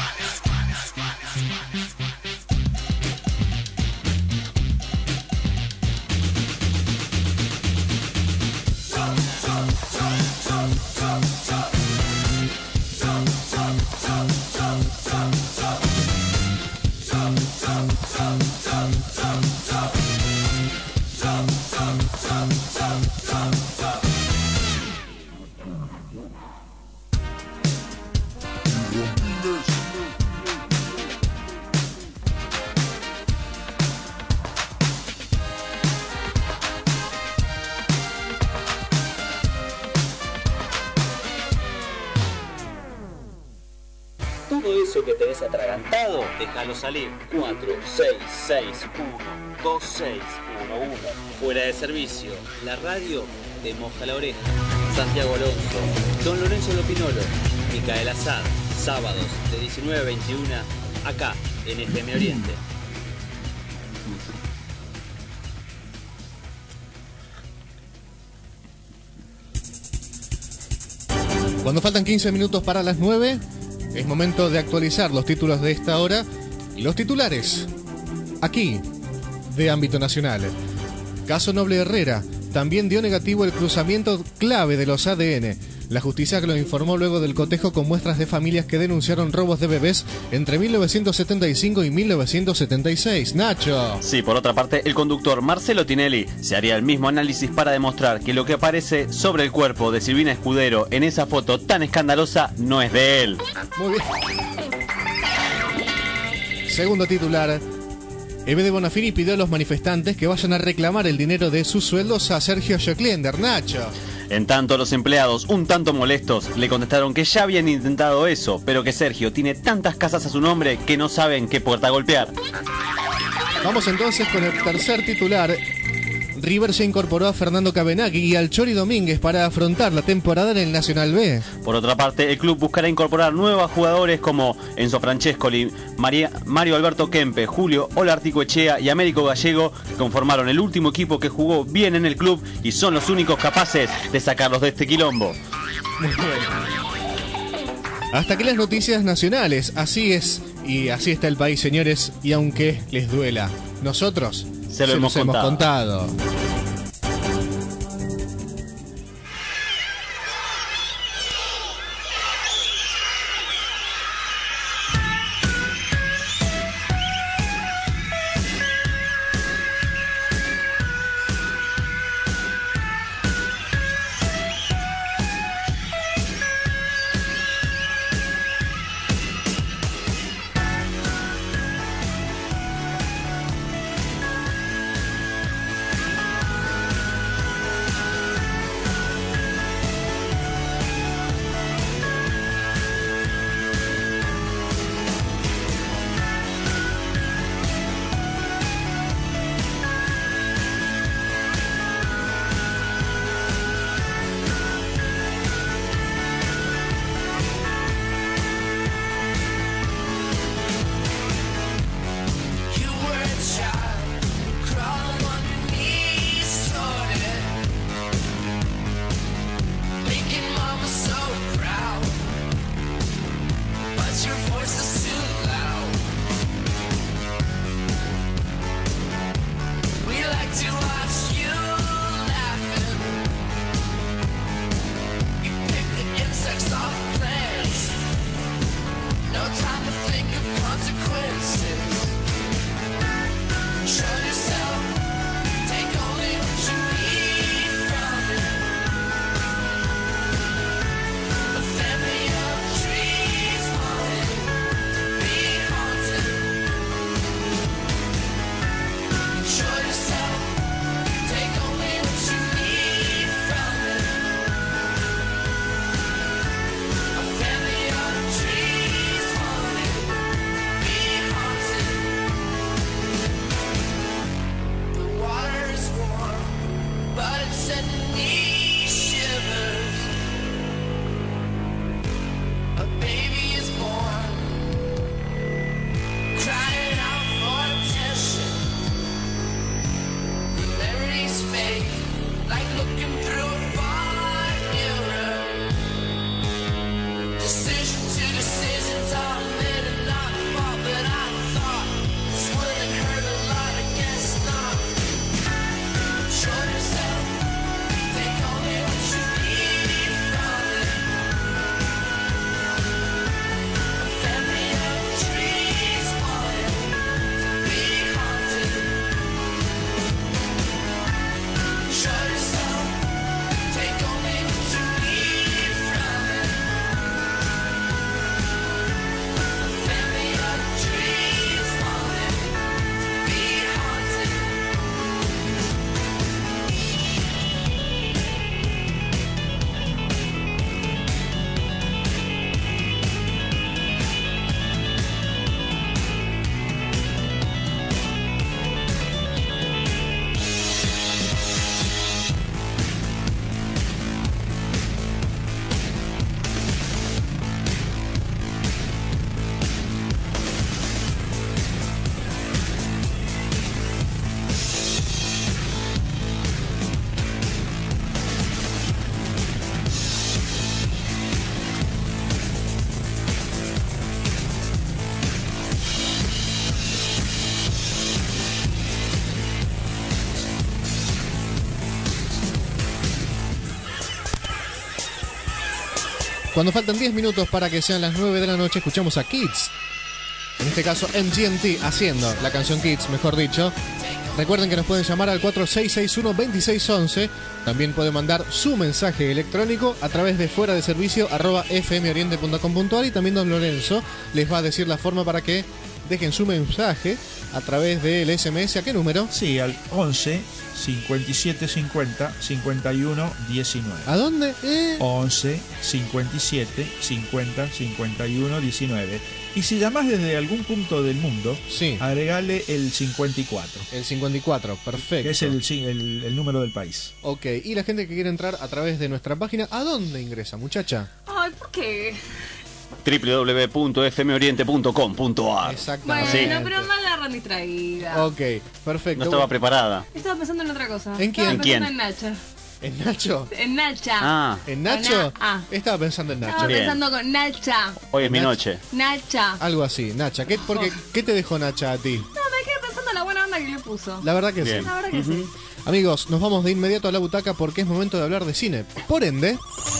Todo eso que tenés atragantado, déjalo salir. 4, 6, 6, 1, 2, 6, 1, 1. Fuera de servicio. La radio te moja la oreja. Santiago Alonso, Don Lorenzo Lopinolo, Micaela Sad. Sábados de 19 a 21, acá en FM Oriente. Cuando faltan 15 minutos para las 9, es momento de actualizar los títulos de esta hora y los titulares, aquí, de ámbito nacional. Caso Noble Herrera, también dio negativo el cruzamiento clave de los ADN. La justicia lo informó luego del cotejo con muestras de familias que denunciaron robos de bebés entre 1975 y 1976. Nacho. Sí, por otra parte, el conductor Marcelo Tinelli se haría el mismo análisis para demostrar que lo que aparece sobre el cuerpo de Silvina Escudero en esa foto tan escandalosa no es de él. Muy bien. Segundo titular. EBD Bonafini pidió a los manifestantes que vayan a reclamar el dinero de sus sueldos a Sergio Joclender. Nacho. En tanto, los empleados, un tanto molestos, le contestaron que ya habían intentado eso, pero que Sergio tiene tantas casas a su nombre que no saben qué puerta golpear. Vamos entonces con el tercer titular. River ya incorporó a Fernando Cabenagui y al Chori Domínguez para afrontar la temporada en el Nacional B. Por otra parte, el club buscará incorporar nuevos jugadores como Enzo Francescoli, Mario Alberto Kempe, Julio Olarticoechea y Américo Gallego, que conformaron el último equipo que jugó bien en el club y son los únicos capaces de sacarlos de este quilombo. Muy bien. Hasta aquí las noticias nacionales. Así es, y así está el país, señores, y aunque les duela, nosotros se lo hemos contado. Cuando faltan 10 minutos para que sean las 9 de la noche, escuchamos a Kids. En este caso, MGMT haciendo la canción Kids, mejor dicho. Recuerden que nos pueden llamar al 4661-2611. También pueden mandar su mensaje electrónico a través de fuera de servicio @fmoriente.com.ar, y también don Lorenzo les va a decir la forma para que dejen su mensaje a través del SMS. ¿A qué número? Sí, al 11 57 50 51 19. ¿A dónde? 11 57 50 51 19. Y si llamás desde algún punto del mundo, sí, agregale el 54. El 54, perfecto. Que es el número del país. Ok, y la gente que quiere entrar a través de nuestra página, ¿a dónde ingresa, muchacha? Ay, ¿por qué? www.fmoriente.com.ar. Exactamente. Bueno, pero me agarran distraída. Ok, perfecto. No estaba preparada. Estaba pensando en otra cosa. ¿En quién? Estaba pensando en Nacha. ¿En Nacho? En Nacha. Ah. ¿En Nacho? Ah. Estaba pensando en Nacho. Estaba pensando con Nacha. Hoy es mi noche. Nacha. Algo así, Nacha. ¿Qué te dejó Nacha a ti? No, me quedé pensando en la buena onda que le puso. La verdad que Bien. sí. La verdad que sí. Amigos, nos vamos de inmediato a la butaca porque es momento de hablar de cine. Por ende,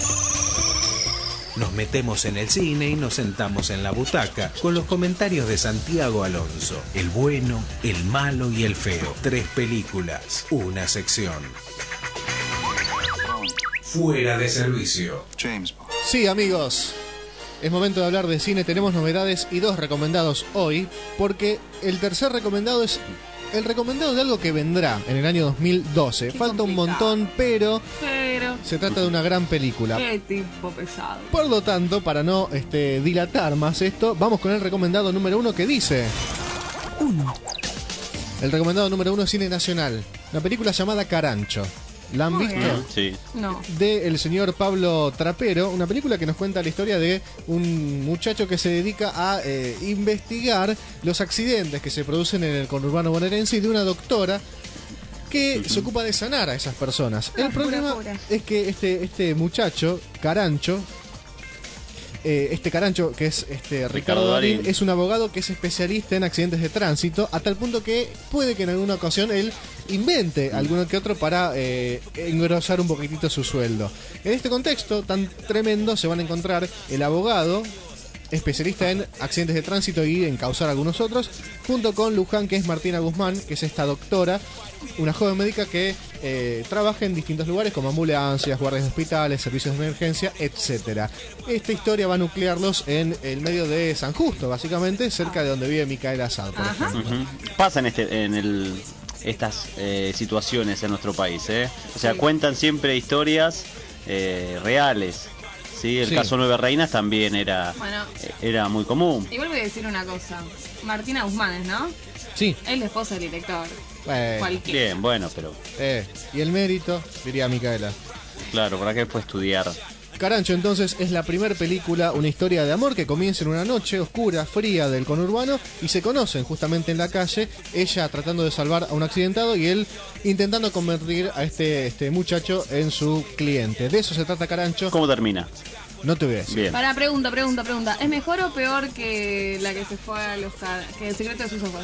nos metemos en el cine y nos sentamos en la butaca con los comentarios de Santiago Alonso. El bueno, el malo y el feo. 3 películas, una sección. Fuera de servicio. sí, amigos, es momento de hablar de cine. Tenemos novedades y 2 recomendados hoy, porque el tercer recomendado es el recomendado de algo que vendrá en el año 2012. Falta un montón, pero se trata de una gran película. Qué tipo pesado. Por lo tanto, para no dilatar más esto, vamos con el recomendado número 1, que dice... 1. El recomendado número 1 es cine nacional. Una película llamada Carancho. ¿La han visto? Sí. No. De el señor Pablo Trapero, una película que nos cuenta la historia de un muchacho que se dedica a investigar los accidentes que se producen en el conurbano bonaerense, y de una doctora que se ocupa de sanar a esas personas. El problema es que este muchacho, Carancho, Carancho, que es Ricardo Darín, es un abogado que es especialista en accidentes de tránsito, a tal punto que puede que en alguna ocasión él invente alguno que otro para engrosar un poquitito su sueldo. En este contexto tan tremendo se van a encontrar el abogado especialista en accidentes de tránsito y en causar algunos otros, junto con Luján, que es Martina Guzmán, que es esta doctora, una joven médica que trabaja en distintos lugares como ambulancias, guardias de hospitales, servicios de emergencia, etcétera. Esta historia va a nuclearlos en el medio de San Justo, básicamente, cerca de donde vive Micaela Sad, por ejemplo. Pasan estas situaciones en nuestro país, o sea, cuentan siempre historias reales. Sí, el caso Nueve Reinas también era muy común. Igual voy a decir una cosa. Martina Guzmán, ¿no? Sí. Es la esposa del director. Cualquiera. Bien, bueno, pero... y el mérito, diría Micaela. Claro, ¿para qué fue estudiar? Carancho, entonces, es la primera película, una historia de amor que comienza en una noche oscura, fría del conurbano, y se conocen justamente en la calle, ella tratando de salvar a un accidentado y él intentando convertir a este muchacho en su cliente. De eso se trata Carancho. ¿Cómo termina? No te voy a decir. Bien. Para, pregunta. ¿Es mejor o peor que la que se fue a los... que El secreto de sus ojos?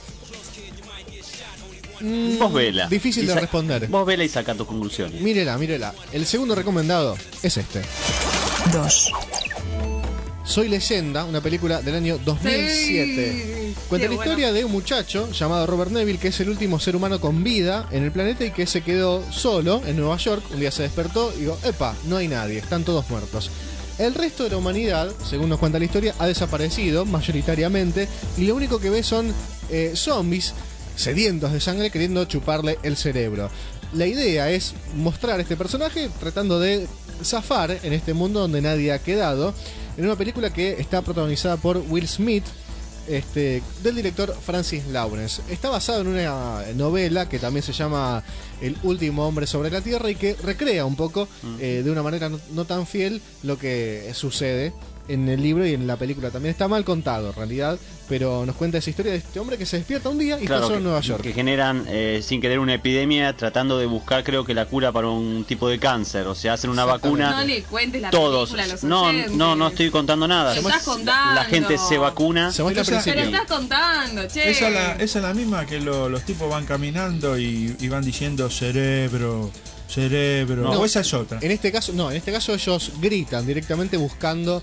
Vos vela. Difícil de responder. Vos vela y saca tus conclusiones. Mírela. El segundo recomendado es este. 2. Soy Leyenda, una película del año 2007. Cuenta la historia de un muchacho llamado Robert Neville, que es el último ser humano con vida en el planeta y que se quedó solo en Nueva York. Un día se despertó y dijo, epa, no hay nadie, están todos muertos. El resto de la humanidad, según nos cuenta la historia, ha desaparecido mayoritariamente, y lo único que ve son zombies sedientos de sangre queriendo chuparle el cerebro. La idea es mostrar a este personaje tratando de zafar en este mundo donde nadie ha quedado, en una película que está protagonizada por Will Smith, del director Francis Lawrence. Está basado en una novela que también se llama El último hombre sobre la tierra y que recrea un poco de una manera no tan fiel lo que sucede en el libro y en la película. También está mal contado en realidad, pero nos cuenta esa historia de este hombre que se despierta un día y está solo en Nueva York. Que generan sin querer una epidemia tratando de buscar, creo que la cura para un tipo de cáncer. O sea, hacen una vacuna. No le cuentes la todos. película a los No, oyentes. no estoy contando nada. Estás contando. La gente se vacuna. Se muestra al Pero principio. estás contando, che. Esa es la misma que los tipos van caminando y van diciendo cerebro, Cerebro. No, o esa es otra. En este caso ellos gritan directamente buscando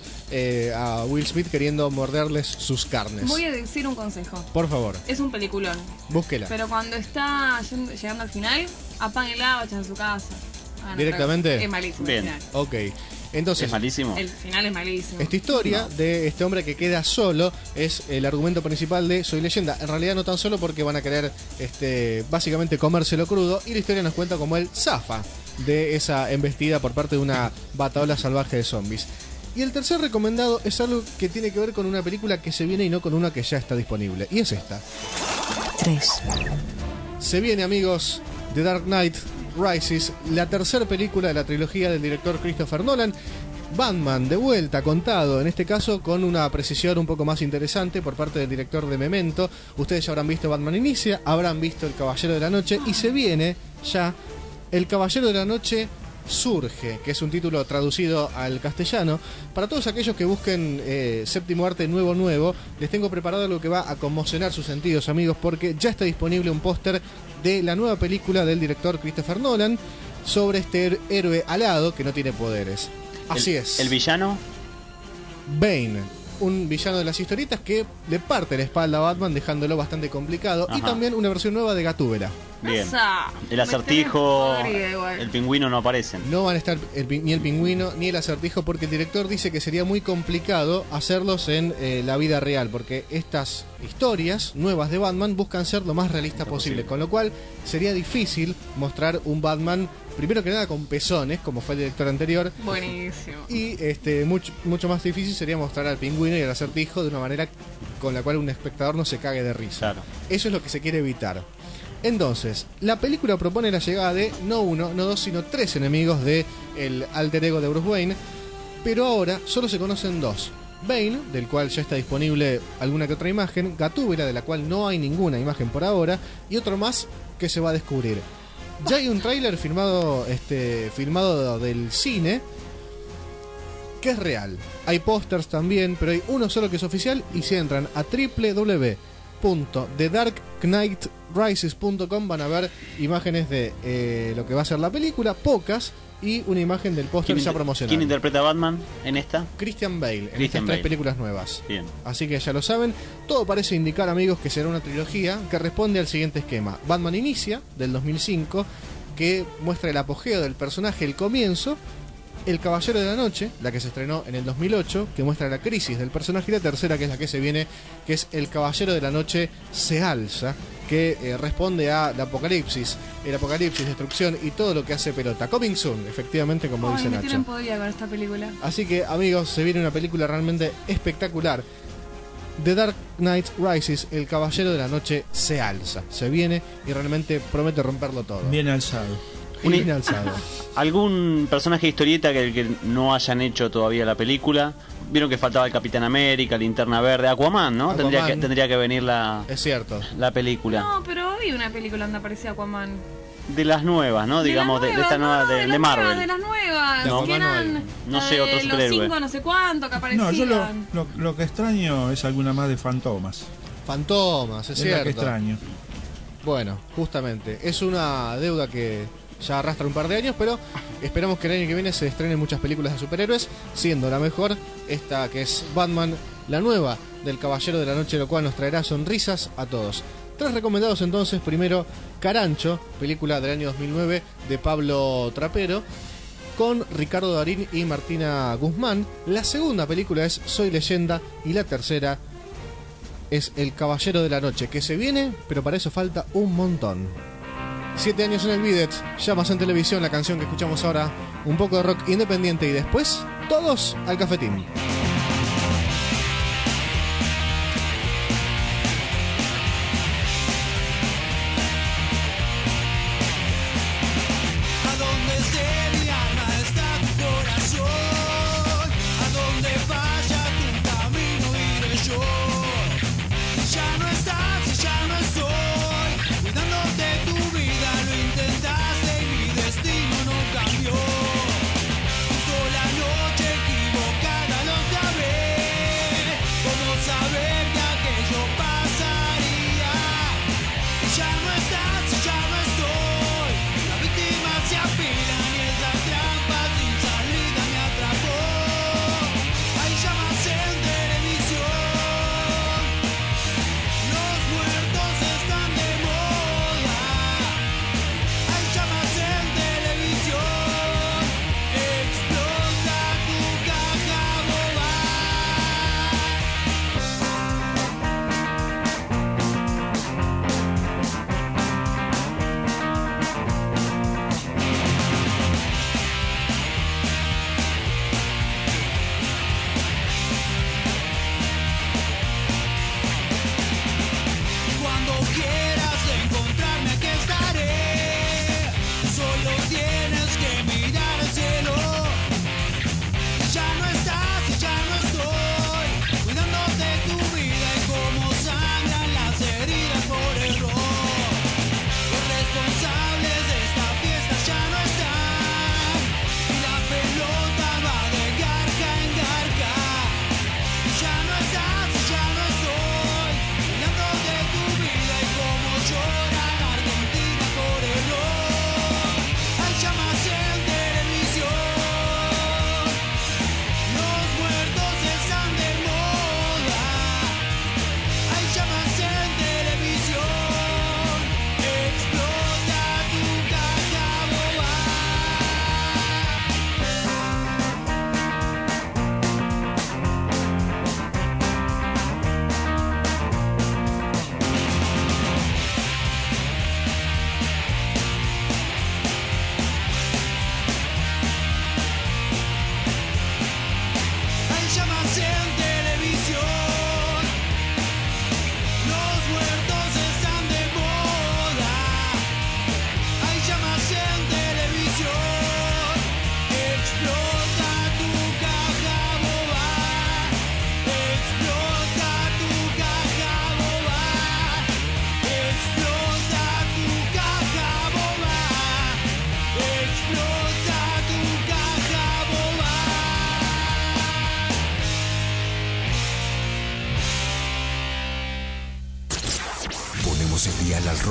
a Will Smith, queriendo morderles sus carnes. Voy a decir un consejo. Por favor, Es un peliculón. búsquela. Pero cuando está llegando al final, apáguenla, vayan a su casa. Hagan ¿Directamente? otra cosa. Es malísimo Bien. el final. Ok. Entonces, Es malísimo. El final es malísimo. esta historia de este hombre que queda solo es el argumento principal de Soy Leyenda. En realidad no tan solo porque van a querer básicamente comérselo crudo, y la historia nos cuenta cómo él zafa de esa embestida por parte de una bataola salvaje de zombies. Y el tercer recomendado es algo que tiene que ver con una película que se viene y no con una que ya está disponible. Y es esta. 3, Se viene, amigos, The Dark Knight Rises, la tercera película de la trilogía del director Christopher Nolan. Batman de vuelta, contado en este caso con una precisión un poco más interesante por parte del director de Memento. Ustedes ya habrán visto Batman Inicia, habrán visto El Caballero de la Noche, y se viene ya El Caballero de la Noche Surge, que es un título traducido al castellano. Para todos aquellos que busquen séptimo arte nuevo, les tengo preparado algo que va a conmocionar sus sentidos, amigos, porque ya está disponible un póster de la nueva película del director Christopher Nolan sobre este héroe alado que no tiene poderes. Así es. ¿El villano? Bane, un villano de las historietas que le parte la espalda a Batman, dejándolo bastante complicado. Y Ajá. también una versión nueva de Gatúbela. Bien. Esa. El Acertijo, Me tenés podrida igual. el Pingüino no aparecen. No van a estar ni el Pingüino ni el Acertijo, porque el director dice que sería muy complicado hacerlos en la vida real, porque estas historias nuevas de Batman buscan ser lo más realista posible, con lo cual sería difícil mostrar un Batman, primero que nada, con pezones, como fue el director anterior. Buenísimo. Y mucho más difícil sería mostrar al Pingüino y al Acertijo de una manera con la cual un espectador no se cague de risa. Claro. Eso es lo que se quiere evitar. Entonces, la película propone la llegada de no uno, no dos, sino 3 enemigos de el alter ego de Bruce Wayne, pero ahora solo se conocen 2. Bane, del cual ya está disponible alguna que otra imagen, Gatúbela, de la cual no hay ninguna imagen por ahora, y otro más que se va a descubrir. Ya hay un tráiler filmado del cine, que es real. Hay pósters también, pero hay uno solo que es oficial, y si entran a www.thedarkknightrises.com van a ver imágenes de lo que va a ser la película, pocas, y una imagen del póster ya promocionado. ¿Quién interpreta a Batman en esta? Christian Bale, en Christian estas 3 Bale. películas nuevas. Bien. Así que ya lo saben. Todo parece indicar, amigos, que será una trilogía que responde al siguiente esquema. Batman Inicia, del 2005, que muestra el apogeo del personaje, el comienzo. El Caballero de la Noche, la que se estrenó en el 2008, que muestra la crisis del personaje. Y la tercera, que es la que se viene, que es El Caballero de la Noche se alza, que responde al apocalipsis. El apocalipsis, destrucción y todo lo que hace pelota. Coming soon, efectivamente, como Ay, dice me Nacho. tienen podrida con esta película. Así que, amigos, se viene una película realmente espectacular. The Dark Knight Rises, El Caballero de la Noche se alza. Se viene y realmente promete romperlo todo. Bien alzado. Bien alzado. ¿Algún personaje de historieta que no hayan hecho todavía la película? Vieron que faltaba el Capitán América, Linterna Verde, Aquaman, ¿no? Aquaman. Tendría que venir Es cierto. la película. No, pero vi una película donde aparecía Aquaman. De las nuevas, ¿no? Digamos, de esta nueva de las Marvel. nuevas, de las nuevas. No, que eran no sé, otro los superhéroe. 5 no sé cuánto que aparecían. No, yo lo que extraño es alguna más de Fantomas. Fantomas, es Es la cierto. que extraño. Bueno, justamente. Es una deuda que ya arrastra un par de años, pero esperamos que el año que viene se estrenen muchas películas de superhéroes, siendo la mejor esta que es Batman, la nueva del Caballero de la Noche, lo cual nos traerá sonrisas a todos. 3 recomendados entonces. Primero, Carancho, película del año 2009 de Pablo Trapero, con Ricardo Darín y Martina Guzmán. La segunda película es Soy Leyenda, y la tercera es El Caballero de la Noche, que se viene, pero para eso falta un montón. 7 años en el bidet, llamas en televisión, la canción que escuchamos ahora, un poco de rock independiente, y después todos al cafetín. ¿A dónde esté mi alma está tu corazón? ¿A dónde vaya tu camino iré yo? Ya no estás y ya no estoy cuidándote tu vida, lo intentaste y mi destino no cambió. Justo la noche equivocada lo sabré. ¿Cómo saber que aquello pasaría? Ya no estás y ya no estoy. La víctima se afirma.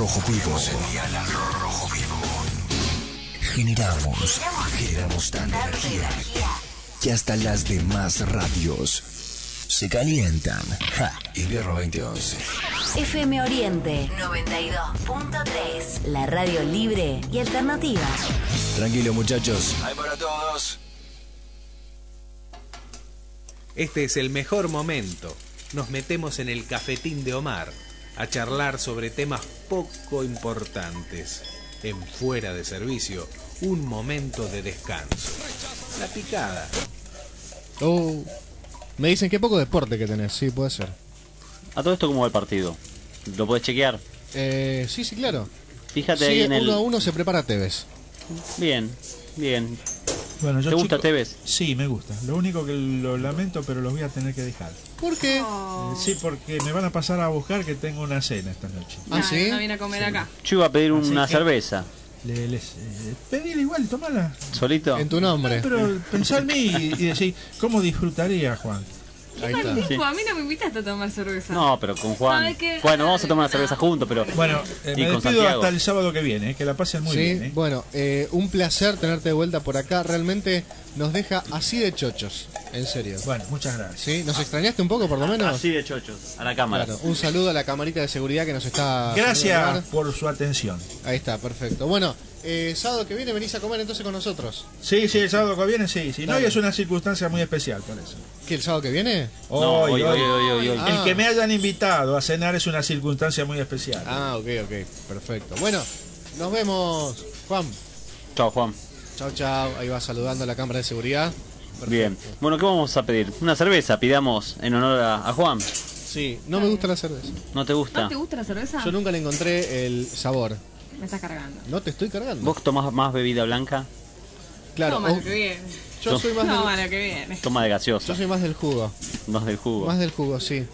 rojo vivo. Señal al rojo vivo. Generamos tanta energía que hasta las demás radios se calientan. Invierno 2011. FM Oriente 92.3. La radio libre y alternativa. Tranquilo, muchachos. Hay para todos. Este es el mejor momento. Nos metemos en el cafetín de Omar a charlar sobre temas poco importantes. En Fuera de Servicio, un momento de descanso. La picada. Oh, me dicen que poco deporte que tenés, sí, puede ser. A todo esto, ¿cómo va el partido? ¿Lo podés chequear? Sí, claro. Fíjate sí, ahí en el... 1-1 se prepara Tevez. Bien. Bueno, ¿Te gusta Tevez? Sí, me gusta. Lo único que lo lamento, pero los voy a tener que dejar. ¿Por qué? Sí, porque me van a pasar a buscar que tengo una cena esta noche. ¿Ah, sí? No viene a comer acá. Yo iba a pedir una cerveza. Pedile igual, tomala. ¿Solito? En tu nombre. No, pero pensá en mí y decir, ¿cómo disfrutaría, Juan? Ahí está. Sí. A mí no me invitaste a tomar cerveza. No, pero con Juan. Bueno, vamos a tomar una cerveza juntos, pero. Bueno, me despido Santiago. hasta el sábado que viene, que la pasen muy bien. Bueno, un placer tenerte de vuelta por acá. Realmente nos deja así de chochos. En serio. Bueno, muchas gracias. ¿Sí? ¿Nos extrañaste un poco, por lo menos? Así de chochos. A la cámara. Claro, un saludo a la camarita de seguridad que nos está. Gracias por su atención. Ahí está, perfecto. Bueno, sábado que viene venís a comer entonces con nosotros. Sí, el sábado que viene sí. No, y es una circunstancia muy especial por eso. ¿Qué, el sábado que viene? Hoy. Ah. El que me hayan invitado a cenar es una circunstancia muy especial. Ah, ok, perfecto. Bueno, nos vemos, Juan. Chao, Juan. Chao. Ahí va saludando a la cámara de seguridad. Perfecto. Bien. Bueno, ¿qué vamos a pedir? Una cerveza, pidamos en honor a Juan. Sí, no me gusta la cerveza. ¿No te gusta? ¿No te gusta la cerveza? Yo nunca le encontré el sabor. Me estás cargando. No te estoy cargando. ¿Vos tomás más bebida blanca? Claro. Toma lo que viene. Yo soy más Toma lo que viene. Toma de gaseosa. Yo soy más del jugo. Más del jugo. Más del jugo, sí.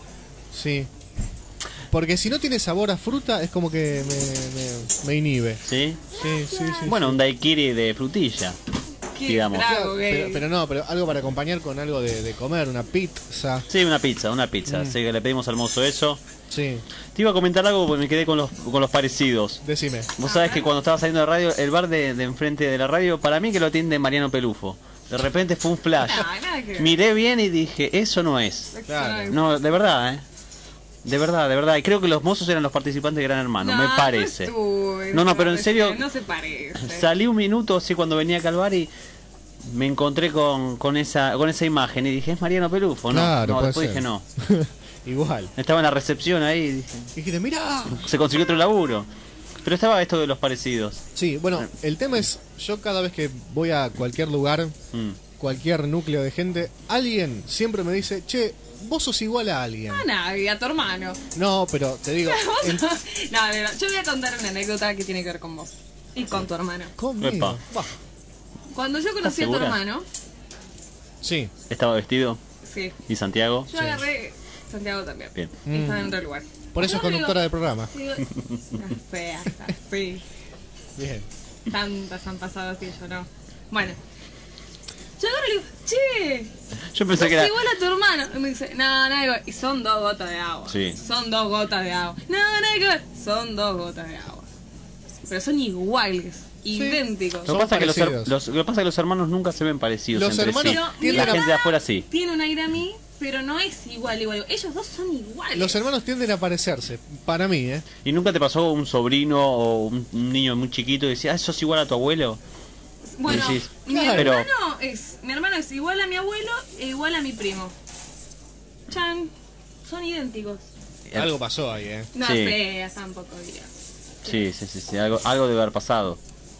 Porque si no tiene sabor a fruta es como que me inhibe. ¿Sí? Sí. Bueno, un daiquiri de frutilla. Digamos. Trago, pero algo para acompañar con algo de comer, una pizza. Sí, una pizza. Así que le pedimos al mozo eso. Sí. Te iba a comentar algo porque me quedé con los parecidos. Decime. Vos sabés que cuando estaba saliendo de radio, el bar de enfrente de la radio, para mí que lo atiende Mariano Pelufo. De repente fue un flash. Miré bien y dije, eso no es. Claro. No, de verdad, De verdad. Y creo que los mozos eran los participantes de Gran Hermano, me parece. No, pero en serio. No se parece. Salí un minuto, así cuando venía a Calvar y me encontré con esa imagen y dije, es Mariano Pelufo. Claro, después ser. dije no. Igual. Estaba en la recepción ahí y dije, dijiste, mirá. Se consiguió otro laburo. Pero estaba esto de los parecidos. Sí, bueno, el tema es, yo cada vez que voy a cualquier lugar, cualquier núcleo de gente, alguien siempre me dice, che, vos sos igual a alguien. A nadie, a tu hermano. No, pero te digo... No, yo voy a contar una anécdota que tiene que ver con vos. Y con tu hermano. Conmigo. Cuando yo conocí a tu hermano... Sí. ¿Estaba vestido? Sí. ¿Y Santiago? Yo agarré... Santiago también. Bien. Estaba en otro lugar. Por eso es conductora del programa. Feas, así. Bien. Tantas han pasado así, yo no. Bueno. Yo agarro y le digo, che, yo pensé que era igual a tu hermano. Y me dice, no, nada que ver. Y son 2 gotas de agua. Sí. Son 2 gotas de agua. No, nada que ver. Son 2 gotas de agua. Pero son iguales. Idénticos. Lo que pasa es que los hermanos nunca se ven parecidos los entre hermanos sí. La gente de afuera sí. Tiene un aire a mí, pero no es igual. Ellos dos son iguales. Los hermanos tienden a parecerse, para mí, ¿Y nunca te pasó un sobrino o un niño muy chiquito y decía, sos igual a tu abuelo? Bueno, decís, mi hermano es igual a mi abuelo e igual a mi primo. Chan, son idénticos. Algo pasó ahí, No sé, tampoco diría. Sí, algo debe haber pasado.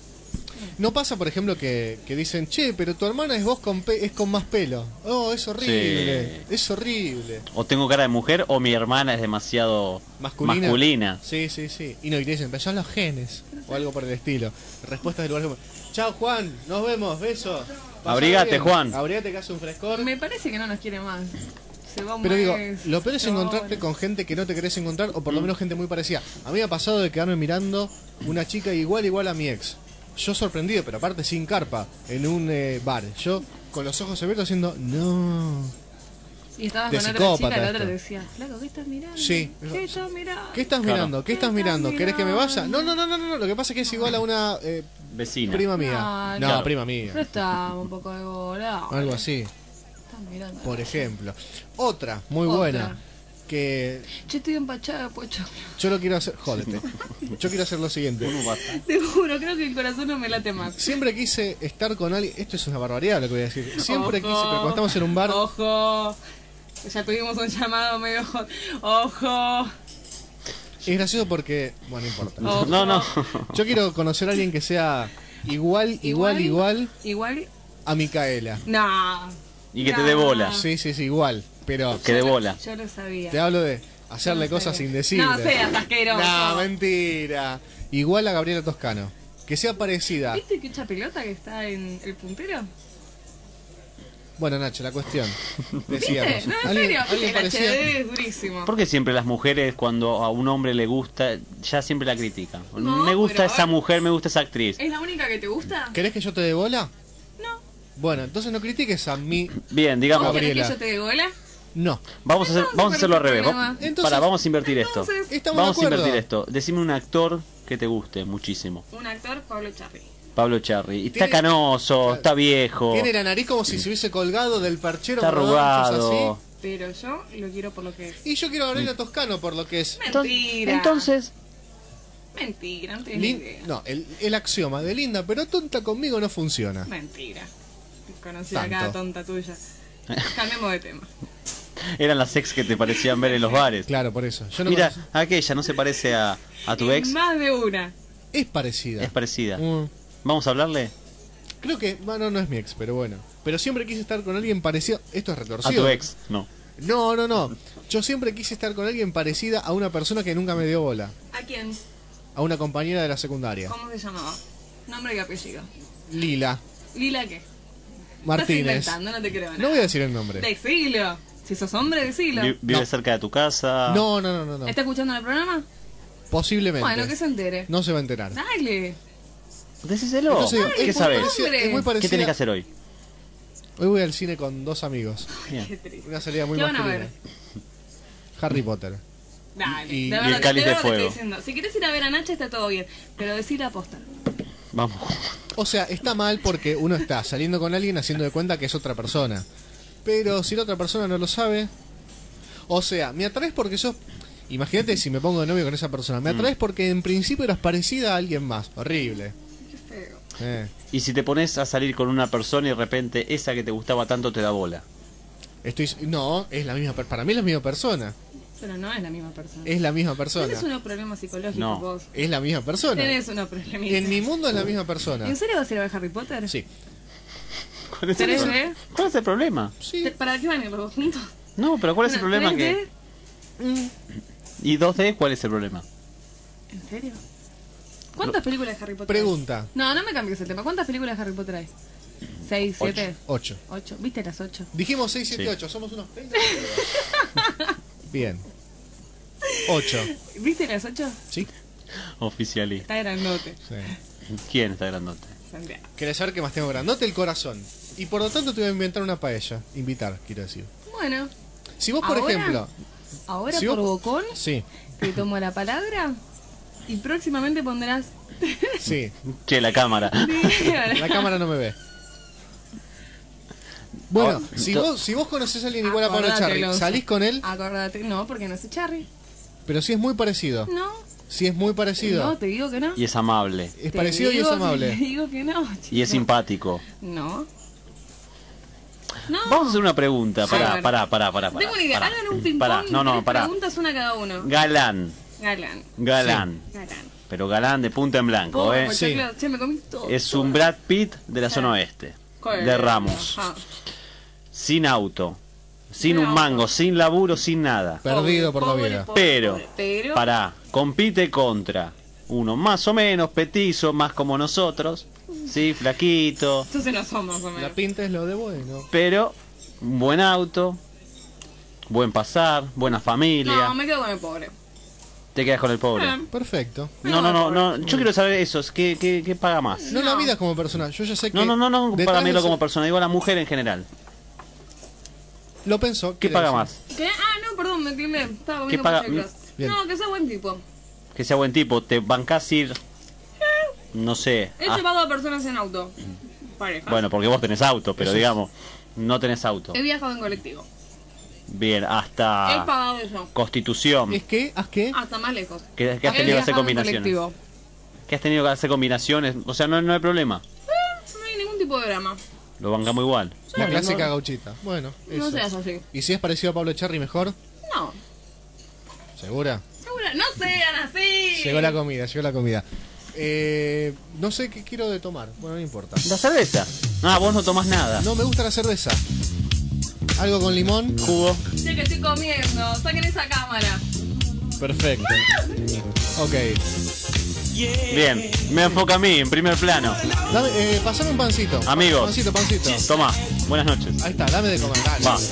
¿No pasa, por ejemplo, que dicen, che, pero tu hermana es vos es con más pelo? Oh, es horrible, sí. Es horrible. O tengo cara de mujer o mi hermana es demasiado masculina. Sí. Y te dicen, pero son los genes, o algo por el estilo. Respuestas del lugar como, chao Juan, nos vemos, besos. Abrigate, Juan. Abrigate que hace un frescor. Me parece que no nos quiere más. Pero digo, lo peor es encontrarte con gente que no te querés encontrar, o por lo menos gente muy parecida. A mí me ha pasado de quedarme mirando una chica igual a mi ex. Yo sorprendido, pero aparte sin carpa, en un bar. Yo con los ojos abiertos haciendo, no. Y estabas de con otra psicópata chica y la otra esto. te decía, flaco, ¿qué estás mirando? Sí. ¿Qué estás mirando? ¿Qué estás Claro. mirando? ¿Qué estás mirando? ¿Querés que me vaya? No, lo que pasa es que es igual a una Vecina. prima mía. No, Claro. prima mía. No está un poco de bola. Algo así, Estás mirando. por ejemplo. Otra, muy Otra. buena, que Yo estoy empachada de pocho. yo lo quiero hacer, jódete. Yo quiero hacer lo siguiente. Te juro, creo que el corazón no me late más. Siempre quise estar con alguien, esto es una barbaridad lo que voy a decir. Siempre Ojo. quise, pero cuando estamos en un bar, Ojo. Ya tuvimos un llamado medio hot. Ojo. es gracioso porque, bueno, no importa. Ojo. No. Yo quiero conocer a alguien que sea igual Igual. a Micaela. No. Y que te dé bola. Sí, igual, pero Que dé bola. Yo lo sabía. te hablo de hacerle cosas indecibles. No seas asqueroso. No, mentira. Igual a Gabriela Toscano. Que sea parecida. ¿Viste que echa pelota que está en el puntero? Bueno, Nacho, la cuestión. Decíamos. ¿Viste? No, en ¿Alguien- serio. alguien El parecía? HD es durísimo. ¿Por qué siempre las mujeres cuando a un hombre le gusta, ya siempre la critican? No, Me gusta pero, esa a ver. mujer, me gusta esa actriz. ¿Es la única que te gusta? ¿Querés que yo te dé bola? No. Bueno, entonces no critiques a mí. Bien, digamos. ¿Vos querés que Gabriela. yo te dé bola? No. Vamos a hacerlo al revés. problema. Entonces- Vamos a invertir esto. Estamos Vamos de a acuerdo. invertir esto. Decime un actor que te guste muchísimo. Un actor, Pablo Charri. Pablo Charri. Está Tiene- canoso, está viejo, Tiene la nariz como si se hubiese colgado del perchero. está ¿verdad? Cosas arrugado. así. Pero yo lo quiero por lo que es. Y yo quiero a Gabriela Toscano por lo que es. Mentira. Entonces, Mentira, no tenés ni Lin- idea. No, el axioma de linda pero tonta conmigo no funciona. Mentira. Conocida Tanto. cada tonta tuya. Cambiemos de tema. eran las ex que te parecían ver en los bares. Claro, por eso. Yo no Mira, conozco- aquella no se parece a tu ex. Más de una. Es parecida. Es parecida. Mm. Vamos a hablarle Creo que, bueno, no es mi ex, pero bueno. Pero siempre quise estar con alguien parecido. Esto es a retorcido. tu ex. No. No. Yo siempre quise estar con alguien parecida a una persona que nunca me dio bola. ¿A quién? A una compañera de la secundaria. ¿Cómo se llamaba? Nombre y apellido. Lila ¿Lila qué? Martínez. Estás inventando, no te creo nada. No voy a decir el nombre. Decilo. Si sos hombre, decilo. Vive cerca de tu casa. No. ¿Está escuchando el programa? Posiblemente. Bueno, que se entere. No se va a enterar. Dale. Decíselo. Entonces, Dale, es ¿Qué muy sabes? parecida- hombre. es muy ¿Qué parecida- tenés que hacer hoy? Hoy voy al cine con 2 amigos. Bien. Qué triste. Una salida muy ¿Qué van a masculina. ver? Harry Potter. Dale. Y- de y verdad, el cáliz te de veo que fuego. estoy diciendo. Si quieres ir a ver a Nacha está todo bien. Pero decir aposta. Vamos. O sea, está mal porque uno está saliendo con alguien haciendo de cuenta que es otra persona. Pero si la otra persona no lo sabe... O sea, me atraes porque sos... Imagínate si me pongo de novio con esa persona. Me atraes porque en principio eras parecida a alguien más. Horrible. Qué feo. Y si te pones a salir con una persona y de repente esa que te gustaba tanto te da bola. No, es la misma... Para mí es la misma persona. Pero no es la misma persona. Es la misma persona. Tenés unos problemas psicológicos No. vos. Es la misma persona. Tenés unos problemitas. En mi mundo es la misma persona. ¿En serio vas a ir a ver Harry Potter? Sí. ¿Cuál es el ¿Tenés problema? ver? ¿Cuál es el problema? Sí. ¿Para qué van a ir los dos juntos? No, pero ¿cuál es el problema? ¿Tenés Que... ver? ¿Y 2D? ¿Cuál es el problema? ¿En serio? ¿Cuántas películas de Harry Potter Pregunta. hay? No me cambies el tema. ¿Cuántas películas de Harry Potter hay? ¿6, 7? 8. 8. ¿Viste las 8? Dijimos 6, 7, Sí. 8. Somos unos pendejos. Bien. 8. ¿Viste las 8? ¿Sí? Oficialista. Está grandote. Sí. ¿Quién está grandote? Santiago. ¿Querés saber qué más tengo grandote? El corazón. Y por lo tanto te voy a inventar una paella. Invitar, quiero decir. Bueno. Si vos, por ¿Ahora? ejemplo... Ahora Si por vos- bocón Sí, te tomo la palabra y próximamente pondrás... sí. Che, la cámara. La cámara no me ve. Bueno, Oh, si vos conoces a alguien igual a Pablo Acordate, Charri, Alonso. salís con él, Acordate. No, porque no es Charry. pero si es muy parecido. No. Si es muy parecido. No, te digo que no. Y es amable. Es Te parecido y es digo amable. Te digo que no. Y es chico. simpático. No. No. Vamos a hacer una pregunta. Sí, a ver. Pará. Tengo una idea. pará. Hagan un ping-pong. Pará. No, tres pará. preguntas, una cada uno. Galán. Galán. Galán. Galán. Pero galán de punta en blanco, Como ¿eh? choclo- Che, me comí todo. Es un Brad Pitt de la zona oeste. De Ramos. Ajá. Sin auto. Sin Sin un auto. mango, sin laburo, sin nada. Perdido por la Pobre, vida. pobre, Pero, pobre. Pero. pará, compite contra uno más o menos petizo, más como nosotros, sí, flaquito, Entonces no somos, más o menos. La pinta es lo de bueno. pero un buen auto, buen pasar, buena familia. No, me quedo con el pobre. Te quedas con el pobre. Perfecto. No, yo quiero saber eso, ¿qué paga más? No la vida como persona. Yo ya sé que. No, detrás parámelo de como ese- persona, digo a la mujer en general. Lo pensó. ¿Qué paga más? ¿Qué? Ah, no, perdón, me equivocé. Estaba ¿Qué comiendo paga? pochoclos. Bien. No, que sea buen tipo. Que sea buen tipo. ¿Te bancás ir? No sé. He llevado a personas en auto. Parejas. Bueno, porque vos tenés auto, pero Eso digamos, no tenés auto. He viajado en colectivo. Bien, He hasta pagado yo. Constitución. ¿Es que? ¿Haz qué? Hasta más lejos. Que has He tenido que hacer viajado en combinaciones. colectivo. Que has tenido que hacer combinaciones. O sea, no hay problema. No hay ningún tipo de drama. Lo bancamos igual. La clásica gauchita. Bueno, No eso. seas así. ¿Y si es parecido a Pablo Echarri mejor? No. ¿Segura? Segura, no sean así. Llegó la comida. No sé qué quiero de tomar. Bueno, no importa. La cerveza. No, vos no tomás nada. No me gusta la cerveza. Algo con limón. Jugo. Sé que estoy comiendo. Saquen esa cámara. Perfecto. Ok. Bien, me enfoca a mí en primer plano. Dame, pasame un pancito. Amigos. Pancito. Toma, buenas noches. Ahí está, dame de comer. Dale. Va.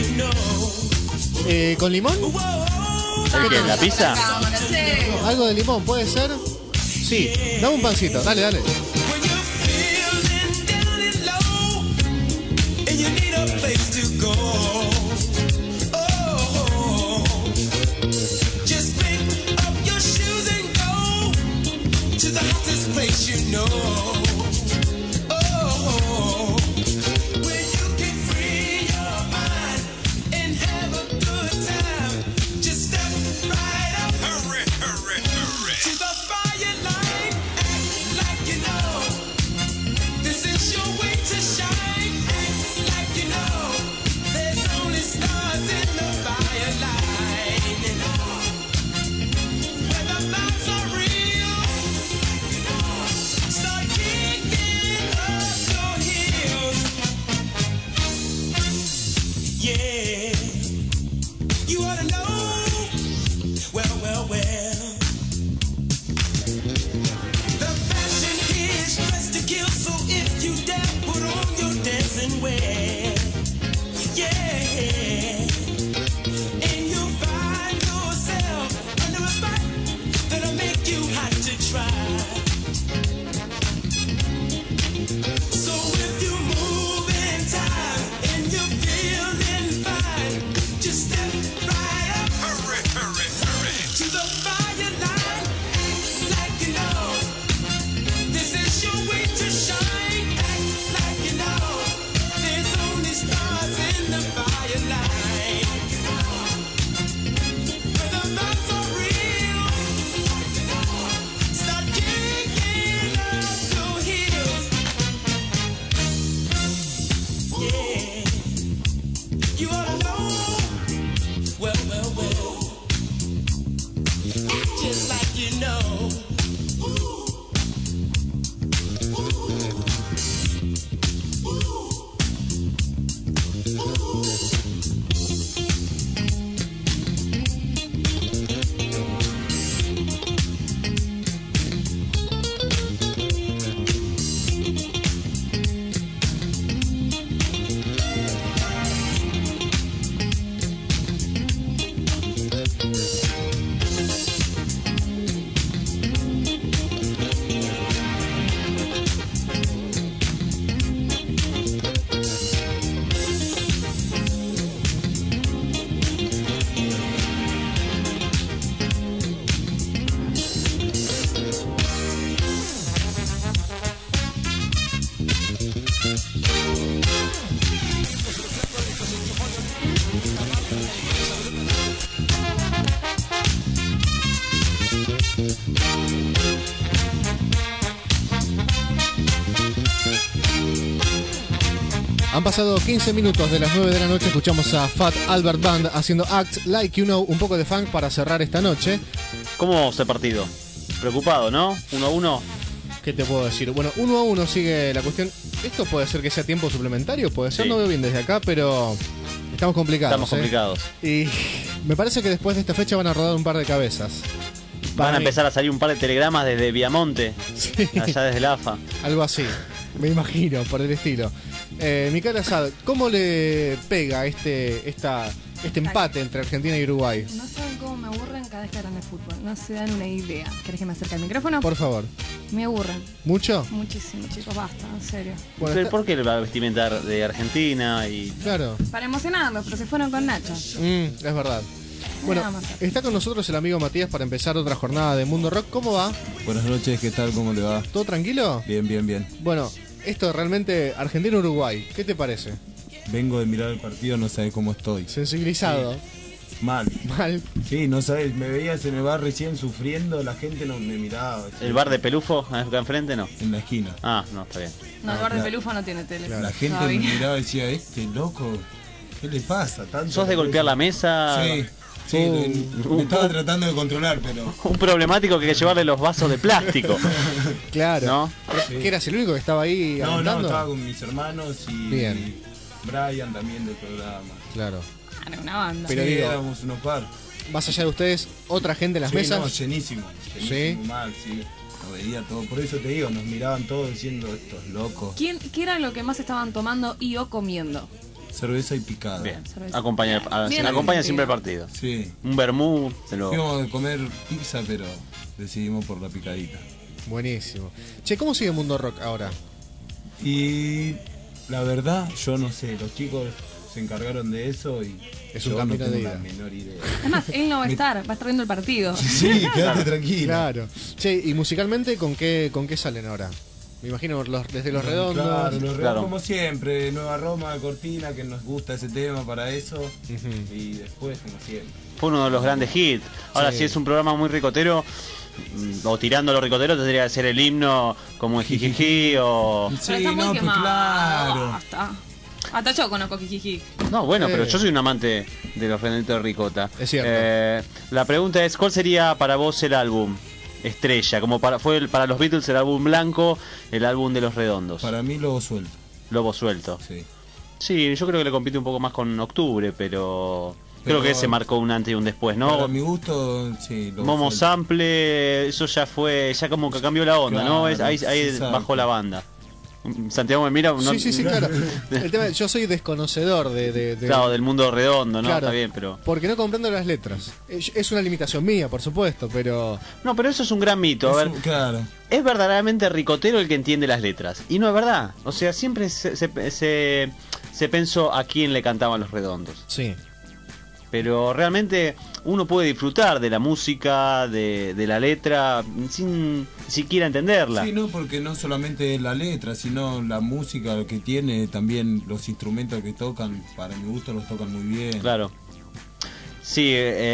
¿Con limón? ¿El qué? ¿La pizza? Cámara, che. ¿Algo de limón puede ser? Sí. Dame un pancito. Dale. Han pasado 15 minutos de las 9 de la noche. Escuchamos a Fat Albert Band haciendo Act Like You Know, un poco de funk para cerrar esta noche. ¿Cómo va ese partido? Preocupado, ¿no? 1-1. ¿Qué te puedo decir? Bueno, 1-1 sigue la cuestión. Esto puede ser que sea tiempo suplementario, puede ser, Sí. no veo bien desde acá, pero estamos complicados. Estamos complicados. Y me parece que después de esta fecha van a rodar un par de cabezas. Van a empezar a salir un par de telegramas desde Viamonte, allá desde la AFA. Algo así, me imagino, por el estilo. Micael Asad, ¿cómo le pega este empate entre Argentina y Uruguay? No saben cómo me aburren cada vez que hablan de fútbol. No se dan una idea. ¿Querés que me acerque al micrófono? Por favor. Me aburren. ¿Mucho? Muchísimo, chicos, basta, en serio. Bueno, Pero ¿por qué la vestimenta de Argentina? Y Claro. Para emocionarlos, pero se fueron con Nacho. Es verdad. Bueno, Nada más. está con nosotros el amigo Matías para empezar otra jornada de Mundo Rock. ¿Cómo va? Buenas noches, ¿qué tal? ¿Cómo le va? ¿Todo tranquilo? Bien, bien, bien. Bueno, esto realmente Argentina-Uruguay, ¿qué te parece? Vengo de mirar el partido, no sabés cómo estoy. Sensibilizado. Mal. Mal. Sí, no sabés, me veías en el bar recién sufriendo, la gente no me miraba. ¿el bar de Pelufo acá enfrente no? En la esquina. Ah, no, está bien. No, el bar de Pelufo no tiene tele. La gente me miraba y decía, este loco, ¿qué le pasa? ¿Tanto ¿Sos de golpear la mesa? Sí. Sí, me estaba tratando de controlar, pero... Un problemático que hay que llevarle los vasos de plástico. Claro. ¿No? ¿Qué eras el único que estaba ahí No, alentando? estaba con mis hermanos y Bien. Brian también del programa. Claro. Era una banda. Pero Sí, digo, éramos unos par. más allá de ustedes, otra gente en las Sí, mesas. no, llenísimo, Sí. mal, sí. Lo veía todo, por eso te digo, nos miraban todos diciendo estos locos. ¿Qué era lo que más estaban tomando y o comiendo? Cerveza y picada. Bien. Cerveza. Acompaña Bien siempre el argentino. partido. Sí. Un vermú. Fuimos a comer pizza, pero decidimos por la picadita. Buenísimo. Che, ¿cómo sigue Mundo Rock ahora? Y la verdad, yo no sé, los chicos se encargaron de eso y Es un yo camino no de tengo ida. la menor idea. Además, él no va a estar, va a estar viendo el partido. Sí, quédate tranquilo. Claro. Che, y musicalmente, ¿con qué salen ahora? Me imagino desde Los Redondos. Claro, los redondos Claro. como siempre, Nueva Roma, Cortina, que nos gusta ese tema para eso. Y después, como siempre. Fue uno de los grandes hits. Ahora, Sí. si es un programa muy ricotero, o tirando a los ricoteros, tendría que ser el himno como el Jijiji o... Pero está muy pues quemado. claro. Basta. Hasta yo conozco Jijiji. No, bueno, pero yo soy un amante de los redonditos de ricota. Es cierto. La pregunta es, ¿cuál sería para vos el álbum estrella? Como fue para los Beatles el álbum blanco, el álbum de los redondos. Para mí, Lobo Suelto. Lobo Suelto. Sí. Sí, yo creo que le compite un poco más con Octubre, pero creo que ese marcó un antes y un después, ¿no? Para mi gusto, sí. Lobo Momo Suelto. Sample, eso ya fue, ya como que cambió la onda, ¿no? Claro, Ahí exacto. bajó la banda. Santiago me mira, no, Sí, claro. El tema, yo soy desconocedor de claro, del mundo redondo, ¿no? Claro, Está bien, pero... porque no comprendo las letras. Es una limitación mía, por supuesto, pero... No, pero eso es un gran mito. A ver, Claro. es verdaderamente ricotero el que entiende las letras. Y no es verdad. O sea, siempre se pensó a quién le cantaban los redondos. Sí. Pero realmente uno puede disfrutar de la música, de la letra, sin siquiera entenderla. Sí, no, porque no solamente es la letra, sino la música que tiene, también los instrumentos que tocan, para mi gusto los tocan muy bien. Claro. Sí,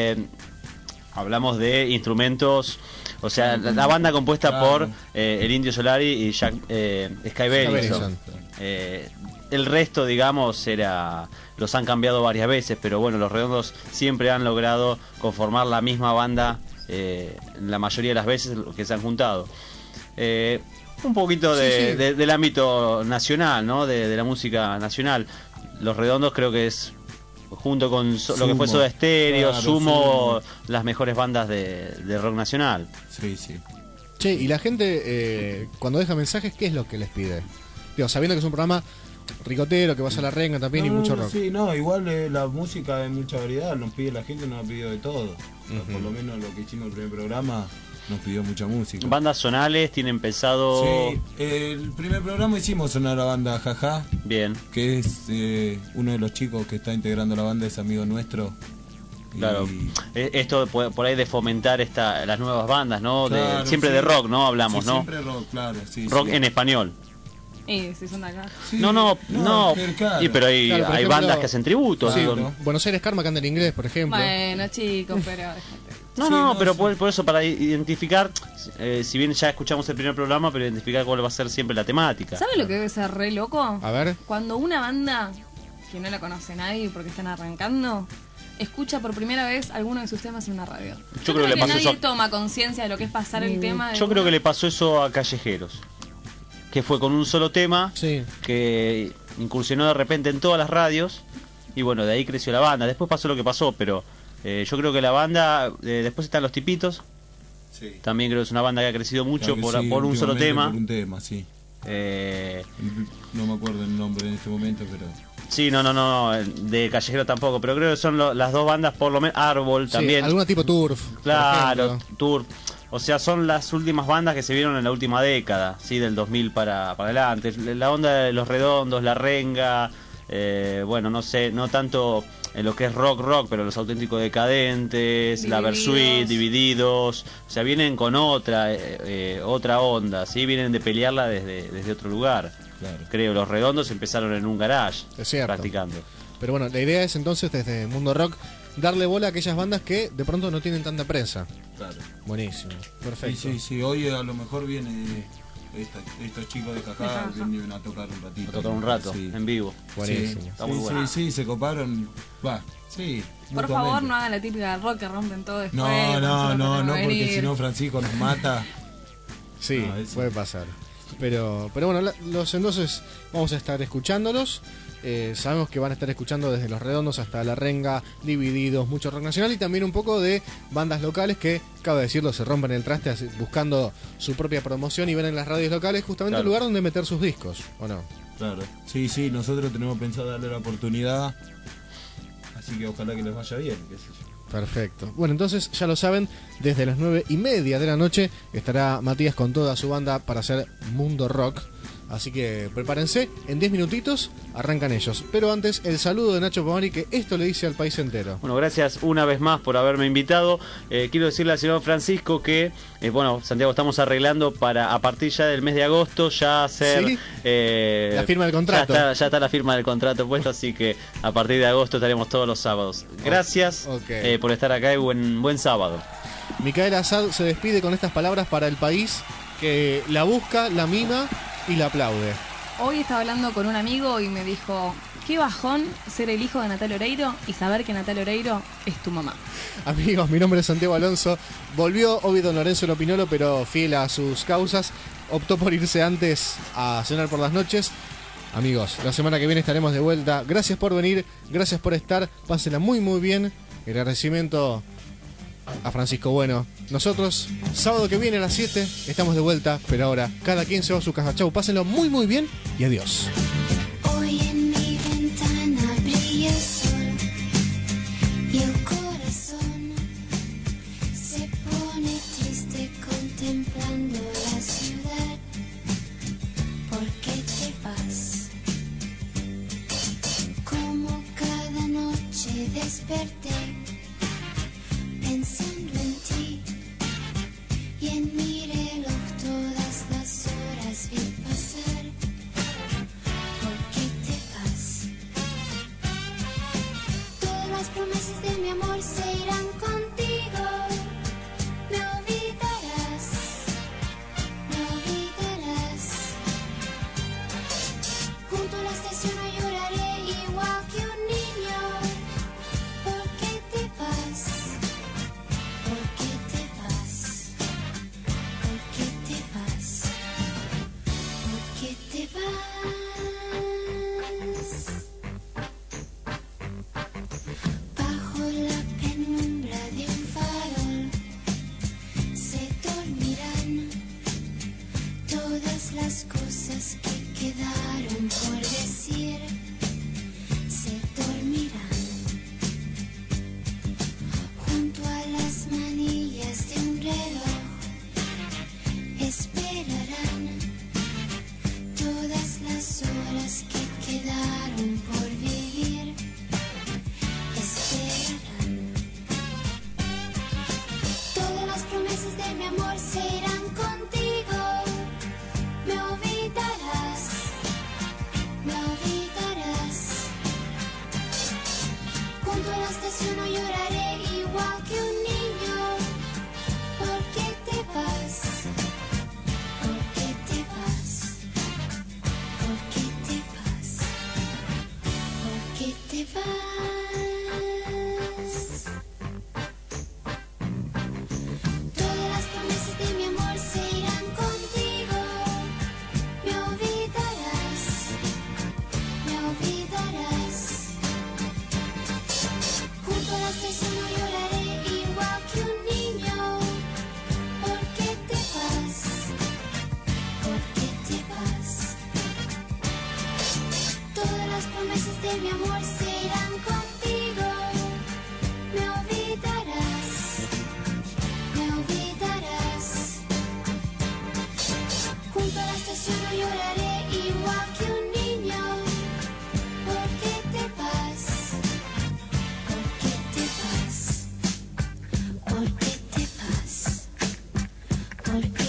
hablamos de instrumentos, o sea, la banda compuesta Claro. por el Indio Solari y Jack Sky Beilinson. El resto, digamos, los han cambiado varias veces, pero bueno, los redondos siempre han logrado conformar la misma banda la mayoría de las veces que se han juntado. Un poquito del ámbito nacional, ¿no? De la música nacional. Los redondos creo que es, junto con lo que fue Soda Stereo, Claro, Sumo, las mejores bandas de rock nacional. Sí, sí. Che, y la gente, cuando deja mensajes, ¿qué es lo que les pide? Digo, sabiendo que es un programa ricotero, que vas a la renga también y mucho rock. Sí, no, igual la música de mucha variedad, nos pide la gente, nos ha pedido de todo. O sea, por lo menos lo que hicimos el primer programa, nos pidió mucha música. Bandas zonales tienen pensado... Sí, el primer programa hicimos sonar la banda Jaja. Bien. Que es uno de los chicos que está integrando la banda, es amigo nuestro. Claro, esto por ahí de fomentar las nuevas bandas, ¿no? Claro, siempre sí. de rock, ¿no? Hablamos, Sí, ¿no? Siempre rock, claro, sí. Rock sí. en español. Si son de acá. Sí, No. claro. Y, pero hay, Claro, por hay ejemplo, bandas que hacen tributos. Sí, digo. ¿no? Buenos Aires Karma canta en inglés, por ejemplo. Bueno, chicos, pero... Pero por eso, para identificar, si bien ya escuchamos el primer programa, pero identificar cuál va a ser siempre la temática. ¿Sabes lo que debe ser re loco? A ver. Cuando una banda, que no la conoce nadie porque están arrancando, escucha por primera vez alguno de sus temas en una radio. Yo creo que le pasó nadie eso. toma conciencia de lo que es pasar el tema. Yo creo que le pasó eso a Callejeros, que fue con un solo tema, que incursionó de repente en todas las radios, y bueno, de ahí creció la banda. Después pasó lo que pasó, pero yo creo que la banda, después están Los Tipitos, también creo que es una banda que ha crecido mucho Claro que por un solo últimamente tema. Por un tema, sí. No me acuerdo el nombre en este momento, pero... Sí, no, de Callejero tampoco, pero creo que son las dos bandas, por lo menos Árbol Sí, también. alguna tipo Turf. Claro, por ejemplo. Turf. O sea, son las últimas bandas que se vieron en la última década, ¿sí? Del 2000 para adelante. La onda de Los Redondos, La Renga, bueno, no sé, no tanto en lo que es rock, pero Los Auténticos Decadentes, La Versuit, Divididos, o sea, vienen con otra onda, ¿sí? Vienen de pelearla desde otro lugar. Claro. Creo, Los Redondos empezaron en un garage, es cierto, practicando. Pero bueno, la idea es entonces desde Mundo Rock darle bola a aquellas bandas que de pronto no tienen tanta prensa. Claro. Buenísimo, perfecto. Sí, hoy a lo mejor viene estos chicos de Cajá vienen a tocar un ratito. A tocar un rato, en vivo. Buenísimo. Sí, Está muy bueno. sí, se coparon. Va, sí. Por favor, no hagan la típica rock que rompen todo después. No, porque si no Francisco nos mata. Sí, puede pasar. Pero bueno, entonces vamos a estar escuchándolos. Sabemos que van a estar escuchando desde Los Redondos hasta La Renga, Divididos, mucho rock nacional y también un poco de bandas locales que, cabe decirlo, se rompen el traste buscando su propia promoción y ven en las radios locales justamente el lugar donde meter sus discos, ¿o no? Claro, sí, nosotros tenemos pensado darle la oportunidad, así que ojalá que les vaya bien, qué sé yo. Perfecto. Bueno, entonces ya lo saben, desde las 9:30 de la noche estará Matías con toda su banda para hacer Mundo Rock. Así que prepárense, en 10 minutitos arrancan ellos. Pero antes, el saludo de Nacho Pomari, que esto le dice al país entero. Bueno, gracias una vez más por haberme invitado. Quiero decirle al señor Francisco que, bueno, Santiago, estamos arreglando para a partir ya del mes de agosto ya hacer... ¿Sí? La firma del contrato. Ya está la firma del contrato puesto, así que a partir de agosto estaremos todos los sábados. Gracias por estar acá y buen sábado. Micaela Asad se despide con estas palabras para el país que la busca, la mima y la aplaude. Hoy estaba hablando con un amigo y me dijo: qué bajón ser el hijo de Natalia Oreiro y saber que Natalia Oreiro es tu mamá. Amigos, mi nombre es Santiago Alonso. Volvió hoy don Lorenzo Lopinolo, pero fiel a sus causas, optó por irse antes a cenar por las noches. Amigos, la semana que viene estaremos de vuelta. Gracias por venir, gracias por estar. Pásenla muy bien. El agradecimiento a Francisco Bueno. Nosotros, sábado que viene a las 7, estamos de vuelta, pero ahora cada quien se va a su casa. Chau, pásenlo muy bien y adiós. Hoy en mi ventana brilla el sol y el corazón se pone triste contemplando la ciudad. ¿Por qué te vas? Como cada noche desperté pensando en ti y en mi reloj todas las horas vi pasar. ¿Por qué te vas? Todas las promesas de mi amor se irán contigo. Me olvidarás, me olvidarás. Junto a la estación no lloraré igual que un niño. ¿Por qué te vas? ¿Por qué te vas? ¿Por qué te vas? ¿Por qué te vas? Bajo la penumbra de un farol se dormirán todas las cosas que quedaron por decir. Se dormirán junto a las manillas de un reloj. Esperarán todas las horas que quedaron por vivir. Esperarán. Todas las promesas de mi amor se irán contigo. Me olvidarás, me olvidarás. Junto a la estación no lloraré igual que un niño. ¿Por qué te vas? ¿Por qué te vas? ¿Por qué te vas? ¿Por qué te vas? Todas las promesas de mi amor se irán contigo. Me olvidarás, me olvidarás. Junto a la estación no lloraré igual que un niño. ¿Por qué te vas? ¿Por qué te vas? Todas las promesas de mi amor se irán contigo. Me olvidarás, me olvidarás. amor.